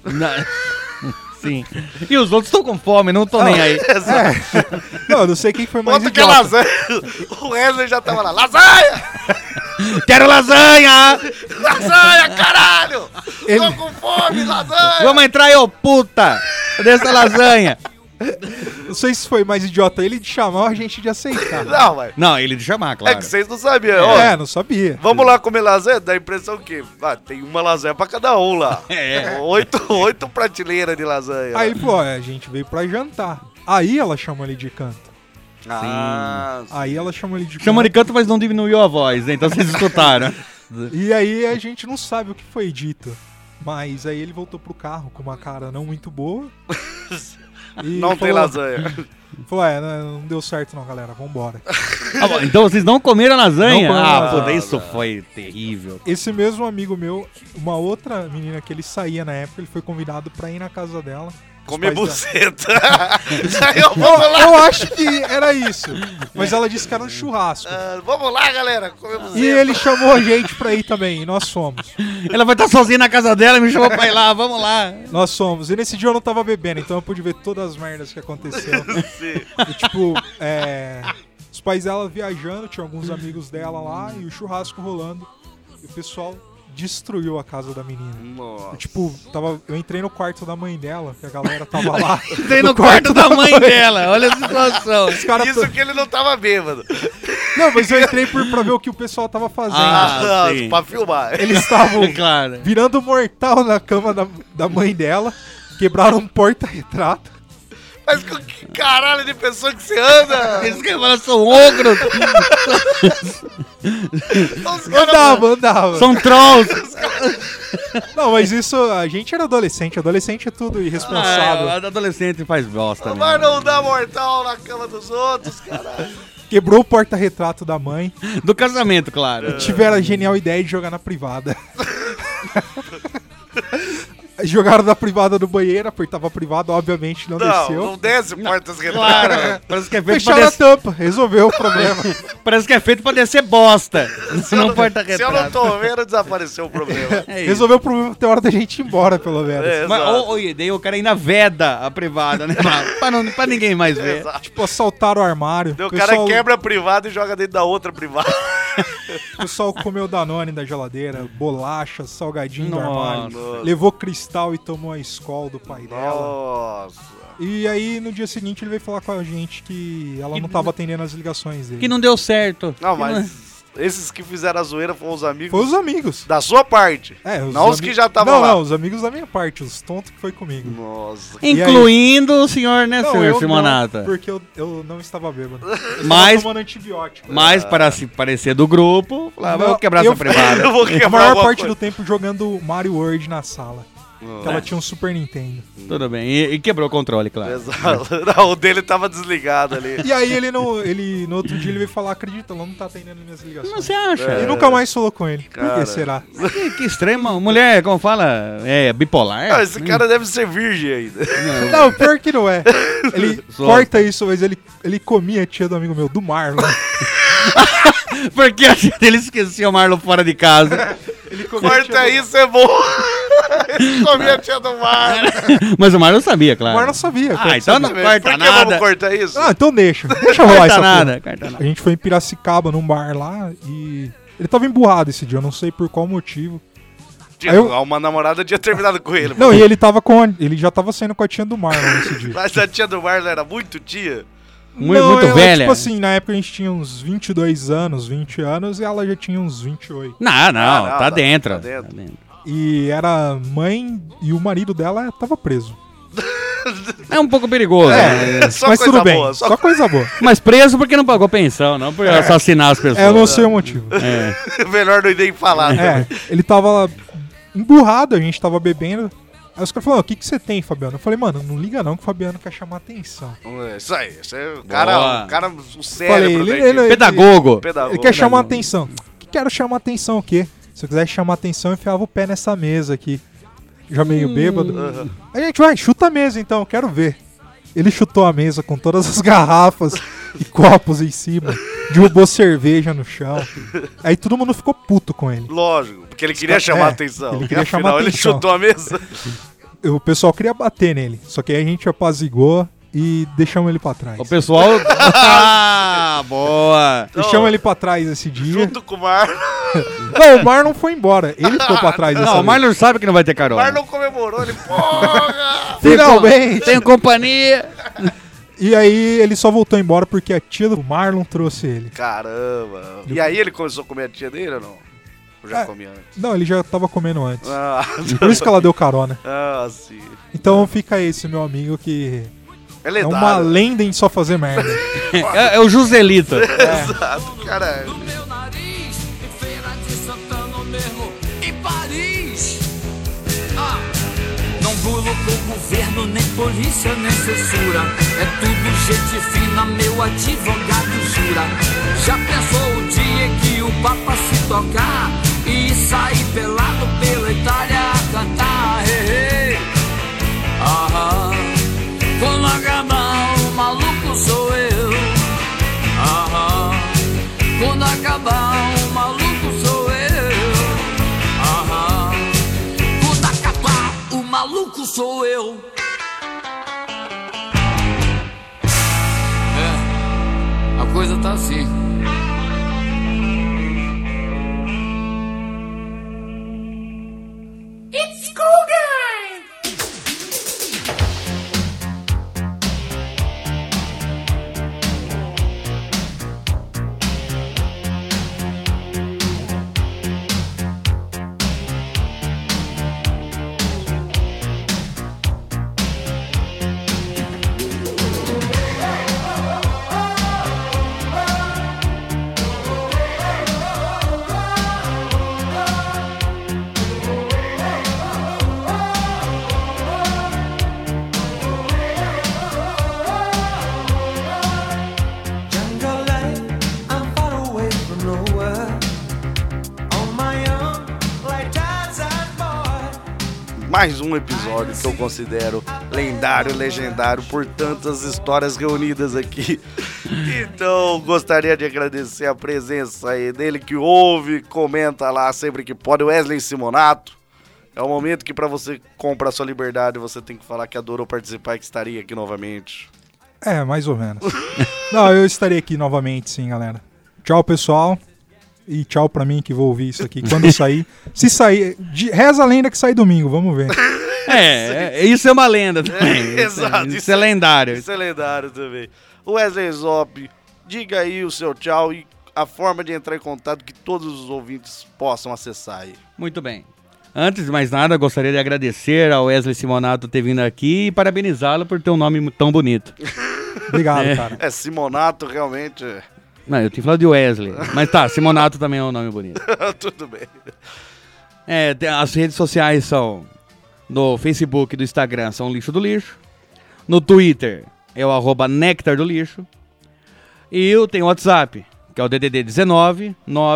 Sim. E os outros estão com fome, não estão nem aí. Não, eu não sei quem foi mais Outra que é idiota. lasanha. O Wesley já tava lá. Lasanha! Quero lasanha! Lasanha, caralho! Ele- Tô com fome, lasanha! Vamos entrar aí, ô puta! Cadê essa lasanha? Não sei se foi mais idiota ele de chamar ou a gente de aceitar. Não, mas Não, ele de chamar, é claro. que vocês não sabiam. Ó, Não sabia. vamos lá comer lasanha? Dá a impressão que tem uma lasanha pra cada um lá. É. 8 prateleiras de lasanha. Aí ele falou: a gente veio pra jantar. Aí ela chamou ele de canto. Aí ela chamou ele de canto. Chama de canto, mas não diminuiu a voz, né? Então vocês escutaram. E aí a gente não sabe o que foi dito. Mas aí ele voltou pro carro com uma cara não muito boa. E Não tem lasanha. Falou: não deu certo não, galera, vambora. Ah, bom, então vocês não comeram lasanha? Não comeram lasanha. Puta, isso foi terrível. Esse mesmo amigo meu, uma outra menina que ele saía na época, ele foi convidado pra ir na casa dela. Os Comer pais dela- buceta. Aí eu, vamos lá. Eu acho que era isso. Mas ela disse que era um churrasco. Vamos lá, galera. Comer buceta. E ele chamou a gente pra ir também, e nós fomos. Ela vai estar sozinha na casa dela e me chamou pra ir lá, vamos lá. Nós fomos. E nesse dia eu não tava bebendo, então eu pude ver todas as merdas que aconteceu. E, tipo, os pais dela viajando, tinha alguns amigos dela lá, e o churrasco rolando. E o pessoal destruiu a casa da menina. Nossa. Tipo, eu entrei no quarto da mãe dela, que a galera tava lá. Tem no quarto da mãe dela, olha a situação. Os caras Isso que ele não tava bêbado. Não, mas eu entrei pra ver o que o pessoal tava fazendo. Ah, sim. Pra filmar. Eles estavam Claro. virando mortal na cama da mãe dela, quebraram um porta-retrato. Mas com que caralho de pessoa que você anda? Eles que falam são ogros, Os caras- Andava. são trolls. Não, mas isso, a gente era adolescente. Adolescente é tudo irresponsável. Ah, adolescente faz bosta Mas mesmo. não dá mortal na cama dos outros, caralho. Quebrou o porta-retrato da mãe. Do casamento, claro. Tiveram a genial ideia de jogar na privada. Jogaram na privada do banheiro, apertava a privada, obviamente não desceu. Não desce portas retratas. Claro, parece que é feito pra Fecharam a descer. tampa, resolveu o problema. Parece que é feito pra descer bosta. Não porta Se eu não tô vendo, desapareceu o problema. É isso. Resolveu o problema até a hora da gente ir embora, pelo menos. É, Mas, exato. daí o cara ainda veda a privada, né? pra ninguém mais ver. Exato. Tipo, assaltaram o armário. Daí o cara quebra a privada e joga dentro da outra privada. O pessoal comeu Danone da geladeira, bolacha, salgadinho do armário. Nossa. Levou cristal e tomou a Skol do pai dela. Nossa. E aí, no dia seguinte, ele veio falar com a gente que ela não tava atendendo as ligações dele. Que não deu certo. Não, mas esses que fizeram a zoeira foram os amigos Foi os amigos. da sua parte. Os Não os que já estavam lá. Não, os amigos da minha parte, os tontos que foi comigo. Nossa. Incluindo o senhor, né, senhor eu Simonata? não, porque eu não estava bêbado. Eu Mas- estava tomando antibiótico. Mas para se parecer do grupo, falava, Não, vou quebrar eu- essa privada. Eu vou A quebrar maior alguma parte coisa. do tempo jogando Mario World na sala. Que ela tinha um Super Nintendo. Tudo bem. E quebrou o controle, claro. Exato. Não, o dele tava desligado ali. E aí ele no outro dia ele veio falar, acredita, ela não tá atendendo minhas ligações. Como você acha? E nunca mais falou com ele. Por Cara. que será? Que extremo. Mulher, como fala? É bipolar? Ah, esse cara deve ser virgem ainda. Não, pior que não é. Ele Só- corta isso, mas ele comia a tia do amigo meu, do Marlon. Porque a tia dele esquecia o Marlon fora de casa. Ele comia a tia Corta do- isso, é bom. Ele comia a tia do mar. Mas o Marlon sabia, O claro. Marlon sabia. Ah, então não Por corta que nada. vamos cortar isso? Ah, então deixa. Deixa rolar Corta essa nada, porra. corta nada. A gente foi em Piracicaba, num bar lá, e... Ele tava emburrado esse dia, eu não sei por qual motivo. Tinha- Aí eu- Uma namorada tinha terminado com ele. Não, e ele tava com... Ele já tava saindo com a tia do Marlon nesse dia. Mas a tia do Marlon era muito tia. Muito ela, velha? Tipo assim, na época a gente tinha uns 22 anos, 20 anos, e ela já tinha uns 28. Não, tá dentro. Tá dentro. E era mãe e o marido dela tava preso. É um pouco perigoso, né? Só Mas coisa tudo bem, boa. só coisa boa. Mas preso porque não pagou pensão, não por assassinar as pessoas. Eu não sei o motivo. Melhor não nem falar. É, ele tava emburrado, a gente tava bebendo. Aí os caras falaram, o que você tem, Fabiano? Eu falei, mano, não liga não que o Fabiano quer chamar atenção. Isso aí. Isso é o Boa. cara, o cérebro Falei, da equipe. Pedagogo. Pedagogo. Ele quer chamar atenção. Que quero chamar atenção o quê? Se eu quisesse chamar atenção, eu enfiava o pé nessa mesa aqui. Já meio bêbado. Aí a gente vai, chuta a mesa então, quero ver. Ele chutou a mesa com todas as garrafas e copos em cima. Derrubou cerveja no chão. Aí todo mundo ficou puto com ele. Lógico, porque ele queria chamar atenção. ele queria E afinal, chamar ele atenção. chutou a mesa. O pessoal queria bater nele. Só que aí a gente apazigou e deixamos ele pra trás. O pessoal... boa. Deixamos ele pra trás esse dia. Junto com o Marlon. Não, o Mar não foi embora. Ele ficou pra trás dessa Não, o vez. Marlon sabe que não vai ter O carona. Marlon comemorou, ele, porra! Finalmente! Tenho companhia. E aí ele só voltou embora porque a tia do Marlon trouxe ele. Caramba. E aí ele começou a comer a tia dele ou não? Ou já comia antes? Não, ele já tava comendo antes. Ah, Por isso que ela deu carona. sim. Então fica esse meu amigo que É é lendário. uma lenda em só fazer merda. É o Joselito. Exato, cara. No meu nariz, em Feira de Santana mesmo, em Paris. Não bulo com governo, nem polícia, nem censura. É tudo gente fina, meu advogado jura. Já pensou o dia em que o Papa se tocar e sair pelado pela Itália a cantar? Hey, hey. Quando acabar o maluco sou eu. Quando acabar o maluco sou eu. Quando acabar o maluco sou eu. A coisa tá assim. It's school time! Jungle life, I'm far away from nowhere. On my own, like Tarzan boy. Mais um episódio que eu considero lendário, legendário por tantas histórias reunidas aqui. Então, gostaria de agradecer a presença aí dele que ouve, comenta lá sempre que pode, Wesley Simonato. É o momento que pra você comprar sua liberdade, você tem que falar que adorou participar e que estaria aqui novamente. É, mais ou menos. Não, eu estarei aqui novamente, sim, galera. Tchau, pessoal. E tchau pra mim que vou ouvir isso aqui quando sair. Se sair, reza a lenda que sai domingo, vamos ver. Isso é uma lenda também. Exato. Isso é lendário. Isso é lendário também. Wesley Zop, diga aí o seu tchau e a forma de entrar em contato que todos os ouvintes possam acessar aí. Muito bem. Antes de mais nada, gostaria de agradecer ao Wesley Simonato ter vindo aqui e parabenizá-lo por ter um nome tão bonito. Obrigado, cara. Simonato realmente. Não, eu tinha falado de Wesley. Mas tá, Simonato também é um nome bonito. Tudo bem. As redes sociais são no Facebook e do Instagram são Lixo do Lixo. No Twitter é o @Nectar do Lixo. E eu tenho o WhatsApp, que é o DDD 19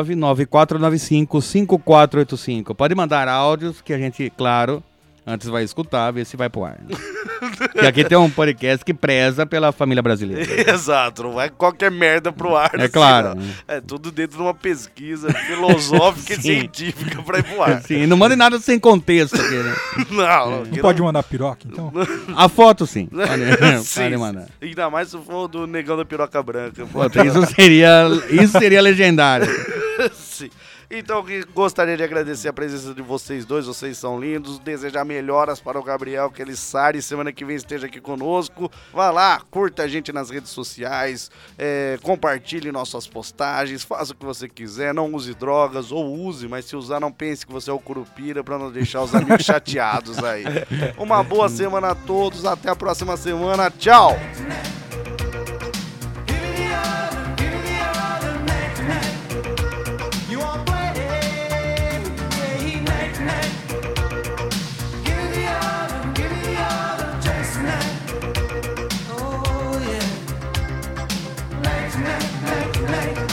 99495 5485. Pode mandar áudios que a gente, claro, antes vai escutar, ver se vai pro ar. Porque aqui tem um podcast que preza pela família brasileira. Exato, não vai qualquer merda pro ar. É claro. É tudo dentro de uma pesquisa filosófica e científica pra ir pro ar. Sim, não mande nada sem contexto aqui, né? Não, Não pode mandar piroca, então? A foto, sim. Sim, Pode mandar. ainda mais se for do negão da piroca branca. Puta, isso seria legendário. Sim. Então, gostaria de agradecer a presença de vocês dois, vocês são lindos. Desejar melhoras para o Gabriel Kelissari, semana que vem esteja aqui conosco. Vá lá, curta a gente nas redes sociais, compartilhe nossas postagens, faça o que você quiser, não use drogas, ou use, mas se usar, não pense que você é o Curupira, para não deixar os amigos chateados aí. Uma boa semana a todos, até a próxima semana, tchau! You want play, night, night. Give me the other, just night. Oh yeah, night, night, night, night.